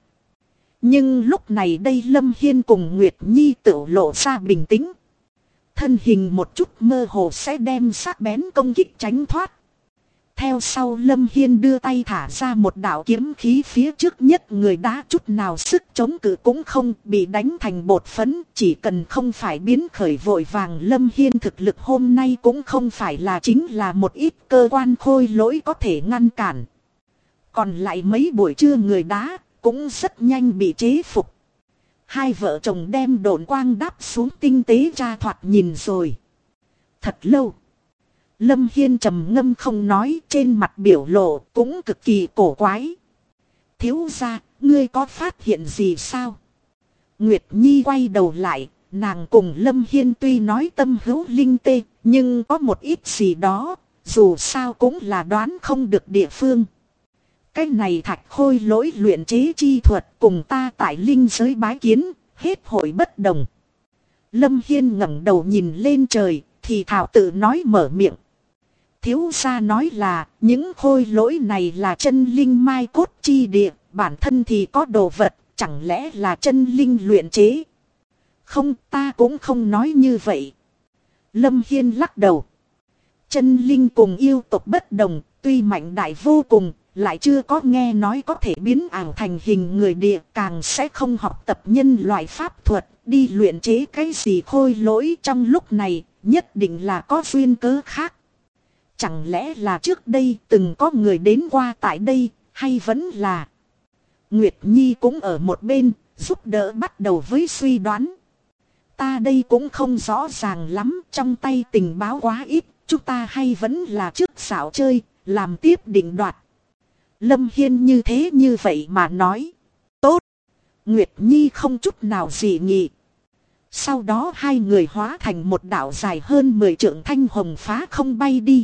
Nhưng lúc này đây Lâm Hiên cùng Nguyệt Nhi tự lộ ra bình tĩnh. Thân hình một chút mơ hồ sẽ đem sắc bén công kích tránh thoát. Theo sau Lâm Hiên đưa tay thả ra một đạo kiếm khí phía trước nhất người đá chút nào sức chống cự cũng không, bị đánh thành bột phấn. Chỉ cần không phải biến khởi vội vàng, Lâm Hiên thực lực hôm nay cũng không phải là chính là một ít cơ quan khôi lỗi có thể ngăn cản. Còn lại mấy buổi trưa người đá cũng rất nhanh bị chế phục. Hai vợ chồng đem độn quang đáp xuống tinh tế ra thoạt nhìn rồi. Thật lâu. Lâm Hiên trầm ngâm không nói, trên mặt biểu lộ cũng cực kỳ cổ quái. Thiếu gia, ngươi có phát hiện gì sao? Nguyệt Nhi quay đầu lại, nàng cùng Lâm Hiên tuy nói tâm hữu linh tê, nhưng có một ít gì đó, dù sao cũng là đoán không được địa phương. Cái này thạch khôi lỗi luyện chế chi thuật cùng ta tại linh giới bái kiến, hết hội bất đồng. Lâm Hiên ngẩng đầu nhìn lên trời, thì thảo tự nói mở miệng. Thiếu gia nói là, những khôi lỗi này là chân linh mai cốt chi địa, bản thân thì có đồ vật, chẳng lẽ là chân linh luyện chế? Không, ta cũng không nói như vậy. Lâm Hiên lắc đầu. Chân linh cùng yêu tộc bất đồng, tuy mạnh đại vô cùng, lại chưa có nghe nói có thể biến ảo thành hình người địa, càng sẽ không học tập nhân loại pháp thuật, đi luyện chế cái gì khôi lỗi trong lúc này, nhất định là có duyên cớ khác. Chẳng lẽ là trước đây từng có người đến qua tại đây, hay vẫn là... Nguyệt Nhi cũng ở một bên, giúp đỡ bắt đầu với suy đoán. Ta đây cũng không rõ ràng lắm, trong tay tình báo quá ít, chúng ta hay vẫn là trước xảo chơi, làm tiếp định đoạt. Lâm Hiên như thế như vậy mà nói. Tốt. Nguyệt Nhi không chút nào dị nghị. Sau đó hai người hóa thành một đạo dài hơn 10 trượng thanh hồng phá không bay đi.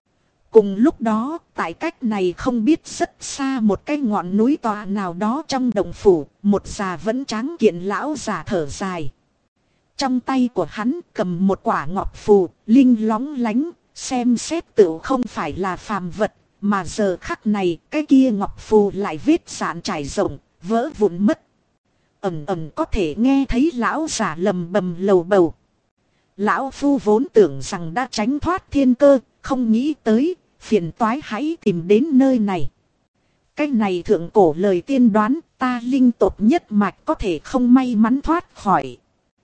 Cùng lúc đó, tại cách này không biết rất xa một cái ngọn núi tọa nào đó trong đồng phủ, một già vẫn tráng kiện lão già thở dài. Trong tay của hắn cầm một quả ngọc phù, linh lóng lánh, xem xét tựu không phải là phàm vật, mà giờ khắc này cái kia ngọc phù lại vết sạn trải rộng, vỡ vụn mất. Ầm ầm có thể nghe thấy lão già lầm bầm lầu bầu. Lão phu vốn tưởng rằng đã tránh thoát thiên cơ, không nghĩ tới, phiền toái hãy tìm đến nơi này. Cái này thượng cổ lời tiên đoán, ta linh tộc nhất mạch có thể không may mắn thoát khỏi.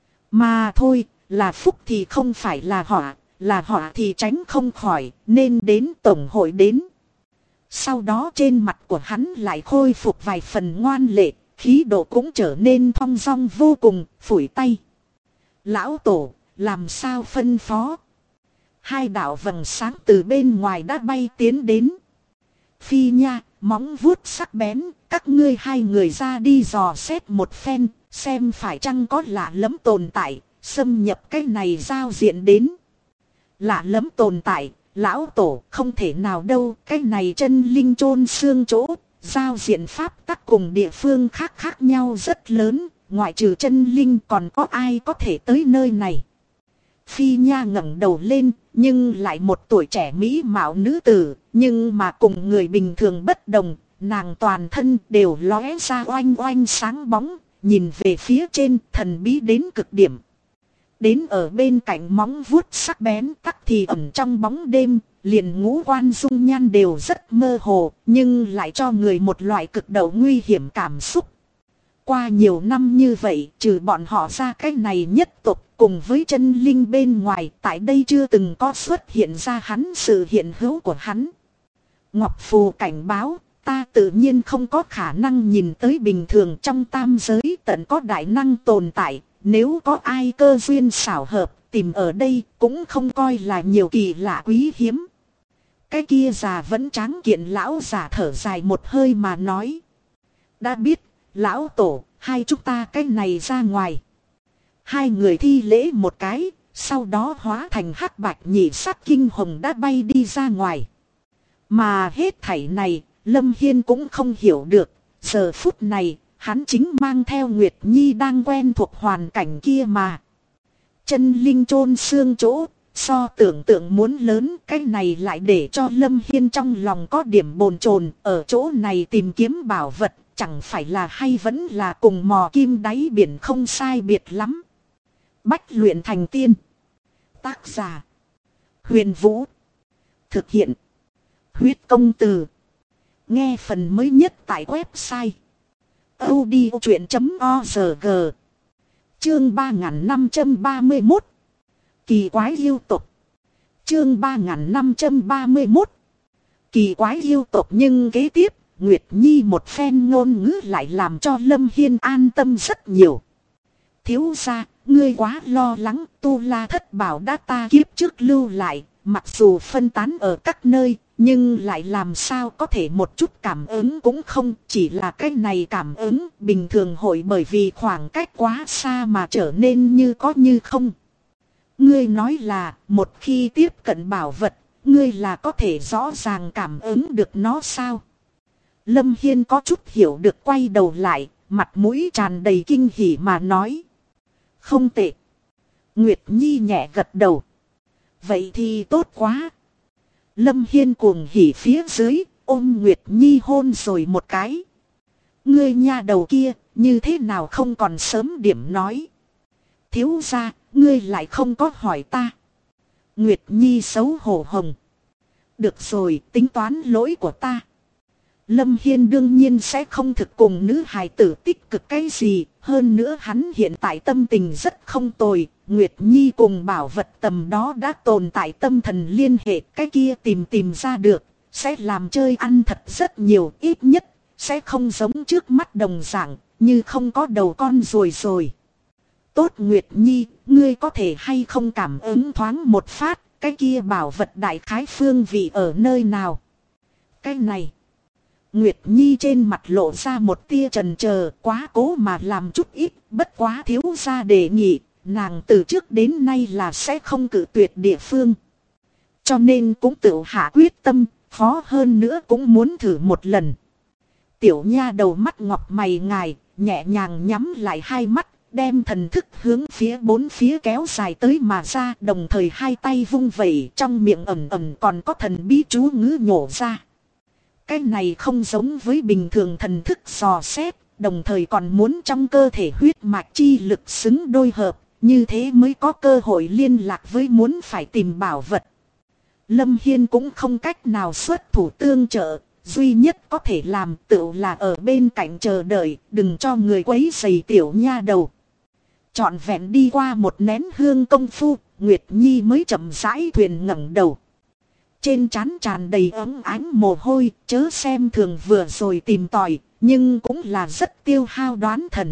Mà thôi, là phúc thì không phải là họa thì tránh không khỏi, nên đến tổng hội đến. Sau đó trên mặt của hắn lại khôi phục vài phần ngoan lệ, khí độ cũng trở nên thong dong vô cùng, phủi tay. Lão tổ, làm sao phân phó? Hai đạo vầng sáng từ bên ngoài đã bay tiến đến. Phi nha, móng vuốt sắc bén, các ngươi hai người ra đi dò xét một phen, xem phải chăng có lạ lẫm tồn tại, xâm nhập cái này giao diện đến. Lạ lẫm tồn tại, lão tổ không thể nào đâu, cái này chân linh chôn xương chỗ, giao diện pháp tắc cùng địa phương khác khác nhau rất lớn, ngoại trừ chân linh còn có ai có thể tới nơi này. Phi nha ngẩng đầu lên, nhưng lại một tuổi trẻ mỹ mạo nữ tử, nhưng mà cùng người bình thường bất đồng, nàng toàn thân đều lóe ra oanh oanh sáng bóng, nhìn về phía trên thần bí đến cực điểm. Đến ở bên cạnh móng vuốt sắc bén tắc thì ẩn trong bóng đêm, liền ngũ quan dung nhan đều rất mơ hồ, nhưng lại cho người một loại cực độ nguy hiểm cảm xúc. Qua nhiều năm như vậy, trừ bọn họ ra cái này nhất tộc cùng với chân linh bên ngoài, tại đây chưa từng có xuất hiện ra hắn sự hiện hữu của hắn. Ngọc phù cảnh báo, ta tự nhiên không có khả năng nhìn tới bình thường trong tam giới tận có đại năng tồn tại. Nếu có ai cơ duyên xảo hợp tìm ở đây cũng không coi là nhiều kỳ lạ quý hiếm. Cái kia già vẫn tráng kiện lão già thở dài một hơi mà nói. Đã biết, lão tổ, hai chúng ta cái này ra ngoài. Hai người thi lễ một cái, sau đó hóa thành hắc bạch nhị sắc kinh hồng đã bay đi ra ngoài. Mà hết thảy này, Lâm Hiên cũng không hiểu được. Giờ phút này, hắn chính mang theo Nguyệt Nhi đang quen thuộc hoàn cảnh kia mà. Chân linh chôn xương chỗ, so tưởng tượng muốn lớn, cái này lại để cho Lâm Hiên trong lòng có điểm bồn chồn. Ở chỗ này tìm kiếm bảo vật, chẳng phải là hay vẫn là cùng mò kim đáy biển không sai biệt lắm. Bách luyện thành tiên. Tác giả: Huyền Vũ. Thực hiện: Huyết Công Từ. Nghe phần mới nhất tại website audiochuyện.org. Chương 3531. Kỳ quái yêu tộc. Chương 3531. Kỳ quái yêu tộc. Nhưng kế tiếp, Nguyệt Nhi một phen ngôn ngữ lại làm cho Lâm Hiên an tâm rất nhiều. Thiếu gia, ngươi quá lo lắng, Tu La Thất Bảo đã ta kiếp trước lưu lại, mặc dù phân tán ở các nơi, nhưng lại làm sao có thể một chút cảm ứng cũng không. Chỉ là cái này cảm ứng bình thường hội bởi vì khoảng cách quá xa mà trở nên như có như không. Ngươi nói là một khi tiếp cận bảo vật, ngươi là có thể rõ ràng cảm ứng được nó sao? Lâm Hiên có chút hiểu được, quay đầu lại, mặt mũi tràn đầy kinh hỉ mà nói. Không tệ. Nguyệt Nhi nhẹ gật đầu. Vậy thì tốt quá. Lâm Hiên cuồng hỉ phía dưới, ôm Nguyệt Nhi hôn rồi một cái. Ngươi nha đầu kia, như thế nào không còn sớm điểm nói. Thiếu gia, ngươi lại không có hỏi ta. Nguyệt Nhi xấu hổ hồng. Được rồi, tính toán lỗi của ta. Lâm Hiên đương nhiên sẽ không thực cùng nữ hài tử tích cực cái gì. Hơn nữa hắn hiện tại tâm tình rất không tồi. Nguyệt Nhi cùng bảo vật tầm đó đã tồn tại tâm thần liên hệ. Cái kia tìm ra được. Sẽ làm chơi ăn thật rất nhiều, ít nhất. Sẽ không giống trước mắt đồng dạng. Như không có đầu con rồi. Tốt Nguyệt Nhi, ngươi có thể hay không cảm ứng thoáng một phát. Cái kia bảo vật đại khái phương vị ở nơi nào? Cái này. Nguyệt Nhi trên mặt lộ ra một tia chần chờ, quá cố mà làm chút ít, bất quá thiếu gia đề nghị, nàng từ trước đến nay là sẽ không cự tuyệt địa phương. Cho nên cũng tự hạ quyết tâm, khó hơn nữa cũng muốn thử một lần. Tiểu nha đầu mắt ngọc mày ngài, nhẹ nhàng nhắm lại hai mắt, đem thần thức hướng phía bốn phía kéo dài tới mà ra, đồng thời hai tay vung vẩy, trong miệng ẩm còn có thần bí chú ngữ nhổ ra. Cái này không giống với bình thường thần thức dò xét, đồng thời còn muốn trong cơ thể huyết mạch chi lực xứng đôi hợp, như thế mới có cơ hội liên lạc với muốn phải tìm bảo vật. Lâm Hiên cũng không cách nào xuất thủ tương trợ, duy nhất có thể làm tựu là ở bên cạnh chờ đợi, đừng cho người quấy rầy tiểu nha đầu. Trọn vẹn đi qua một nén hương công phu, Nguyệt Nhi mới chậm rãi thuyền ngẩng đầu. Trên trán tràn đầy ấm ánh mồ hôi, chớ xem thường vừa rồi tìm tòi, nhưng cũng là rất tiêu hao đoán thần.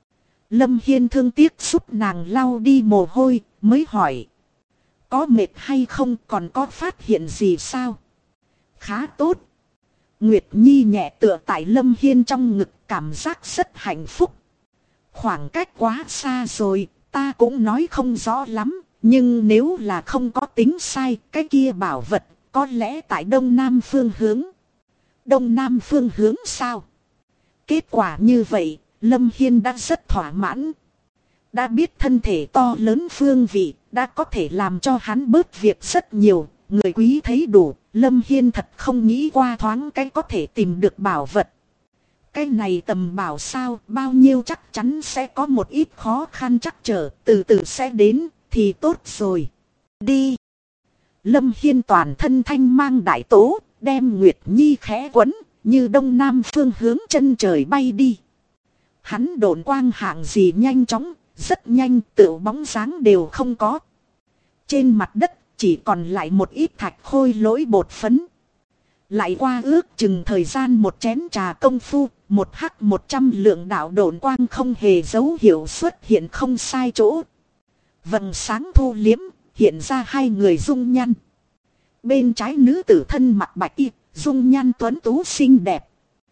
Lâm Hiên thương tiếc giúp nàng lau đi mồ hôi, mới hỏi. Có mệt hay không, còn có phát hiện gì sao? Khá tốt. Nguyệt Nhi nhẹ tựa tại Lâm Hiên trong ngực, cảm giác rất hạnh phúc. Khoảng cách quá xa rồi, ta cũng nói không rõ lắm, nhưng nếu là không có tính sai, cái kia bảo vật có lẽ tại đông nam phương hướng. Đông nam phương hướng sao? Kết quả như vậy, Lâm Hiên đã rất thỏa mãn. Đã biết thân thể to lớn phương vị, đã có thể làm cho hắn bớt việc rất nhiều. Người quý thấy đủ, Lâm Hiên thật không nghĩ qua thoáng cái có thể tìm được bảo vật. Cái này tầm bảo sao, bao nhiêu chắc chắn sẽ có một ít khó khăn trắc trở, từ từ sẽ đến, thì tốt rồi. Đi! Lâm Hiên toàn thân thanh mang đại tố, đem Nguyệt Nhi khẽ quấn, như đông nam phương hướng chân trời bay đi. Hắn độn quang hạng gì nhanh chóng, rất nhanh, tựu bóng dáng đều không có. Trên mặt đất chỉ còn lại một ít thạch khôi lỗi bột phấn. Lại qua ước chừng thời gian một chén trà công phu, một hắc 100 lượng đạo độn quang không hề dấu hiệu xuất hiện không sai chỗ. Vầng sáng thu liếm, hiện ra hai người dung nhan. Bên trái nữ tử thân mặc bạch y, dung nhan tuấn tú xinh đẹp.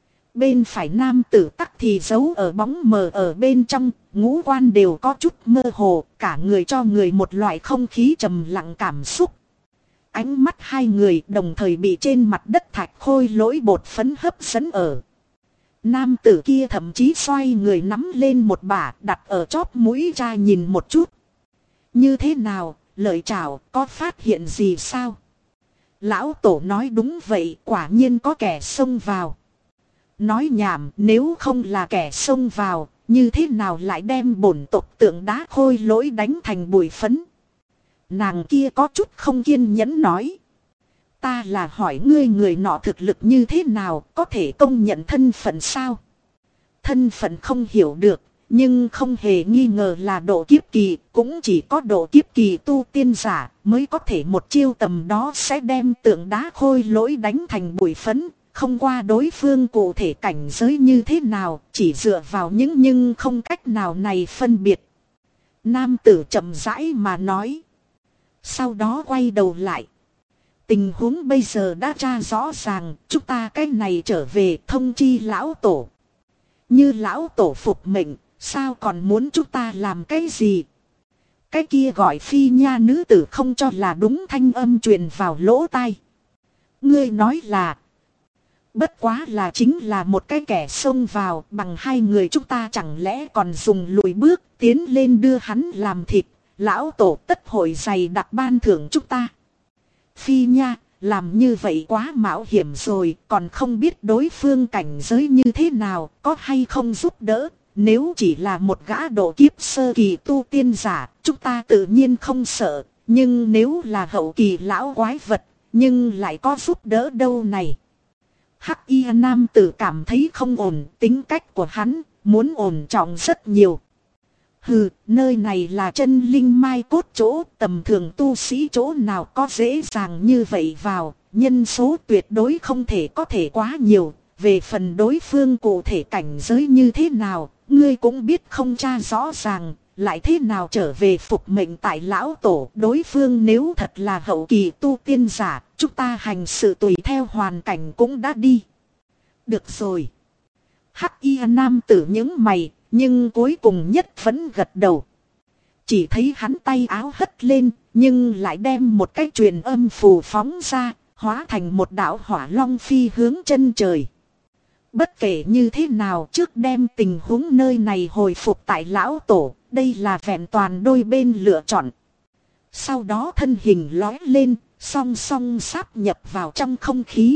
Bên phải nam tử tắc thì giấu ở bóng mờ ở bên trong, ngũ quan đều có chút mơ hồ, cả người cho người một loại không khí trầm lặng cảm xúc. Ánh mắt hai người đồng thời bị trên mặt đất thạch khôi lỗi bột phấn hấp dẫn ở. Nam tử kia thậm chí xoay người nắm lên một bả đặt ở chóp mũi ra nhìn một chút. Như thế nào, lợi chảo có phát hiện gì sao? Lão tổ nói đúng vậy, quả nhiên có kẻ xông vào. Nói nhảm, nếu không là kẻ xông vào, như thế nào lại đem bổn tộc tượng đá khôi lỗi đánh thành bụi phấn? Nàng kia có chút không kiên nhẫn nói. Ta là hỏi ngươi người nọ thực lực như thế nào, có thể công nhận thân phận sao? Thân phận không hiểu được, nhưng không hề nghi ngờ là độ kiếp kỳ, cũng chỉ có độ kiếp kỳ tu tiên giả mới có thể một chiêu tầm đó sẽ đem tượng đá khôi lỗi đánh thành bụi phấn. Không qua đối phương cụ thể cảnh giới như thế nào, chỉ dựa vào những nhưng không cách nào này phân biệt. Nam tử chậm rãi mà nói. Sau đó quay đầu lại. Tình huống bây giờ đã tra rõ ràng, chúng ta cái này trở về thông chi lão tổ. Như lão tổ phục mệnh, sao còn muốn chúng ta làm cái gì? Cái kia gọi phi nha nữ tử không cho là đúng thanh âm truyền vào lỗ tai. Ngươi nói là... Bất quá là chính là một cái kẻ xông vào, bằng hai người chúng ta chẳng lẽ còn dùng lùi bước tiến lên đưa hắn làm thịt, lão tổ tất hội dày đặc ban thưởng chúng ta. Phi nha, làm như vậy quá mạo hiểm rồi, còn không biết đối phương cảnh giới như thế nào, có hay không giúp đỡ. Nếu chỉ là một gã độ kiếp sơ kỳ tu tiên giả, chúng ta tự nhiên không sợ, nhưng nếu là hậu kỳ lão quái vật, nhưng lại có giúp đỡ đâu này. Hắc y nam tử cảm thấy không ổn, tính cách của hắn muốn ổn trọng rất nhiều. Hừ, nơi này là chân linh mai cốt chỗ, tầm thường tu sĩ chỗ nào có dễ dàng như vậy vào, nhân số tuyệt đối không thể có thể quá nhiều. Về phần đối phương cụ thể cảnh giới như thế nào, ngươi cũng biết không tra rõ ràng, lại thế nào trở về phục mệnh tại lão tổ. Đối phương nếu thật là hậu kỳ tu tiên giả, chúng ta hành sự tùy theo hoàn cảnh cũng đã đi. Được rồi. Hắc y nam tử những mày, nhưng cuối cùng nhất vẫn gật đầu. Chỉ thấy hắn tay áo hất lên, nhưng lại đem một cái truyền âm phù phóng ra, hóa thành một đạo hỏa long phi hướng chân trời. Bất kể như thế nào trước đem tình huống nơi này hồi phục tại lão tổ, đây là vẹn toàn đôi bên lựa chọn. Sau đó thân hình lói lên, song song sáp nhập vào trong không khí.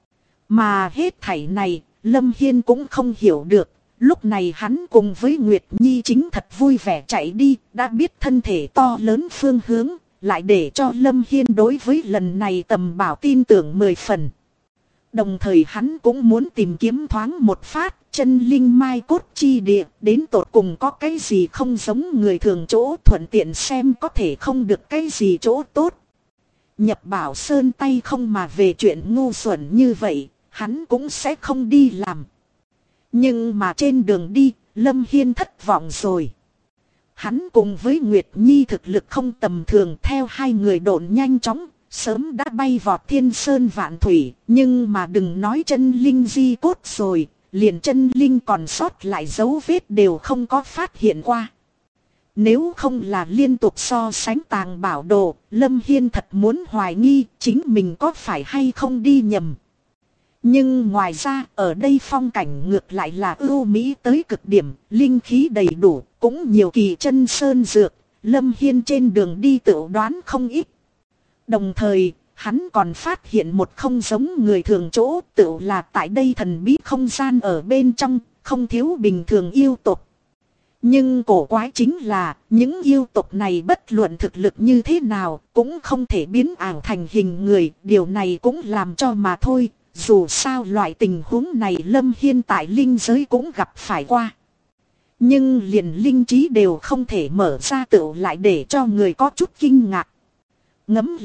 Mà hết thảy này, Lâm Hiên cũng không hiểu được. Lúc này hắn cùng với Nguyệt Nhi chính thật vui vẻ chạy đi, đã biết thân thể to lớn phương hướng, lại để cho Lâm Hiên đối với lần này tầm bảo tin tưởng 10 phần. Đồng thời hắn cũng muốn tìm kiếm thoáng một phát, chân linh mai cốt chi địa, đến tột cùng có cái gì không giống người thường chỗ, thuận tiện xem có thể không được cái gì chỗ tốt. Nhập Bảo Sơn tay không mà về chuyện ngu xuẩn như vậy, hắn cũng sẽ không đi làm. Nhưng mà trên đường đi, Lâm Hiên thất vọng rồi. Hắn cùng với Nguyệt Nhi thực lực không tầm thường, theo hai người độn nhanh chóng, sớm đã bay vọt thiên sơn vạn thủy. Nhưng mà đừng nói chân linh di cốt rồi, liền chân linh còn sót lại dấu vết đều không có phát hiện qua. Nếu không là liên tục so sánh tàng bảo đồ, Lâm Hiên thật muốn hoài nghi chính mình có phải hay không đi nhầm. Nhưng ngoài ra, ở đây phong cảnh ngược lại là ưu mỹ tới cực điểm, linh khí đầy đủ, cũng nhiều kỳ chân sơn dược, Lâm Hiên trên đường đi tự đoán không ít. Đồng thời, hắn còn phát hiện một không giống người thường chỗ, tự là tại đây thần bí không gian ở bên trong, không thiếu bình thường yêu tộc. Nhưng cổ quái chính là, những yêu tộc này bất luận thực lực như thế nào, cũng không thể biến ảo thành hình người, điều này cũng làm cho mà thôi. Dù sao loại tình huống này Lâm Hiên tại linh giới cũng gặp phải qua. Nhưng liền linh trí đều không thể mở ra, tựu lại để cho người có chút kinh ngạc. Ngẫm lại,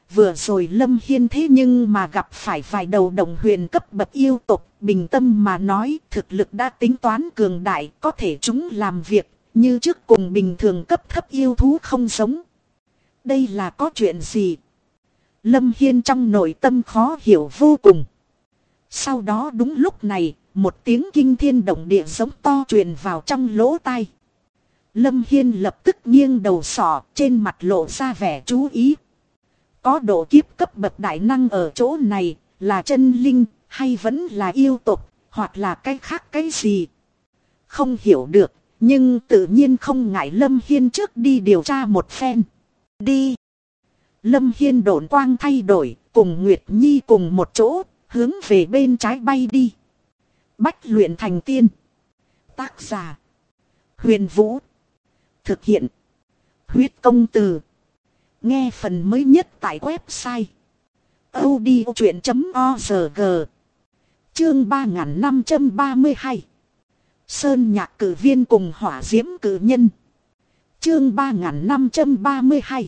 vừa rồi Lâm Hiên thế nhưng mà gặp phải vài đầu động huyền cấp bậc yêu tộc, bình tâm mà nói thực lực đã tính toán cường đại, có thể chúng làm việc như trước cùng bình thường cấp thấp yêu thú không giống. Đây là có chuyện gì? Lâm Hiên trong nội tâm khó hiểu vô cùng. Sau đó đúng lúc này, một tiếng kinh thiên động địa giống to truyền vào trong lỗ tai. Lâm Hiên lập tức nghiêng đầu sọ, trên mặt lộ ra vẻ chú ý. Có độ kiếp cấp bậc đại năng ở chỗ này, là chân linh, hay vẫn là yêu tộc, hoặc là cái khác cái gì? Không hiểu được, nhưng tự nhiên không ngại Lâm Hiên trước đi điều tra một phen. Đi! Lâm Hiên độn quang thay đổi, cùng Nguyệt Nhi cùng một chỗ, hướng về bên trái bay đi. Bách luyện thành tiên. Tác giả: Huyền Vũ. Thực hiện: Huyết Công Từ. Nghe phần mới nhất tại website audiochuyện.org. Chương 3532. Sơn Nhạc Cử Viên cùng Hỏa Diễm Cử Nhân. Chương 3532.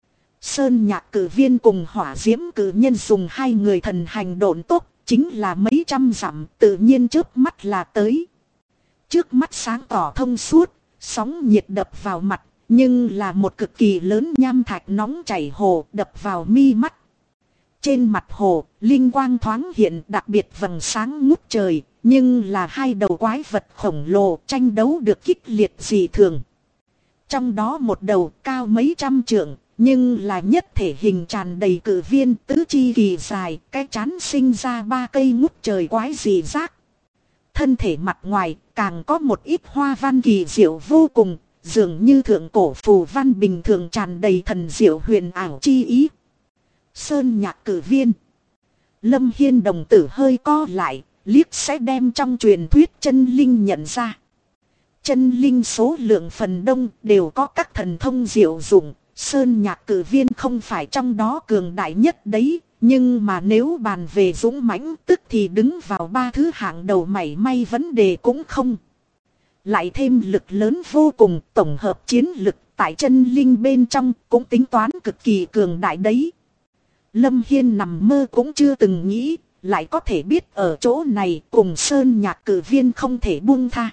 Sơn Nhạc Cử Viên cùng Hỏa Diễm Cử Nhân dùng hai người thần hành độn tốc, chính là mấy trăm dặm, tự nhiên chớp mắt là tới. Trước mắt sáng tỏ thông suốt, sóng nhiệt đập vào mặt, nhưng là một cực kỳ lớn nham thạch nóng chảy hồ đập vào mi mắt. Trên mặt hồ, linh quang thoáng hiện, đặc biệt vầng sáng ngút trời, nhưng là hai đầu quái vật khổng lồ tranh đấu được kích liệt dị thường. Trong đó một đầu cao mấy trăm trượng, nhưng là nhất thể hình tràn đầy cử viên, tứ chi kỳ dài, cái trán sinh ra ba cây ngút trời quái dị rác. Thân thể mặt ngoài càng có một ít hoa văn kỳ diệu vô cùng, dường như thượng cổ phù văn bình thường tràn đầy thần diệu huyền ảo chi ý. Sơn Nhạc Cử Viên. Lâm Hiên đồng tử hơi co lại, liếc sẽ đem trong truyền thuyết chân linh nhận ra. Chân linh số lượng phần đông đều có các thần thông diệu dụng. Sơn Nhạc Cử Viên không phải trong đó cường đại nhất đấy, nhưng mà nếu bàn về dũng mãnh tức thì đứng vào ba thứ hạng đầu, mảy may vấn đề cũng không. Lại thêm lực lớn vô cùng, tổng hợp chiến lực tại chân linh bên trong cũng tính toán cực kỳ cường đại đấy. Lâm Hiên nằm mơ cũng chưa từng nghĩ, lại có thể biết ở chỗ này cùng Sơn Nhạc Cử Viên không thể buông tha.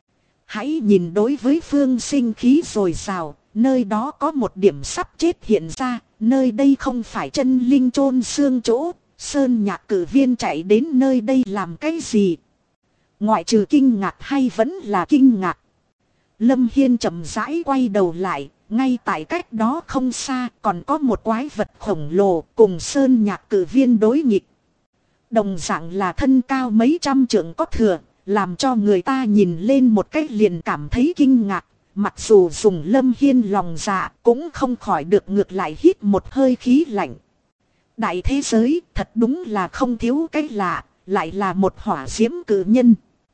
Hãy nhìn đối với phương sinh khí dồi dào, nơi đó có một điểm sắp chết hiện ra, nơi đây không phải chân linh chôn xương chỗ, Sơn Nhạc Cử Viên chạy đến nơi đây làm cái gì? Ngoại trừ kinh ngạc hay vẫn là kinh ngạc? Lâm Hiên chậm rãi quay đầu lại, ngay tại cách đó không xa còn có một quái vật khổng lồ cùng Sơn Nhạc Cử Viên đối nghịch. Đồng dạng là thân cao mấy trăm trượng có thừa, làm cho người ta nhìn lên một cách liền cảm thấy kinh ngạc. Mặc dù dùng Lâm Hiên lòng dạ cũng không khỏi được ngược lại hít một hơi khí lạnh. Đại thế giới thật đúng là không thiếu cái lạ, lại là một hỏa diễm cử nhân.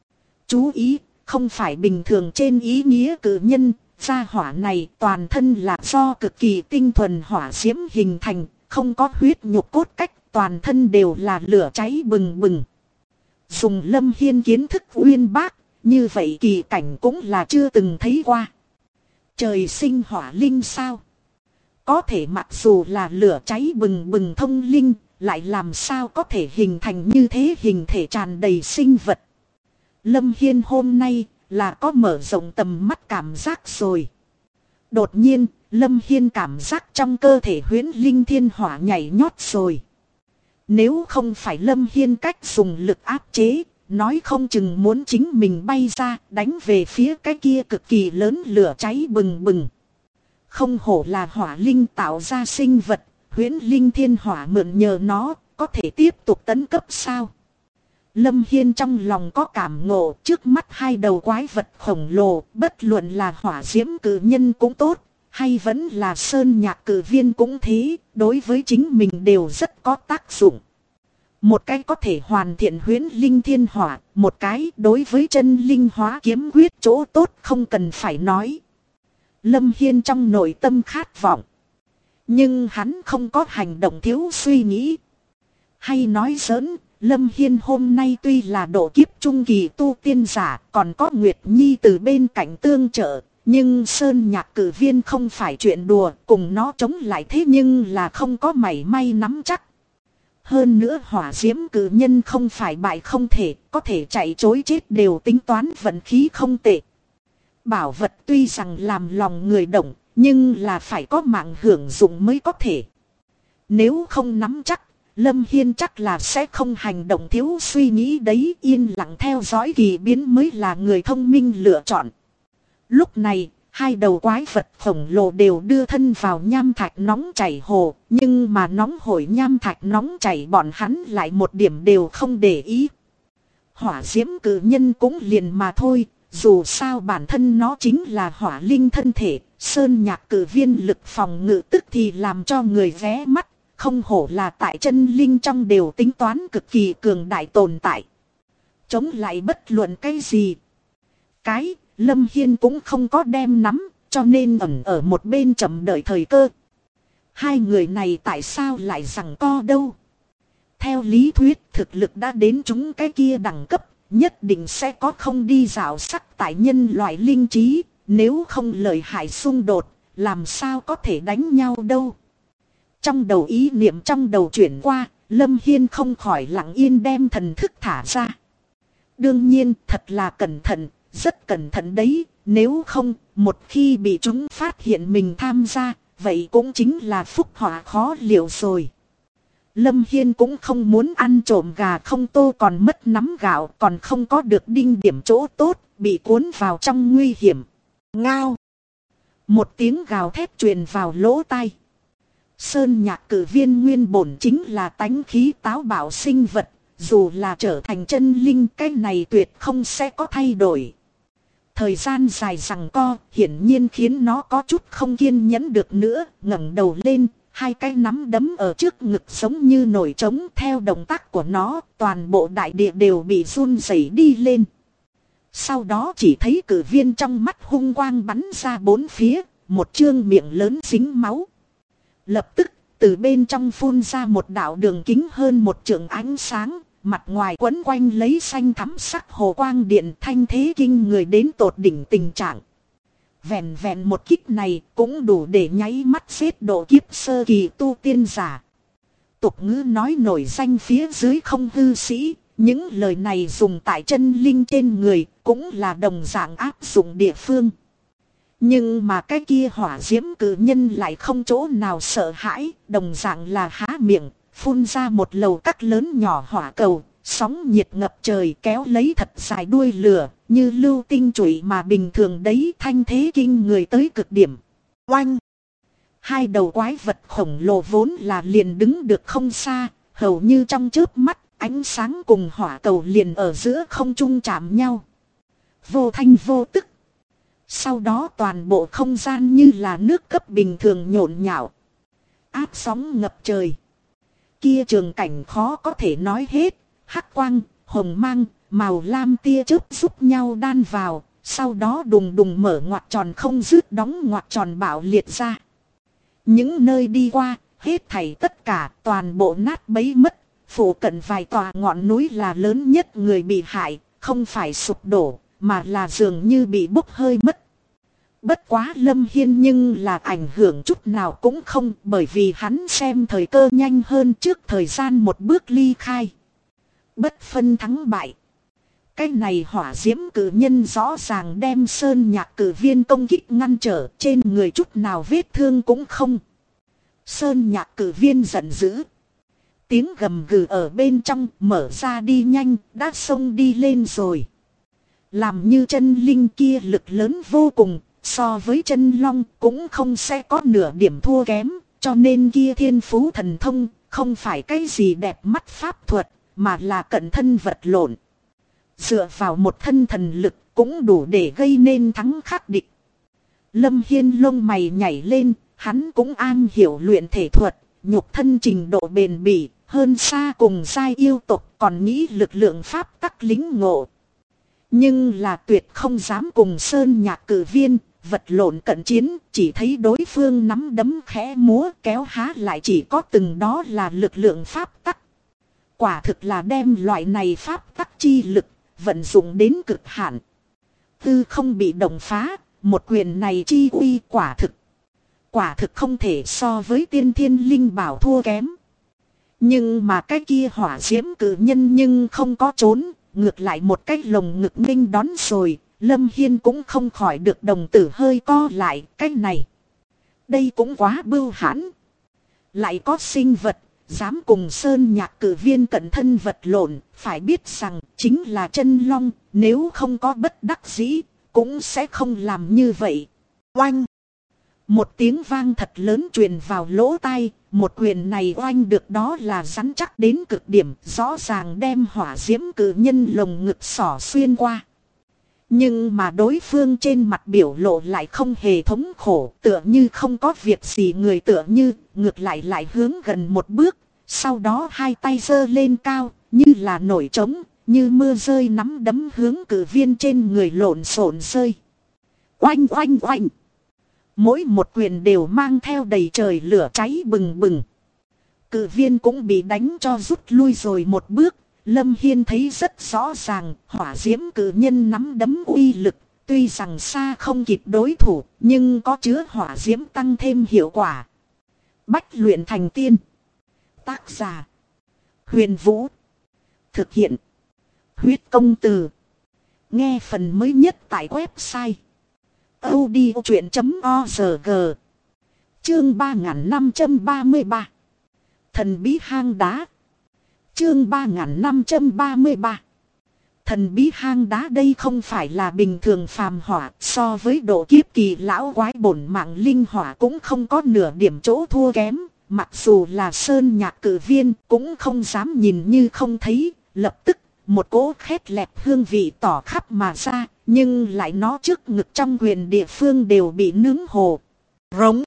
Chú ý, không phải bình thường trên ý nghĩa cử nhân, gia hỏa này toàn thân là do cực kỳ tinh thuần hỏa diễm hình thành, không có huyết nhục cốt cách, toàn thân đều là lửa cháy bừng bừng. Dùng Lâm Hiên kiến thức uyên bác, như vậy kỳ cảnh cũng là chưa từng thấy qua. Trời sinh hỏa linh sao? Có thể mặc dù là lửa cháy bừng bừng thông linh, lại làm sao có thể hình thành như thế hình thể tràn đầy sinh vật. Lâm Hiên hôm nay là có mở rộng tầm mắt cảm giác rồi. Đột nhiên, Lâm Hiên cảm giác trong cơ thể huyễn linh thiên hỏa nhảy nhót rồi. Nếu không phải Lâm Hiên cách dùng lực áp chế, nói không chừng muốn chính mình bay ra đánh về phía cái kia cực kỳ lớn lửa cháy bừng bừng. Không hổ là hỏa linh tạo ra sinh vật, huyễn linh thiên hỏa mượn nhờ nó, có thể tiếp tục tấn cấp sao? Lâm Hiên trong lòng có cảm ngộ, trước mắt hai đầu quái vật khổng lồ, bất luận là hỏa diễm cử nhân cũng tốt, hay vẫn là Sơn Nhạc Cử Viên cũng thế, đối với chính mình đều rất có tác dụng. Một cái có thể hoàn thiện huyễn linh thiên hỏa, một cái đối với chân linh hóa kiếm quyết chỗ tốt không cần phải nói. Lâm Hiên trong nội tâm khát vọng. Nhưng hắn không có hành động thiếu suy nghĩ. Hay nói giỡn, Lâm Hiên hôm nay tuy là độ kiếp trung kỳ tu tiên giả, còn có Nguyệt Nhi từ bên cạnh tương trợ, Nhưng Sơn Nhạc Cử Viên không phải chuyện đùa, cùng nó chống lại thế nhưng là không có mảy may nắm chắc. Hơn nữa hỏa diễm cử nhân không phải bại không thể, có thể chạy chối chết đều tính toán vận khí không tệ. Bảo vật tuy rằng làm lòng người động, nhưng là phải có mạng hưởng dụng mới có thể. Nếu không nắm chắc, Lâm Hiên chắc là sẽ không hành động thiếu suy nghĩ đấy, yên lặng theo dõi kỳ biến mới là người thông minh lựa chọn. Lúc này, hai đầu quái vật khổng lồ đều đưa thân vào nham thạch nóng chảy hồ, nhưng mà nóng hổi nham thạch nóng chảy bọn hắn lại một điểm đều không để ý. Hỏa diễm cử nhân cũng liền mà thôi, dù sao bản thân nó chính là hỏa linh thân thể, Sơn Nhạc Cử Viên lực phòng ngự tức thì làm cho người ghé mắt, không hổ là tại chân linh trong đều tính toán cực kỳ cường đại tồn tại. Chống lại bất luận cái gì. Lâm Hiên cũng không có đem nắm, cho nên ẩn ở một bên chậm đợi thời cơ. Hai người này tại sao lại giằng co đâu? Theo lý thuyết thực lực đã đến chúng cái kia đẳng cấp, nhất định sẽ có không đi dạo sắc tại nhân loại linh trí, nếu không lợi hại xung đột, làm sao có thể đánh nhau đâu. Trong đầu ý niệm trong đầu chuyển qua, Lâm Hiên không khỏi lặng yên đem thần thức thả ra. Đương nhiên thật là cẩn thận, rất cẩn thận đấy, nếu không, một khi bị chúng phát hiện mình tham gia, vậy cũng chính là phúc họa khó liệu rồi. Lâm Hiên cũng không muốn ăn trộm gà không tô còn mất nắm gạo, còn không có được đinh điểm chỗ tốt, bị cuốn vào trong nguy hiểm. Ngao! Một tiếng gào thét truyền vào lỗ tai. Sơn Nhạc Cử Viên nguyên bổn chính là tánh khí táo bạo sinh vật, dù là trở thành chân linh cái này tuyệt không sẽ có thay đổi. Thời gian dài giằng co hiển nhiên khiến nó có chút không kiên nhẫn được nữa, ngẩng đầu lên, hai cái nắm đấm ở trước ngực giống như nổi trống, theo động tác của nó, toàn bộ đại địa đều bị run rẩy đi lên. Sau đó chỉ thấy cử viên trong mắt hung quang bắn ra bốn phía, một trương miệng lớn dính máu. Lập tức, từ bên trong phun ra một đạo đường kính hơn một trượng ánh sáng, mặt ngoài quấn quanh lấy xanh thắm sắc hồ quang điện, thanh thế kinh người đến tột đỉnh tình trạng. Vẹn vẹn một kích này cũng đủ để nháy mắt xếp độ kiếp sơ kỳ tu tiên giả. Tục ngữ nói nổi danh phía dưới không hư sĩ, những lời này dùng tại chân linh trên người cũng là đồng dạng áp dụng địa phương. Nhưng mà cái kia hỏa diễm cử nhân lại không chỗ nào sợ hãi, đồng dạng là há miệng, phun ra một lầu các lớn nhỏ hỏa cầu, sóng nhiệt ngập trời kéo lấy thật dài đuôi lửa, như lưu tinh chủy mà bình thường đấy, thanh thế kinh người tới cực điểm. Oanh! Hai đầu quái vật khổng lồ vốn là liền đứng được không xa, hầu như trong chớp mắt, ánh sáng cùng hỏa cầu liền ở giữa không trung chạm nhau. Vô thanh vô tức. Sau đó toàn bộ không gian như là nước cấp bình thường nhộn nhạo. Áp sóng ngập trời. Kia trường cảnh khó có thể nói hết. Hắc quang, hồng mang, màu lam tia chớp giúp nhau đan vào. Sau đó đùng đùng mở ngoặc tròn không dứt, đóng ngoặc tròn bạo liệt ra. Những nơi đi qua, hết thảy tất cả toàn bộ nát bấy mất. Phủ cận vài tòa ngọn núi là lớn nhất người bị hại, không phải sụp đổ, mà là dường như bị bốc hơi mất. Bất quá Lâm Hiên nhưng là ảnh hưởng chút nào cũng không, bởi vì hắn xem thời cơ nhanh hơn trước thời gian một bước ly khai. Bất phân thắng bại. Cái này hỏa diễm cử nhân rõ ràng đem Sơn Nhạc Cử Viên công kích ngăn trở, trên người chút nào vết thương cũng không. Sơn Nhạc Cử Viên giận dữ. Tiếng gầm gừ ở bên trong mở ra đi nhanh, đã xông đi lên rồi. Làm như chân linh kia lực lớn vô cùng, so với chân long cũng không sẽ có nửa điểm thua kém, cho nên kia thiên phú thần thông không phải cái gì đẹp mắt pháp thuật, mà là cận thân vật lộn. Dựa vào một thân thần lực cũng đủ để gây nên thắng khắc địch. Lâm Hiên lông mày nhảy lên, hắn cũng am hiểu luyện thể thuật, nhục thân trình độ bền bỉ, hơn xa cùng giai yêu tộc, còn nghĩ lực lượng pháp tắc lính ngộ. Nhưng là tuyệt không dám cùng Sơn Nhạc Cử Viên vật lộn cận chiến, chỉ thấy đối phương nắm đấm khẽ múa kéo há lại chỉ có từng đó là lực lượng pháp tắc. Quả thực là đem loại này pháp tắc chi lực vận dụng đến cực hạn. Tư không bị động phá, một quyền này chi uy quả thực không thể so với tiên thiên linh bảo thua kém. Nhưng mà cái kia hỏa diễm cử nhân nhưng không có trốn, ngược lại một cái lồng ngực nghênh đón rồi. Lâm Hiên cũng không khỏi được đồng tử hơi co lại. Cái này, đây cũng quá bưu hãn. Lại có sinh vật dám cùng Sơn Nhạc cử viên cận thân vật lộn, phải biết rằng chính là chân long, nếu không có bất đắc dĩ cũng sẽ không làm như vậy. Oanh! Một tiếng vang thật lớn truyền vào lỗ tai, một quyền này oanh được đó là rắn chắc đến cực điểm, rõ ràng đem hỏa diễm cử nhân lồng ngực xỏ xuyên qua. Nhưng mà đối phương trên mặt biểu lộ lại không hề thống khổ, tựa như không có việc gì người, tựa như ngược lại hướng gần một bước, sau đó hai tay giơ lên cao, như là nổi trống, như mưa rơi nắm đấm hướng cử viên trên người lộn xộn rơi. Oanh oanh oanh! Mỗi một quyền đều mang theo đầy trời lửa cháy bừng bừng. Cử viên cũng bị đánh cho rút lui rồi một bước. Lâm Hiên thấy rất rõ ràng, hỏa diễm cử nhân nắm đấm uy lực, tuy rằng xa không kịp đối thủ, nhưng có chứa hỏa diễm tăng thêm hiệu quả. Bách luyện thành tiên. Tác giả: Huyền Vũ. Thực hiện: Huyết Công Từ. Nghe phần mới nhất tại website audiochuyện.org. Chương 3533. Thần bí hang đá. Chương 3533. Thần bí hang đá đây không phải là bình thường phàm hỏa, so với độ kiếp kỳ lão quái bổn mạng linh hỏa cũng không có nửa điểm chỗ thua kém, mặc dù là Sơn Nhạc cử viên cũng không dám nhìn như không thấy, lập tức một cỗ khét lẹt hương vị tỏ khắp mà ra, nhưng lại nó trước ngực trong quyền địa phương đều bị nướng hồ. Rống!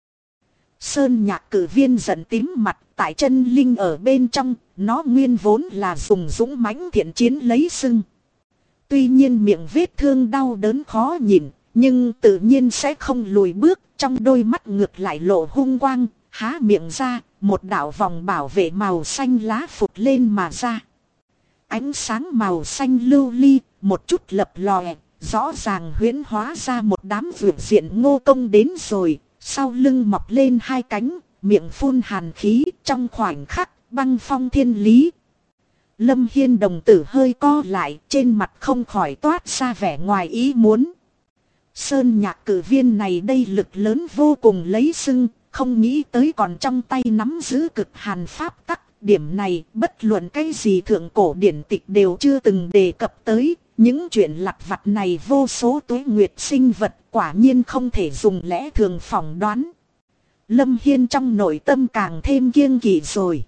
Sơn Nhạc cử viên giận tím mặt, tại chân linh ở bên trong, nó nguyên vốn là dùng dũng mãnh thiện chiến lấy sưng. Tuy nhiên miệng vết thương đau đớn khó nhìn, nhưng tự nhiên sẽ không lùi bước, trong đôi mắt ngược lại lộ hung quang, há miệng ra, một đạo vòng bảo vệ màu xanh lá phụt lên mà ra. Ánh sáng màu xanh lưu ly, một chút lập lòe, rõ ràng huyễn hóa ra một đám vượt diện ngô công đến rồi, sau lưng mọc lên hai cánh, miệng phun hàn khí, trong khoảnh khắc băng phong thiên lý. Lâm Hiên đồng tử hơi co lại, trên mặt không khỏi toát ra vẻ ngoài ý muốn. Sơn Nhạc cử viên này đây lực lớn vô cùng lấy sưng, không nghĩ tới còn trong tay nắm giữ cực hàn pháp tắc. Điểm này bất luận cái gì thượng cổ điển tịch đều chưa từng đề cập tới. Những chuyện lặt vặt này vô số tuế nguyệt sinh vật quả nhiên không thể dùng lẽ thường phỏng đoán. Lâm Hiên trong nội tâm càng thêm kiêng kỵ rồi.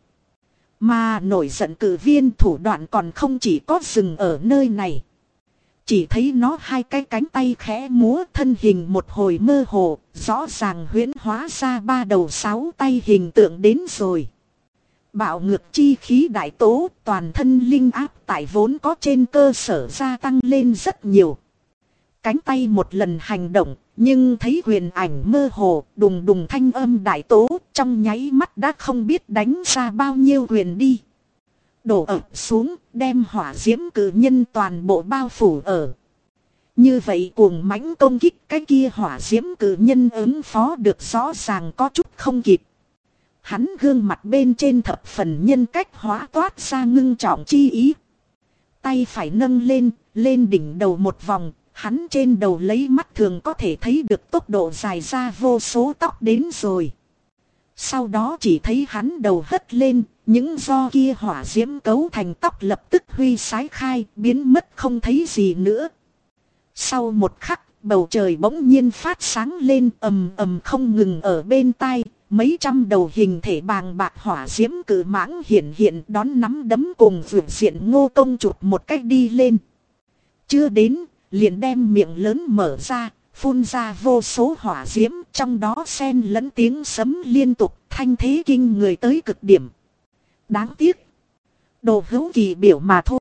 Mà nổi giận cử viên thủ đoạn còn không chỉ có dừng ở nơi này. Chỉ thấy nó hai cái cánh tay khẽ múa, thân hình một hồi mơ hồ, rõ ràng huyễn hóa ra ba đầu sáu tay hình tượng đến rồi. Bạo ngược chi khí đại tố, toàn thân linh áp tại vốn có trên cơ sở gia tăng lên rất nhiều. Cánh tay một lần hành động, nhưng thấy huyền ảnh mơ hồ, đùng đùng thanh âm đại tố, trong nháy mắt đã không biết đánh ra bao nhiêu huyền đi. Đổ ập xuống, đem hỏa diễm cử nhân toàn bộ bao phủ ở. Như vậy cuồng mãnh công kích, cái kia hỏa diễm cử nhân ứng phó được rõ ràng có chút không kịp. Hắn gương mặt bên trên thập phần nhân cách hóa toát ra ngưng trọng chi ý. Tay phải nâng lên, lên đỉnh đầu một vòng, hắn trên đầu lấy mắt thường có thể thấy được tốc độ dài ra vô số tóc đến rồi. Sau đó chỉ thấy hắn đầu hất lên, những do kia hỏa diễm cấu thành tóc lập tức huy sái khai, biến mất không thấy gì nữa. Sau một khắc, bầu trời bỗng nhiên phát sáng lên, ầm ầm không ngừng ở bên tai. Mấy trăm đầu hình thể bàng bạc hỏa diễm cử mãng hiện đón nắm đấm cùng vượt diện ngô công chụp một cách đi lên. Chưa đến, liền đem miệng lớn mở ra, phun ra vô số hỏa diễm, trong đó xen lẫn tiếng sấm liên tục, thanh thế kinh người tới cực điểm. Đáng tiếc, đồ hữu kỳ biểu mà thôi.